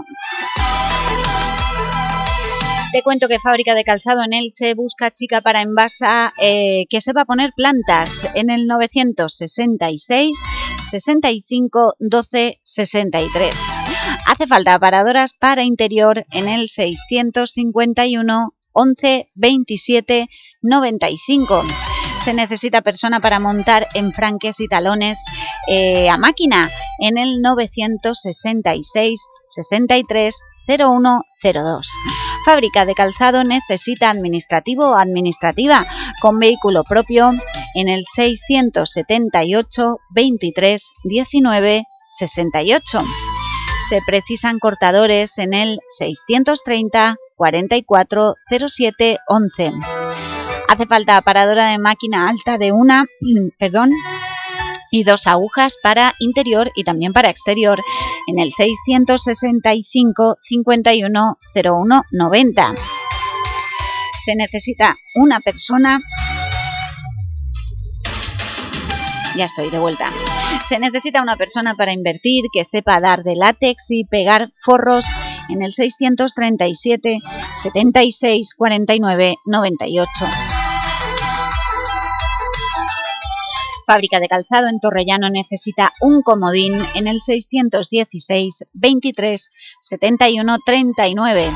Te cuento que Fábrica de Calzado en Elche busca chica para envasa eh, que sepa poner plantas en el novecientos sesenta y seis, sesenta y cinco, doce, sesenta y tres. Hace falta aparadoras para interior en el seiscientos cincuenta y uno, once, veintisiete, noventa y cinco. Se necesita persona para montar enfranques y talones eh, a máquina en el novecientos sesenta y seis, sesenta y tres, cero uno cero dos. Fábrica de Calzado necesita administrativo o administrativa con vehículo propio en el seiscientos setenta y ocho, veintitrés, diecinueve, sesenta y ocho. Se precisan cortadores en el seiscientos treinta, cuarenta y cuatro, cero siete, once. Hace falta aparadora de máquina alta de una, perdón, y dos agujas para interior y también para exterior en el seiscientos sesenta y cinco, cincuenta y uno, cero uno, noventa. Se necesita una persona... Ya estoy de vuelta. Se necesita una persona para invertir que sepa dar de látex y pegar forros en el seiscientos treinta y siete, setenta y seis, cuarenta y nueve, noventa y ocho. Fábrica de Calzado en Torrellano necesita un comodín en el seiscientos dieciséis, veintitrés, setenta y uno, treinta y nueve.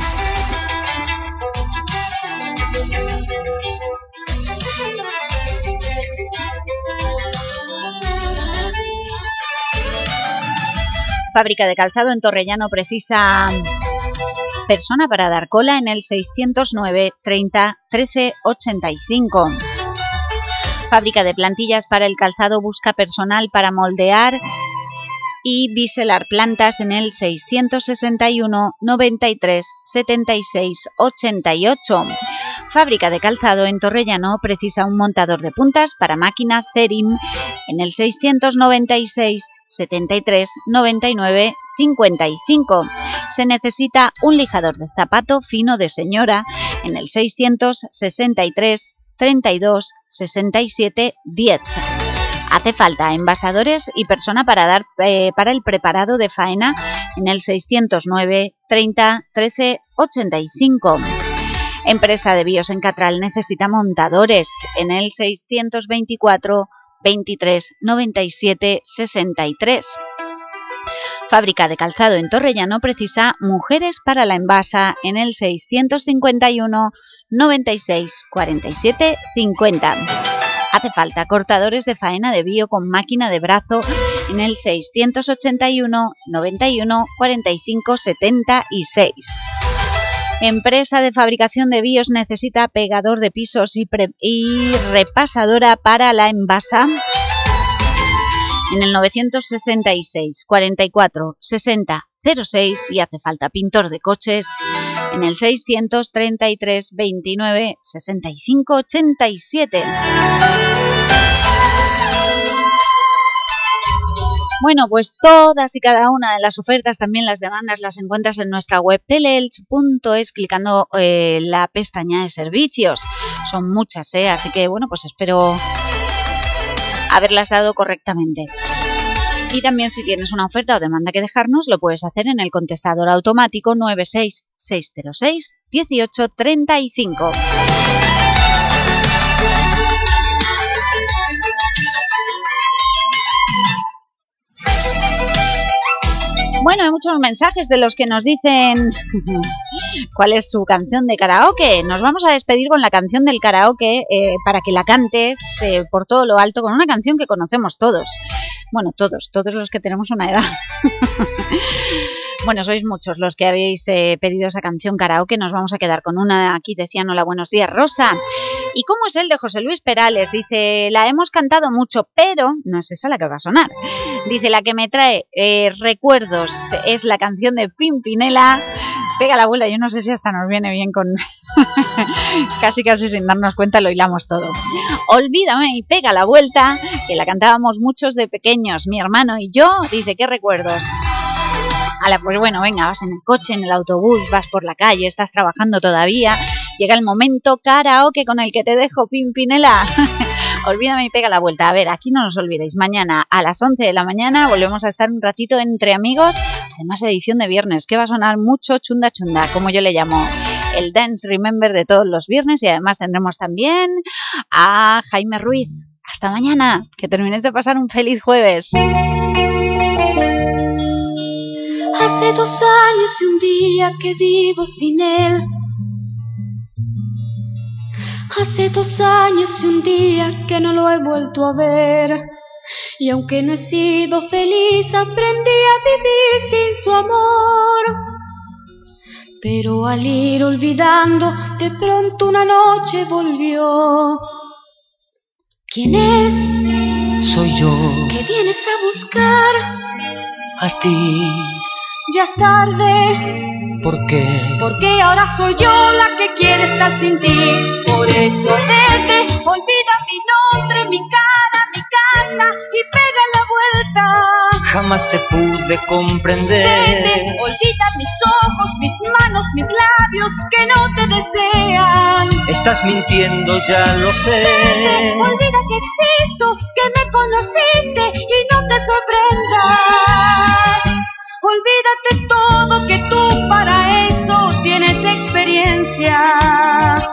Fábrica de Calzado en Torrellano precisa persona para dar cola en el seiscientos nueve, treinta, trece, ochenta y cinco. Fábrica de plantillas para el calzado busca personal para moldear y Biselar Plantas en el seiscientos sesenta y uno, noventa y tres, setenta y seis, ochenta y ocho. Fábrica de Calzado en Torrellano precisa un montador de puntas para máquina Cerim en el seiscientos noventa y seis, setenta y tres, noventa y nueve, cincuenta y cinco. Se necesita un lijador de zapato fino de señora en el seiscientos sesenta y tres, treinta y dos, sesenta y siete, diez. Hace falta envasadores y persona para dar eh, para el preparado de faena en el seiscientos nueve, treinta, trece, ochenta y cinco. Empresa de Bíos en Catral necesita montadores en el seiscientos veinticuatro, veintitrés, noventa y siete, sesenta y tres. Fábrica de Calzado en Torrellano precisa mujeres para la envasa en el seiscientos cincuenta y uno, noventa y seis, cuarenta y siete, cincuenta. Hace falta cortadores de faena de bio con máquina de brazo en el seiscientos ochenta y uno, noventa y uno, cuarenta y cinco, setenta y seis. Empresa de fabricación de bios necesita pegador de pisos y, pre y repasadora para la envasa en el novecientos sesenta y seis, cuarenta y cuatro, sesenta, cero seis y hace falta pintor de coches en el seiscientos treinta y tres, veintinueve, sesenta y cinco, ochenta y siete. Bueno, pues todas y cada una de las ofertas, también las demandas, las encuentras en nuestra web teleelch punto es clicando eh, la pestaña de servicios. Son muchas, ¿eh? Así que bueno, pues espero haberlas dado correctamente. Y también si tienes una oferta o demanda que dejarnos, lo puedes hacer en el contestador automático nueve seis seis cero seis, dieciocho, treinta y cinco. Bueno, hay muchos mensajes de los que nos dicen cuál es su canción de karaoke. Nos vamos a despedir con la canción del karaoke eh, para que la cantes eh, por todo lo alto con una canción que conocemos todos. Bueno, todos, todos los que tenemos una edad. Bueno, sois muchos los que habéis eh, pedido esa canción karaoke. Nos vamos a quedar con una. Aquí decían: hola, buenos días, Rosa. ¿Y cómo es el de José Luis Perales? Dice, la hemos cantado mucho, pero no es esa la que va a sonar. Dice, la que me trae eh, recuerdos es la canción de Pimpinela. Pega la abuela, yo no sé si hasta nos viene bien con... casi casi sin darnos cuenta lo hilamos todo. Olvídame y pega la vuelta, que la cantábamos muchos de pequeños, mi hermano y yo. Dice, ¿qué recuerdos? Ala, pues bueno, venga, vas en el coche, en el autobús, vas por la calle, estás trabajando todavía, llega el momento karaoke con el que te dejo, Pimpinela. Olvídame y pega la vuelta. A ver, aquí no nos olvidéis, mañana a las once de la mañana volvemos a estar un ratito entre amigos, además edición de viernes, que va a sonar mucho chunda chunda, como yo le llamo, el Dance Remember de todos los viernes, y además tendremos también a Jaime Ruiz. Hasta mañana, que termines de pasar un feliz jueves. Hace dos años y un día que vivo sin él. Hace dos años y un día que no lo he vuelto a ver. Y aunque no he sido feliz, aprendí a vivir sin su amor. Pero al ir olvidando, de pronto una noche volvió. ¿Quién es? Soy yo. ¿Qué vienes a buscar? A ti. Ya es tarde. ¿Por qué? Porque ahora soy yo la que quiere estar sin ti. Por eso vete, olvida mi nombre, mi cara, mi casa y pega la vuelta. Jamás te pude comprender. Vete, olvida mis ojos, mis manos, mis labios que no te desean. Estás mintiendo, ya lo sé. Vete, olvida que existo, que me conociste y no te sorprendas. Olvídate todo, que tú para eso tienes experiencia.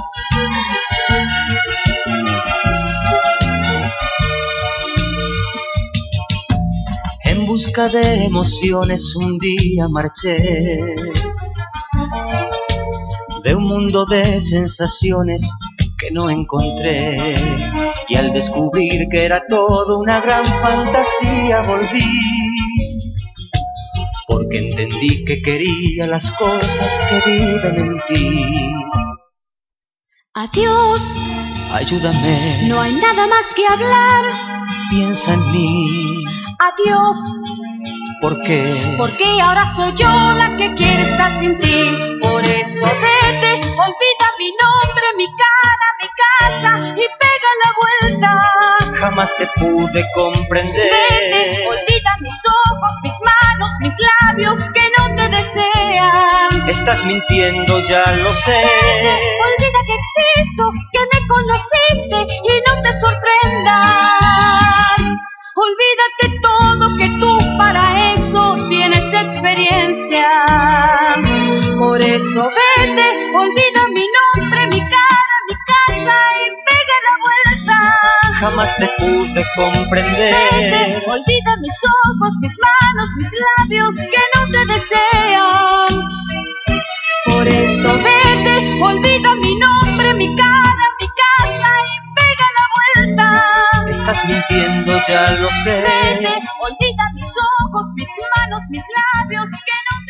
En busca de emociones un día marché, de un mundo de sensaciones que no encontré, y al descubrir que era todo una gran fantasía volví. Porque entendí que quería las cosas que viven en ti. Adiós. Ayúdame. No hay nada más que hablar. Piensa en mí. adiós. ¿Por qué? Porque ahora soy yo la que quiere estar sin ti. Por eso vete, olvida mi nombre, mi cara, mi casa y pega la vuelta. Jamás te pude comprender. Vete, olvida mis ojos, mis manos, mis labios que no te desean. Estás mintiendo, ya lo sé. Vete, olvida que existo, que me conociste y no te sorprendas. Olvídate todo, que tú para eso tienes experiencia. Por eso vete, olvida mi nombre, mi cara, mi casa y pega la vuelta. Jamás te pude comprender. Vete, olvida mis ojos, mis manos, mis labios que no te desean. Por eso vete, olvida mi nombre, mi cara, mi casa y pega la vuelta. Estás mintiendo, ya lo sé. Vete, olvida mis ojos, mis manos, mis labios que no